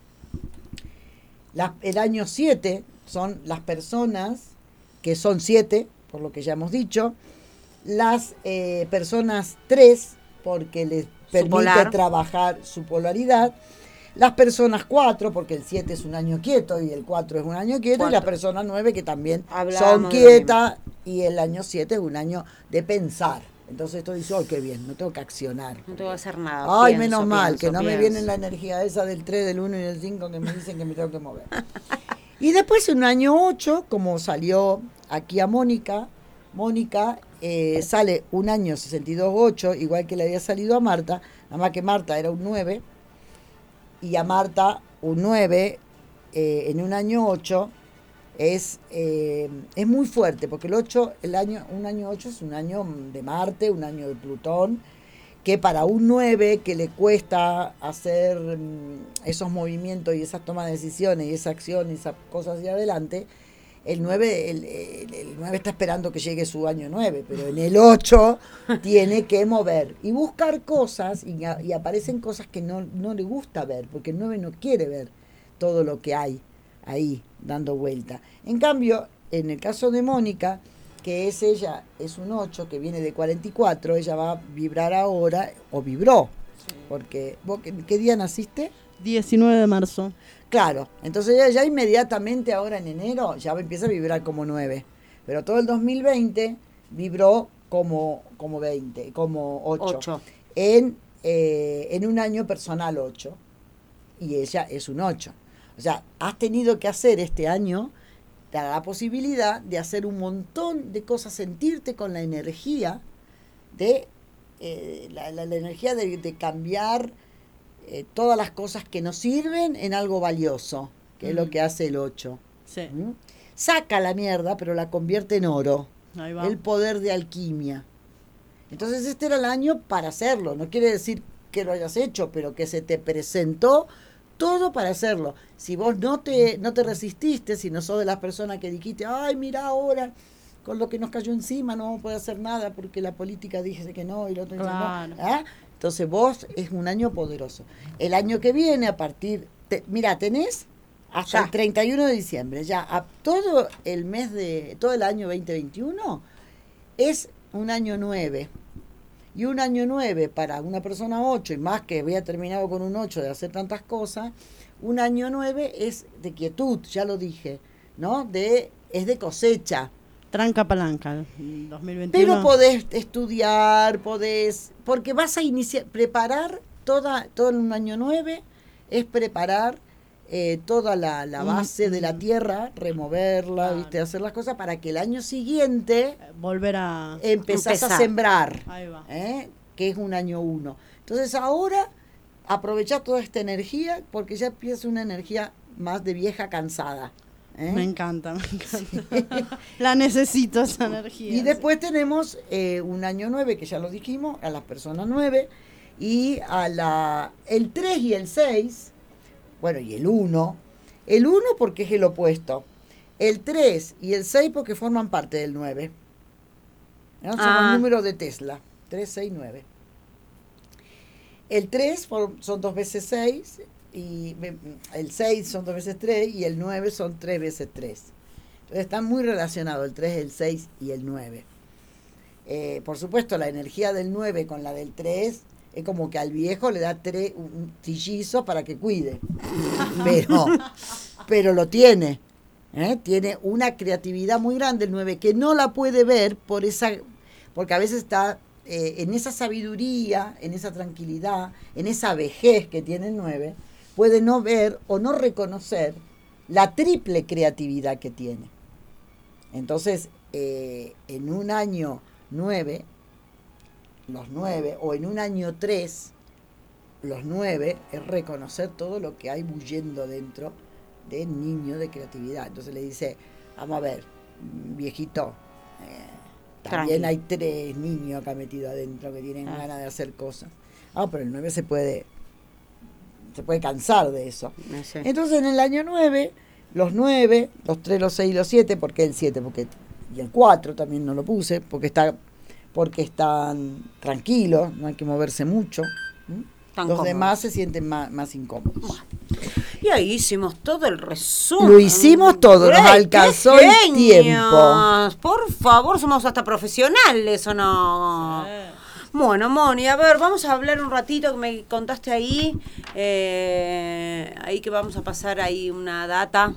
S3: Las- el año siete son las personas que son siete, por lo que ya hemos dicho. Las eh, personas tres, porque les permite
S1: polar.
S3: trabajar su polaridad. Las personas cuatro, porque el siete es un año quieto y el cuatro es un año quieto. Y las
S1: Cuatro.
S3: personas nueve, que también
S1: Hablábamos
S3: son
S1: de lo
S3: quietas. Y el año siete es un año de pensar. Entonces esto dice, oh, qué bien, no tengo que accionar.
S1: No tengo que hacer nada.
S3: Ay,
S1: pienso,
S3: menos mal,
S1: pienso,
S3: que no me
S1: pienso.
S3: viene la energía esa del tres, del uno y del cinco que me dicen que me tengo que mover. Y después en un año ocho, como salió aquí a Mónica, Mónica eh, sale un año sesenta y dos ocho, igual que le había salido a Marta, nada más que Marta era un nueve, y a Marta un nueve eh, en un año ocho es, eh, es muy fuerte, porque el ocho, el año, un año ocho es un año de Marte, un año de Plutón, que para un nueve que le cuesta hacer mm, esos movimientos y esas tomas de decisiones y esa acción y esas cosas hacia adelante, el nueve, el, el- el nueve está esperando que llegue su año nueve, pero en el ocho tiene que mover y buscar cosas, y, a- y aparecen cosas que no, no le gusta ver, porque el nueve no quiere ver todo lo que hay ahí dando vuelta. En cambio, en el caso de Mónica, que es ella, es un ocho que viene de cuarenta y cuatro, ella va a vibrar ahora, o vibró, porque ¿vos qué, qué día naciste?
S5: diecinueve de marzo.
S3: Claro, entonces ella ya inmediatamente ahora en enero ya empieza a vibrar como nueve, pero todo el dos mil veinte vibró como, como veinte, como ocho,
S1: Ocho.
S3: En, eh, en un año personal ocho, y ella es un ocho. O sea, has tenido que hacer este año, te da la posibilidad de hacer un montón de cosas, sentirte con la energía de eh, la, la- la energía de, de cambiar eh, todas las cosas que nos sirven en algo valioso, que es lo
S5: Mm.
S3: que hace el ocho.
S5: Sí,
S3: ¿Mm? Saca la mierda, pero la convierte en oro.
S5: ahí va.
S3: El poder de alquimia. Entonces este era el año para hacerlo. No quiere decir que lo hayas hecho, pero que se te presentó todo para hacerlo. Si vos no te, no te resististe, si no sos de las personas que dijiste, ay, mira ahora, con lo que nos cayó encima no vamos a poder hacer nada porque la política dice que no y lo otro dice
S5: Claro.
S3: no. ¿Ah? Entonces vos es un año poderoso. El año que viene, a partir, te- mira, tenés hasta
S1: Ya.
S3: el treinta y uno de diciembre, ya a todo el mes de, todo el año veinte veintiuno es un año nueve. Y un año nueve para una persona ocho, y más que había terminado con un ocho de hacer tantas cosas, un año nueve es de quietud, ya lo dije, ¿no? De, es de cosecha.
S5: Tranca palanca, dos mil veintiuno.
S3: Pero podés estudiar, podés, porque vas a iniciar, preparar toda, todo en un año nueve, es preparar eh, toda la, la
S5: Mm,
S3: base de la
S5: mm.
S3: tierra, removerla,
S5: Claro.
S3: ¿viste? Hacer las cosas para que el año siguiente
S5: Volver a...
S3: empezás a
S1: Empezar.
S3: sembrar,
S5: Ahí va.
S3: ¿eh? Que es un año uno. Entonces ahora aprovechá toda esta energía, porque ya empieza una energía más de vieja cansada. ¿eh?
S5: Me encanta, me encanta. La necesito esa energía.
S3: Y después tenemos eh, un año nueve, que ya lo dijimos, a las personas nueve, y a la el tres y el seis, bueno, y el uno. El uno porque es el opuesto. El tres y el seis porque forman parte del nueve. ¿No? Son
S1: Ah.
S3: los números de Tesla. tres, seis, nueve. El tres for- son dos veces seis, y me- el seis son dos veces tres, y el nueve son tres veces tres. Entonces están muy relacionados el tres, el seis y el nueve. Eh, por supuesto, la energía del nueve con la del tres es como que al viejo le da tres, un un trillizo para que cuide. Pero, pero lo tiene. ¿eh? Tiene una creatividad muy grande el nueve, que no la puede ver por esa, porque a veces está eh, en esa sabiduría, en esa tranquilidad, en esa vejez que tiene el nueve, puede no ver o no reconocer la triple creatividad que tiene. Entonces, eh, en un año nueve, los nueve, o en un año tres, los nueve, es reconocer todo lo que hay bullendo dentro del niño de creatividad. Entonces le dice, vamos a ver, viejito, eh, también
S1: Tranqui.
S3: hay tres niños acá metidos adentro que tienen
S1: Ah.
S3: ganas de hacer cosas. Ah, pero el nueve se puede, se puede cansar de eso.
S1: No sé.
S3: Entonces en el año nueve, los nueve, los tres, los seis y los siete, ¿por qué el siete? Porque, y el cuatro también no lo puse, porque está, porque están tranquilos, no hay que moverse mucho. ¿m?
S1: Tan
S3: Los
S1: cómodos.
S3: demás se sienten más, más incómodos.
S1: Y ahí hicimos todo el resumen.
S3: Lo hicimos todo, nos
S1: ¡Ey,
S3: alcanzó
S1: qué
S3: el tiempo.
S1: genios! Por favor, somos hasta profesionales, ¿o no? Bueno, Moni, a ver, vamos a hablar un ratito que me contaste ahí. eh, ahí que vamos a pasar ahí una data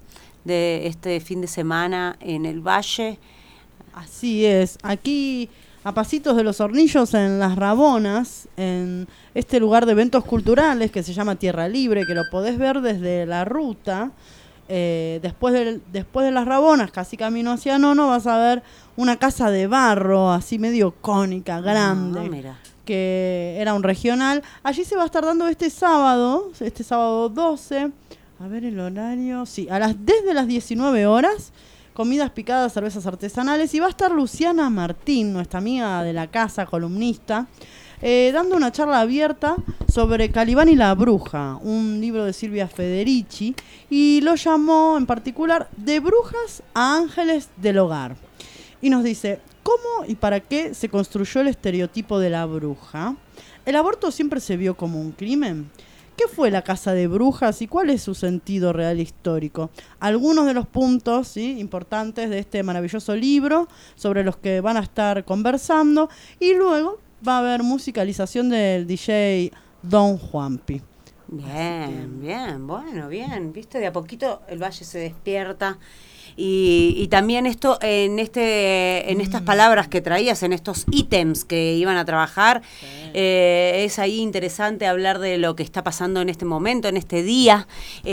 S1: de este fin de semana en el Valle.
S5: Así es, aquí a pasitos de los Hornillos, en Las Rabonas, en este lugar de eventos culturales que se llama Tierra Libre, que lo podés ver desde la ruta. Eh, después, del, después de Las Rabonas, casi camino hacia Nono, vas a ver una casa de barro, así medio cónica, grande,
S1: Ah, mira.
S5: que era un regional. Allí se va a estar dando este sábado, este sábado doce, a ver el horario, sí, a las, desde las diecinueve horas, comidas picadas, cervezas artesanales, y va a estar Luciana Martín, nuestra amiga de la casa, columnista, eh, dando una charla abierta sobre Calibán y la bruja, un libro de Silvia Federici, y lo llamó en particular De brujas a ángeles del hogar. Y nos dice, ¿cómo y para qué se construyó el estereotipo de la bruja? ¿El aborto siempre se vio como un crimen? ¿Qué fue la casa de brujas y cuál es su sentido real histórico? Algunos de los puntos, ¿sí?, importantes de este maravilloso libro sobre los que van a estar conversando, y luego va a haber musicalización del D J Don Juanpi.
S1: Bien, bien, bueno, bien. Viste, de a poquito el Valle se despierta. Y, y también esto, en este, en estas palabras que traías, en estos ítems que iban a trabajar, eh, es ahí interesante hablar de lo que está pasando en este momento, en este día.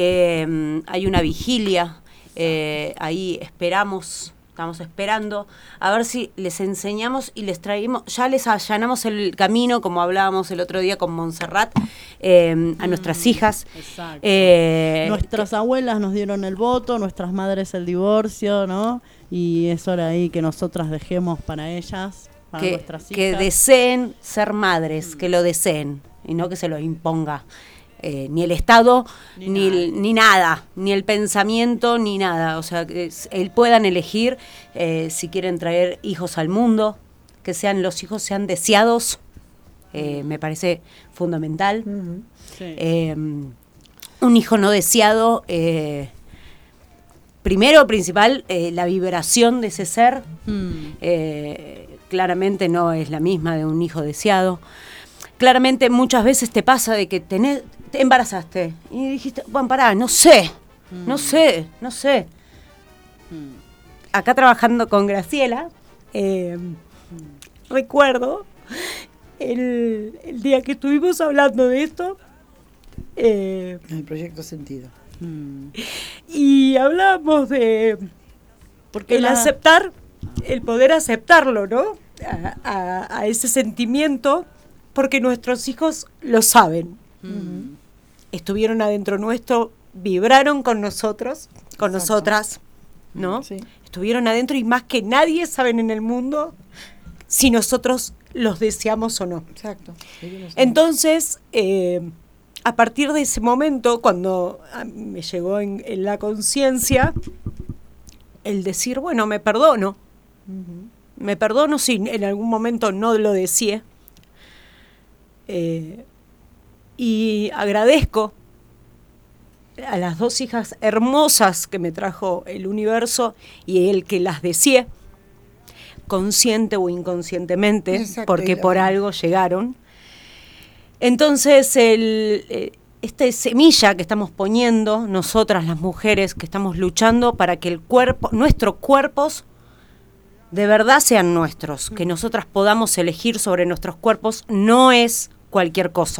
S1: Eh, hay una vigilia, eh, ahí esperamos, estamos esperando, a ver si les enseñamos y les traemos, ya les allanamos el camino, como hablábamos el otro día con Montserrat, eh, a nuestras hijas.
S5: Exacto.
S1: Eh,
S5: Nuestras abuelas nos dieron el voto, nuestras madres el divorcio, ¿no? Y es hora ahí que nosotras dejemos para ellas, para
S1: que,
S5: nuestras hijas.
S1: que deseen ser madres, que lo deseen, y no que se lo imponga eh, ni el Estado,
S5: Ni
S1: ni,
S5: nada.
S1: el- ni nada, ni el pensamiento, ni nada. O sea, que es- el puedan elegir eh, si quieren traer hijos al mundo, que sean los hijos sean deseados, eh, me parece fundamental.
S3: Ujú.
S5: Sí.
S1: Eh, un hijo no deseado, eh, primero, principal, eh, la vibración de ese ser,
S5: Mm.
S1: eh, claramente no es la misma de un hijo deseado. Claramente muchas veces te pasa de que tenés, te embarazaste y dijiste, bueno, pará, no sé, no sé, no sé. Acá trabajando con Graciela, eh, recuerdo el, el día que estuvimos hablando de esto, eh,
S3: El proyecto Sentido.
S5: Mm.
S1: y hablamos de
S5: Porque
S1: el
S5: la-
S1: aceptar, el poder aceptarlo, ¿no? A, a- a ese sentimiento, porque nuestros hijos lo saben. Estuvieron adentro nuestro vibraron con nosotros, con Exacto. nosotras, ¿no? Sí. Estuvieron adentro y más que nadie saben en el mundo si nosotros los deseamos o no.
S3: Exacto.
S1: Entonces, eh, a partir de ese momento, cuando me llegó en, en la conciencia el decir, bueno, me perdono, uh-huh. me perdono si en algún momento no lo deseé, eh, y agradezco a las dos hijas hermosas que me trajo el universo y el que las deseé, consciente o inconscientemente, Exacto, porque por algo llegaron. Entonces, el, eh, esta semilla que estamos poniendo, nosotras las mujeres que estamos luchando para que el cuerpo, nuestros cuerpos de verdad sean nuestros, que nosotras podamos elegir sobre nuestros cuerpos, no es cualquier cosa.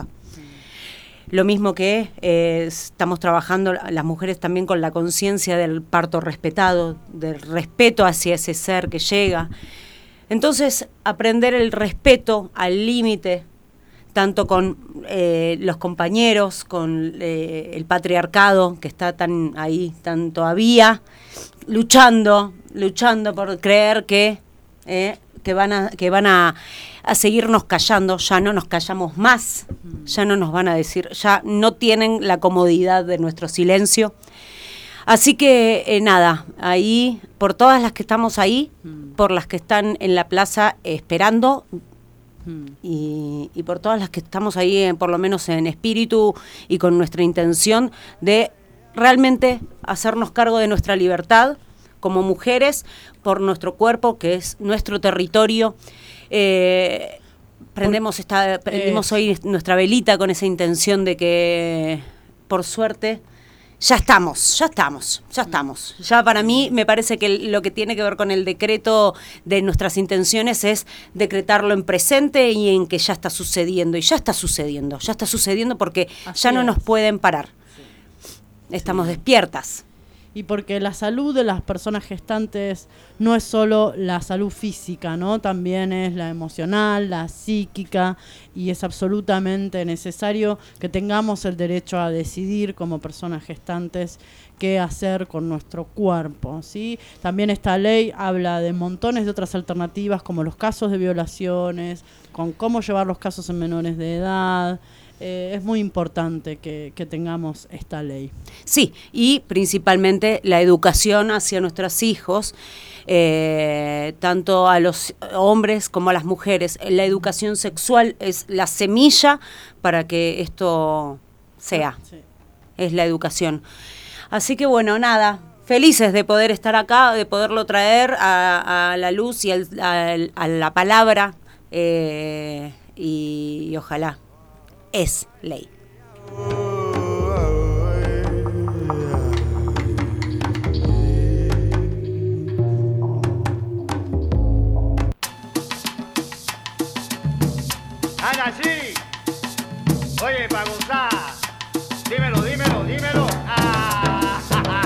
S1: Lo mismo que eh, estamos trabajando las mujeres también con la conciencia del parto respetado, del respeto hacia ese ser que llega. Entonces, aprender el respeto al límite, tanto con eh, los compañeros, con eh, el patriarcado que está tan ahí, tan todavía, luchando, luchando por creer que, eh, que van a, que van a, a seguirnos callando. Ya no nos callamos más, ya no nos van a decir, ya no tienen la comodidad de nuestro silencio. Así que eh, nada, ahí, por todas las que estamos ahí, mm. por las que están en la plaza esperando, mm. y, y por todas las que estamos ahí, eh, por lo menos en espíritu y con nuestra intención de realmente hacernos cargo de nuestra libertad como mujeres, por nuestro cuerpo, que es nuestro territorio. Eh, prendemos esta, prendimos eh. hoy nuestra velita con esa intención de que, por suerte, ya estamos, ya estamos, ya estamos. Ya para mí me parece que lo que tiene que ver con el decreto de nuestras intenciones es decretarlo en presente y en que ya está sucediendo. Y ya está sucediendo, ya está sucediendo porque Así ya no es. nos pueden parar. Sí. Estamos sí. despiertas.
S5: Y porque la salud de las personas gestantes no es solo la salud física, ¿no? También es la emocional, la psíquica, y es absolutamente necesario que tengamos el derecho a decidir como personas gestantes qué hacer con nuestro cuerpo, ¿sí? También esta ley habla de montones de otras alternativas, como los casos de violaciones, con cómo llevar los casos en menores de edad. Eh, es muy importante que, que tengamos esta ley.
S1: Sí, y principalmente la educación hacia nuestros hijos, eh, tanto a los hombres como a las mujeres. La educación sexual es la semilla para que esto sea, sí. es la educación. Así que bueno, nada, felices de poder estar acá, de poderlo traer a, a la luz y al, a, a la palabra, eh, y, y ojalá. Es ley.
S11: Ana, sí. Oye, para gozar. Dímelo, dímelo, dímelo. Ah.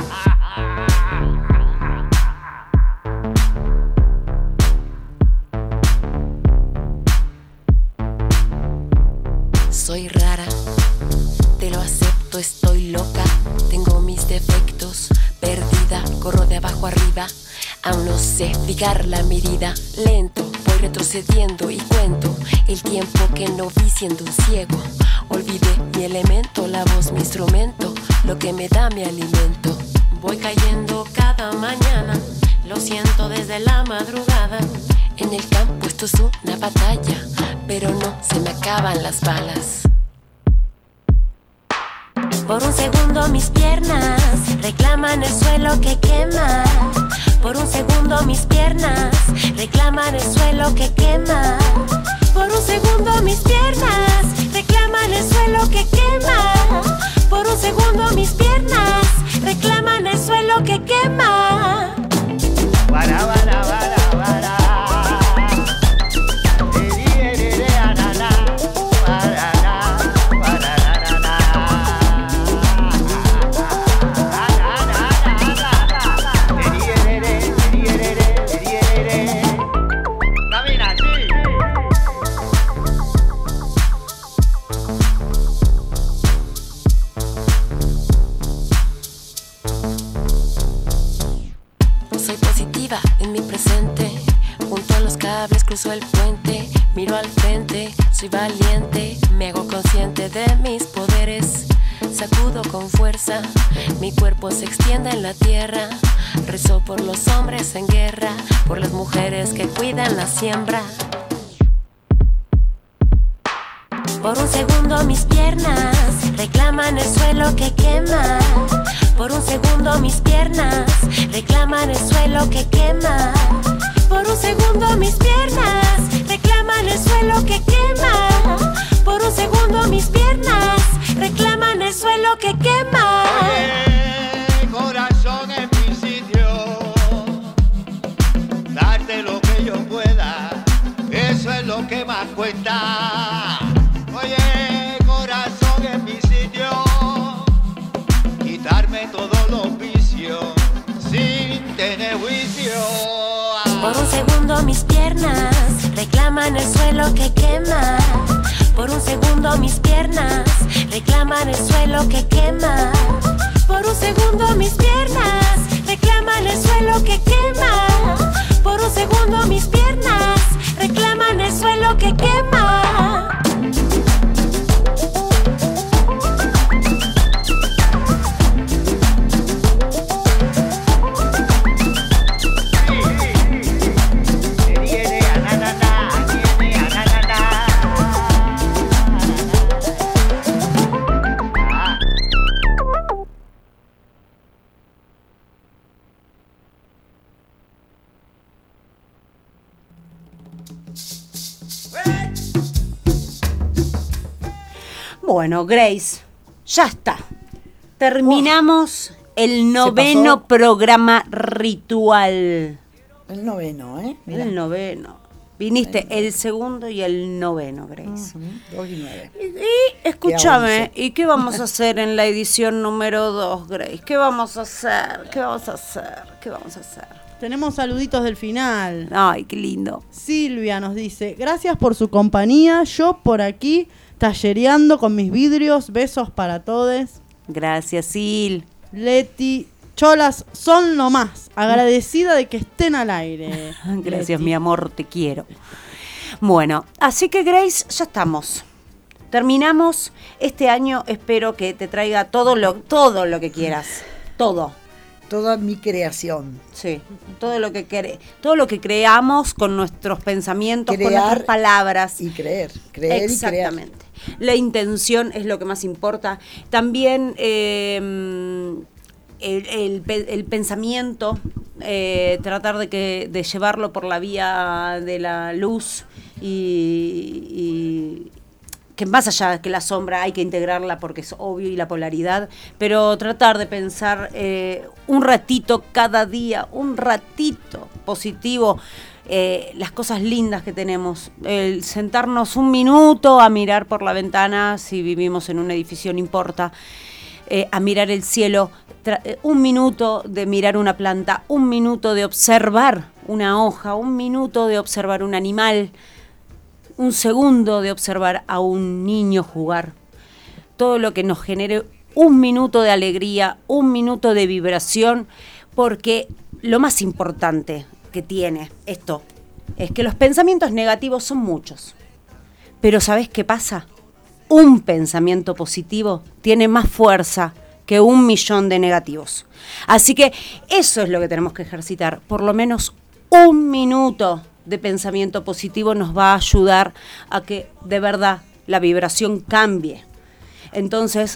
S12: Soy rara, te lo acepto, estoy loca, tengo mis defectos, perdida, corro de abajo arriba, aún no sé fijar la medida, lento, voy retrocediendo y cuento el tiempo que no vi siendo un ciego, olvidé mi elemento, la voz mi instrumento, lo que me da mi alimento, voy cayendo cada mañana, lo siento desde la madrugada, en el campo esto es una batalla, pero no se me acaban las balas. Por un segundo mis piernas reclaman el suelo que quema. Por un segundo mis piernas reclaman el suelo que quema. Por un segundo mis piernas reclaman el suelo que quema. Por un segundo mis piernas reclaman el suelo que quema.
S11: Para, para, para, para.
S12: viva en mi presente. Junto a los cables cruzo el puente, miro al frente, soy valiente, me hago consciente de mis poderes. Sacudo con fuerza, mi cuerpo se extiende en la tierra. Rezo por los hombres en guerra, por las mujeres que cuidan la siembra. Por un segundo mis piernas reclaman el suelo que quema. Por un segundo mis piernas reclaman el suelo que quema. Por un segundo mis piernas reclaman el suelo que quema. Por un segundo mis piernas reclaman el suelo que quema.
S11: Oye, corazón en mi sitio, darte lo que yo pueda, eso es lo que más cuenta. Oye, corazón en mi sitio, quitarme todos los vicios sin tener juicio.
S12: Por un segundo mis piernas reclaman el suelo que quema. Por un segundo mis piernas reclaman el suelo que quema. Por un segundo mis piernas reclaman el suelo que quema. Por un segundo mis piernas reclaman el suelo que quema.
S1: Bueno, Grace, ya está. Terminamos oh, el noveno programa ritual.
S3: El noveno, ¿eh? Mirá.
S1: El noveno. Viniste el, el segundo y el noveno, Grace.
S3: Uh-huh. Dos y nueve.
S1: Y, y escúchame, ¿y qué vamos a hacer en la edición número dos, Grace? ¿Qué vamos a hacer? ¿Qué vamos a hacer? ¿Qué vamos a hacer?
S5: Tenemos saluditos del final.
S1: Ay, qué lindo.
S5: Silvia nos dice, gracias por su compañía, yo por aquí tallereando con mis vidrios, besos para todos.
S1: Gracias, Sil.
S5: Leti, cholas son lo más, agradecida de que estén al aire.
S1: Gracias,
S5: Leti.
S1: Mi amor, te quiero. Bueno, así que Grace, ya estamos. Terminamos este año, espero que te traiga todo lo, todo lo que quieras. Todo.
S3: Toda mi creación.
S1: Sí, todo lo que cre- todo lo que creamos con nuestros pensamientos,
S3: Crear
S1: con nuestras palabras.
S3: Y creer, creer
S1: Exactamente.
S3: y creer.
S1: La intención es lo que más importa. También eh, el, el, el pensamiento, eh, tratar de que de llevarlo por la vía de la luz y, y que más allá que la sombra hay que integrarla porque es obvio y la polaridad, pero tratar de pensar eh, un ratito cada día, un ratito positivo, eh, las cosas lindas que tenemos, el sentarnos un minuto a mirar por la ventana, si vivimos en un edificio no importa, eh, a mirar el cielo, tra- un minuto de mirar una planta, un minuto de observar una hoja, un minuto de observar un animal, un segundo de observar a un niño jugar, todo lo que nos genere un minuto de alegría, un minuto de vibración, porque lo más importante que tiene esto es que los pensamientos negativos son muchos, pero ¿sabés qué pasa? Un pensamiento positivo tiene más fuerza que un millón de negativos. Así que eso es lo que tenemos que ejercitar, por lo menos un minuto de pensamiento positivo nos va a ayudar a que de verdad la vibración cambie. Entonces,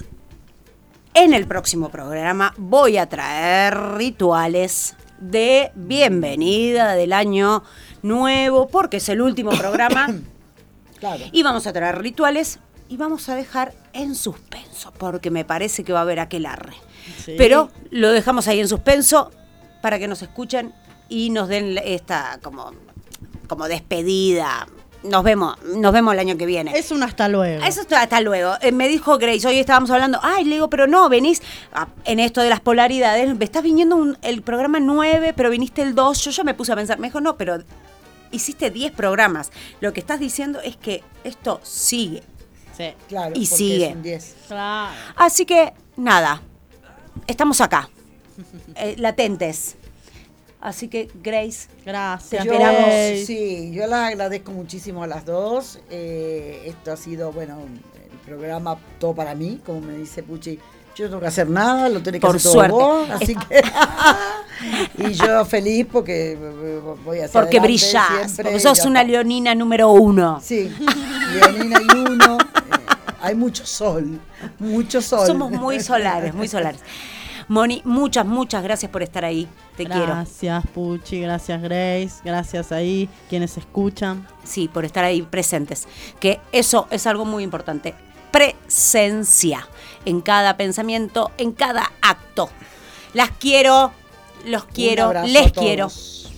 S1: en el próximo programa voy a traer rituales de bienvenida del año nuevo, porque es el último programa.
S3: Claro.
S1: Y vamos a traer rituales y vamos a dejar en suspenso, porque me parece que va a haber aquelarre. Sí. Pero lo dejamos ahí en suspenso para que nos escuchen y nos den esta como... como despedida. Nos vemos, nos vemos el año que viene.
S5: Es un hasta luego.
S1: Eso es hasta luego. Eh, me dijo Grace, hoy estábamos hablando, ay, le digo, pero no, venís a, en esto de las polaridades, me estás viniendo un, el programa nueve, pero viniste el dos, yo ya me puse a pensar, me dijo, no, pero hiciste diez programas. Lo que estás diciendo es que esto sigue.
S5: Sí,
S3: claro.
S1: Y sigue.
S3: Es un diez.
S5: Claro.
S1: Así que, nada, estamos acá, eh, latentes. Así que, Grace,
S5: gracias.
S3: Yo,
S5: Grace.
S3: sí, yo las agradezco muchísimo a las dos. Eh, esto ha sido, bueno, el programa todo para mí, como me dice Puchi. Yo no tengo que hacer nada, lo tenés que
S1: Por
S3: hacer
S1: suerte.
S3: todo vos, así que y yo feliz porque voy a hacer
S1: porque brillás, porque sos una leonina número uno.
S3: Sí, leonina y uno. Eh, hay mucho sol, mucho sol.
S1: Somos muy solares, muy solares. Moni, muchas, muchas gracias por estar ahí. Te
S5: gracias,
S1: quiero.
S5: Gracias, Puchi, gracias, Grace, gracias ahí, quienes escuchan.
S1: Sí, por estar ahí presentes. Que eso es algo muy importante. Presencia en cada pensamiento, en cada acto. Las quiero, los quiero, les quiero.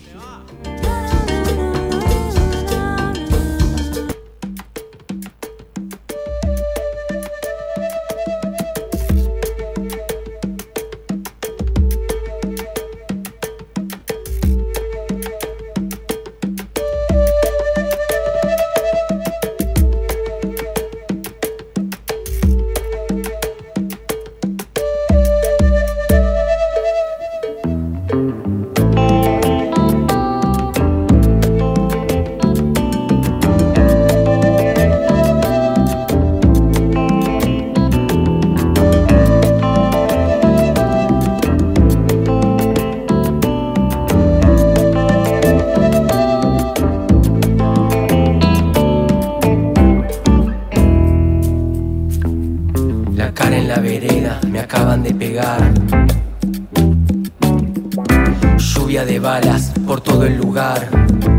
S13: Por todo el lugar,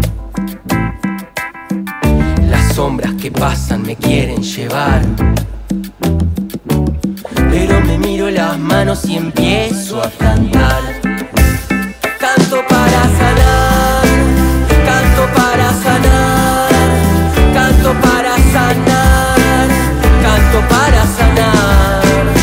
S13: las sombras que pasan me quieren llevar, pero me miro las manos y empiezo a cantar. Canto para sanar, canto para sanar, canto para sanar, canto para sanar.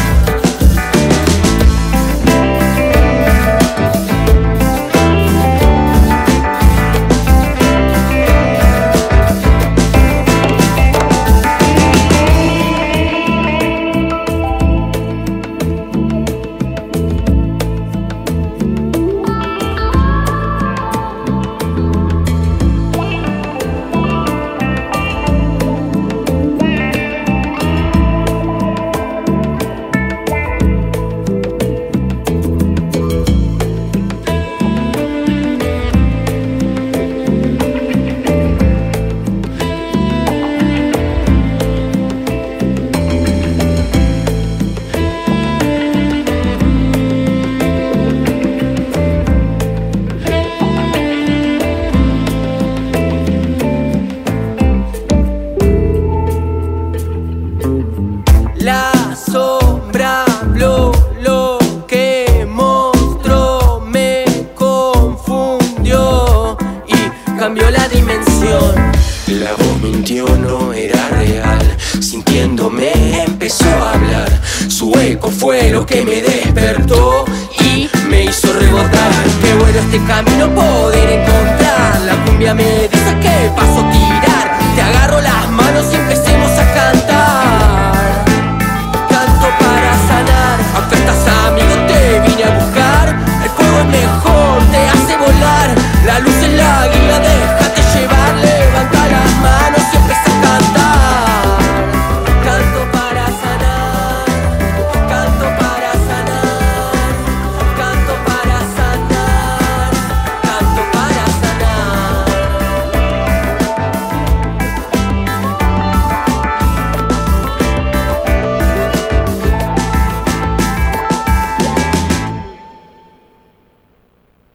S13: Fue lo que me despertó y me hizo rebotar. Qué bueno este camino poder encontrar. La cumbia me dice que paso tío.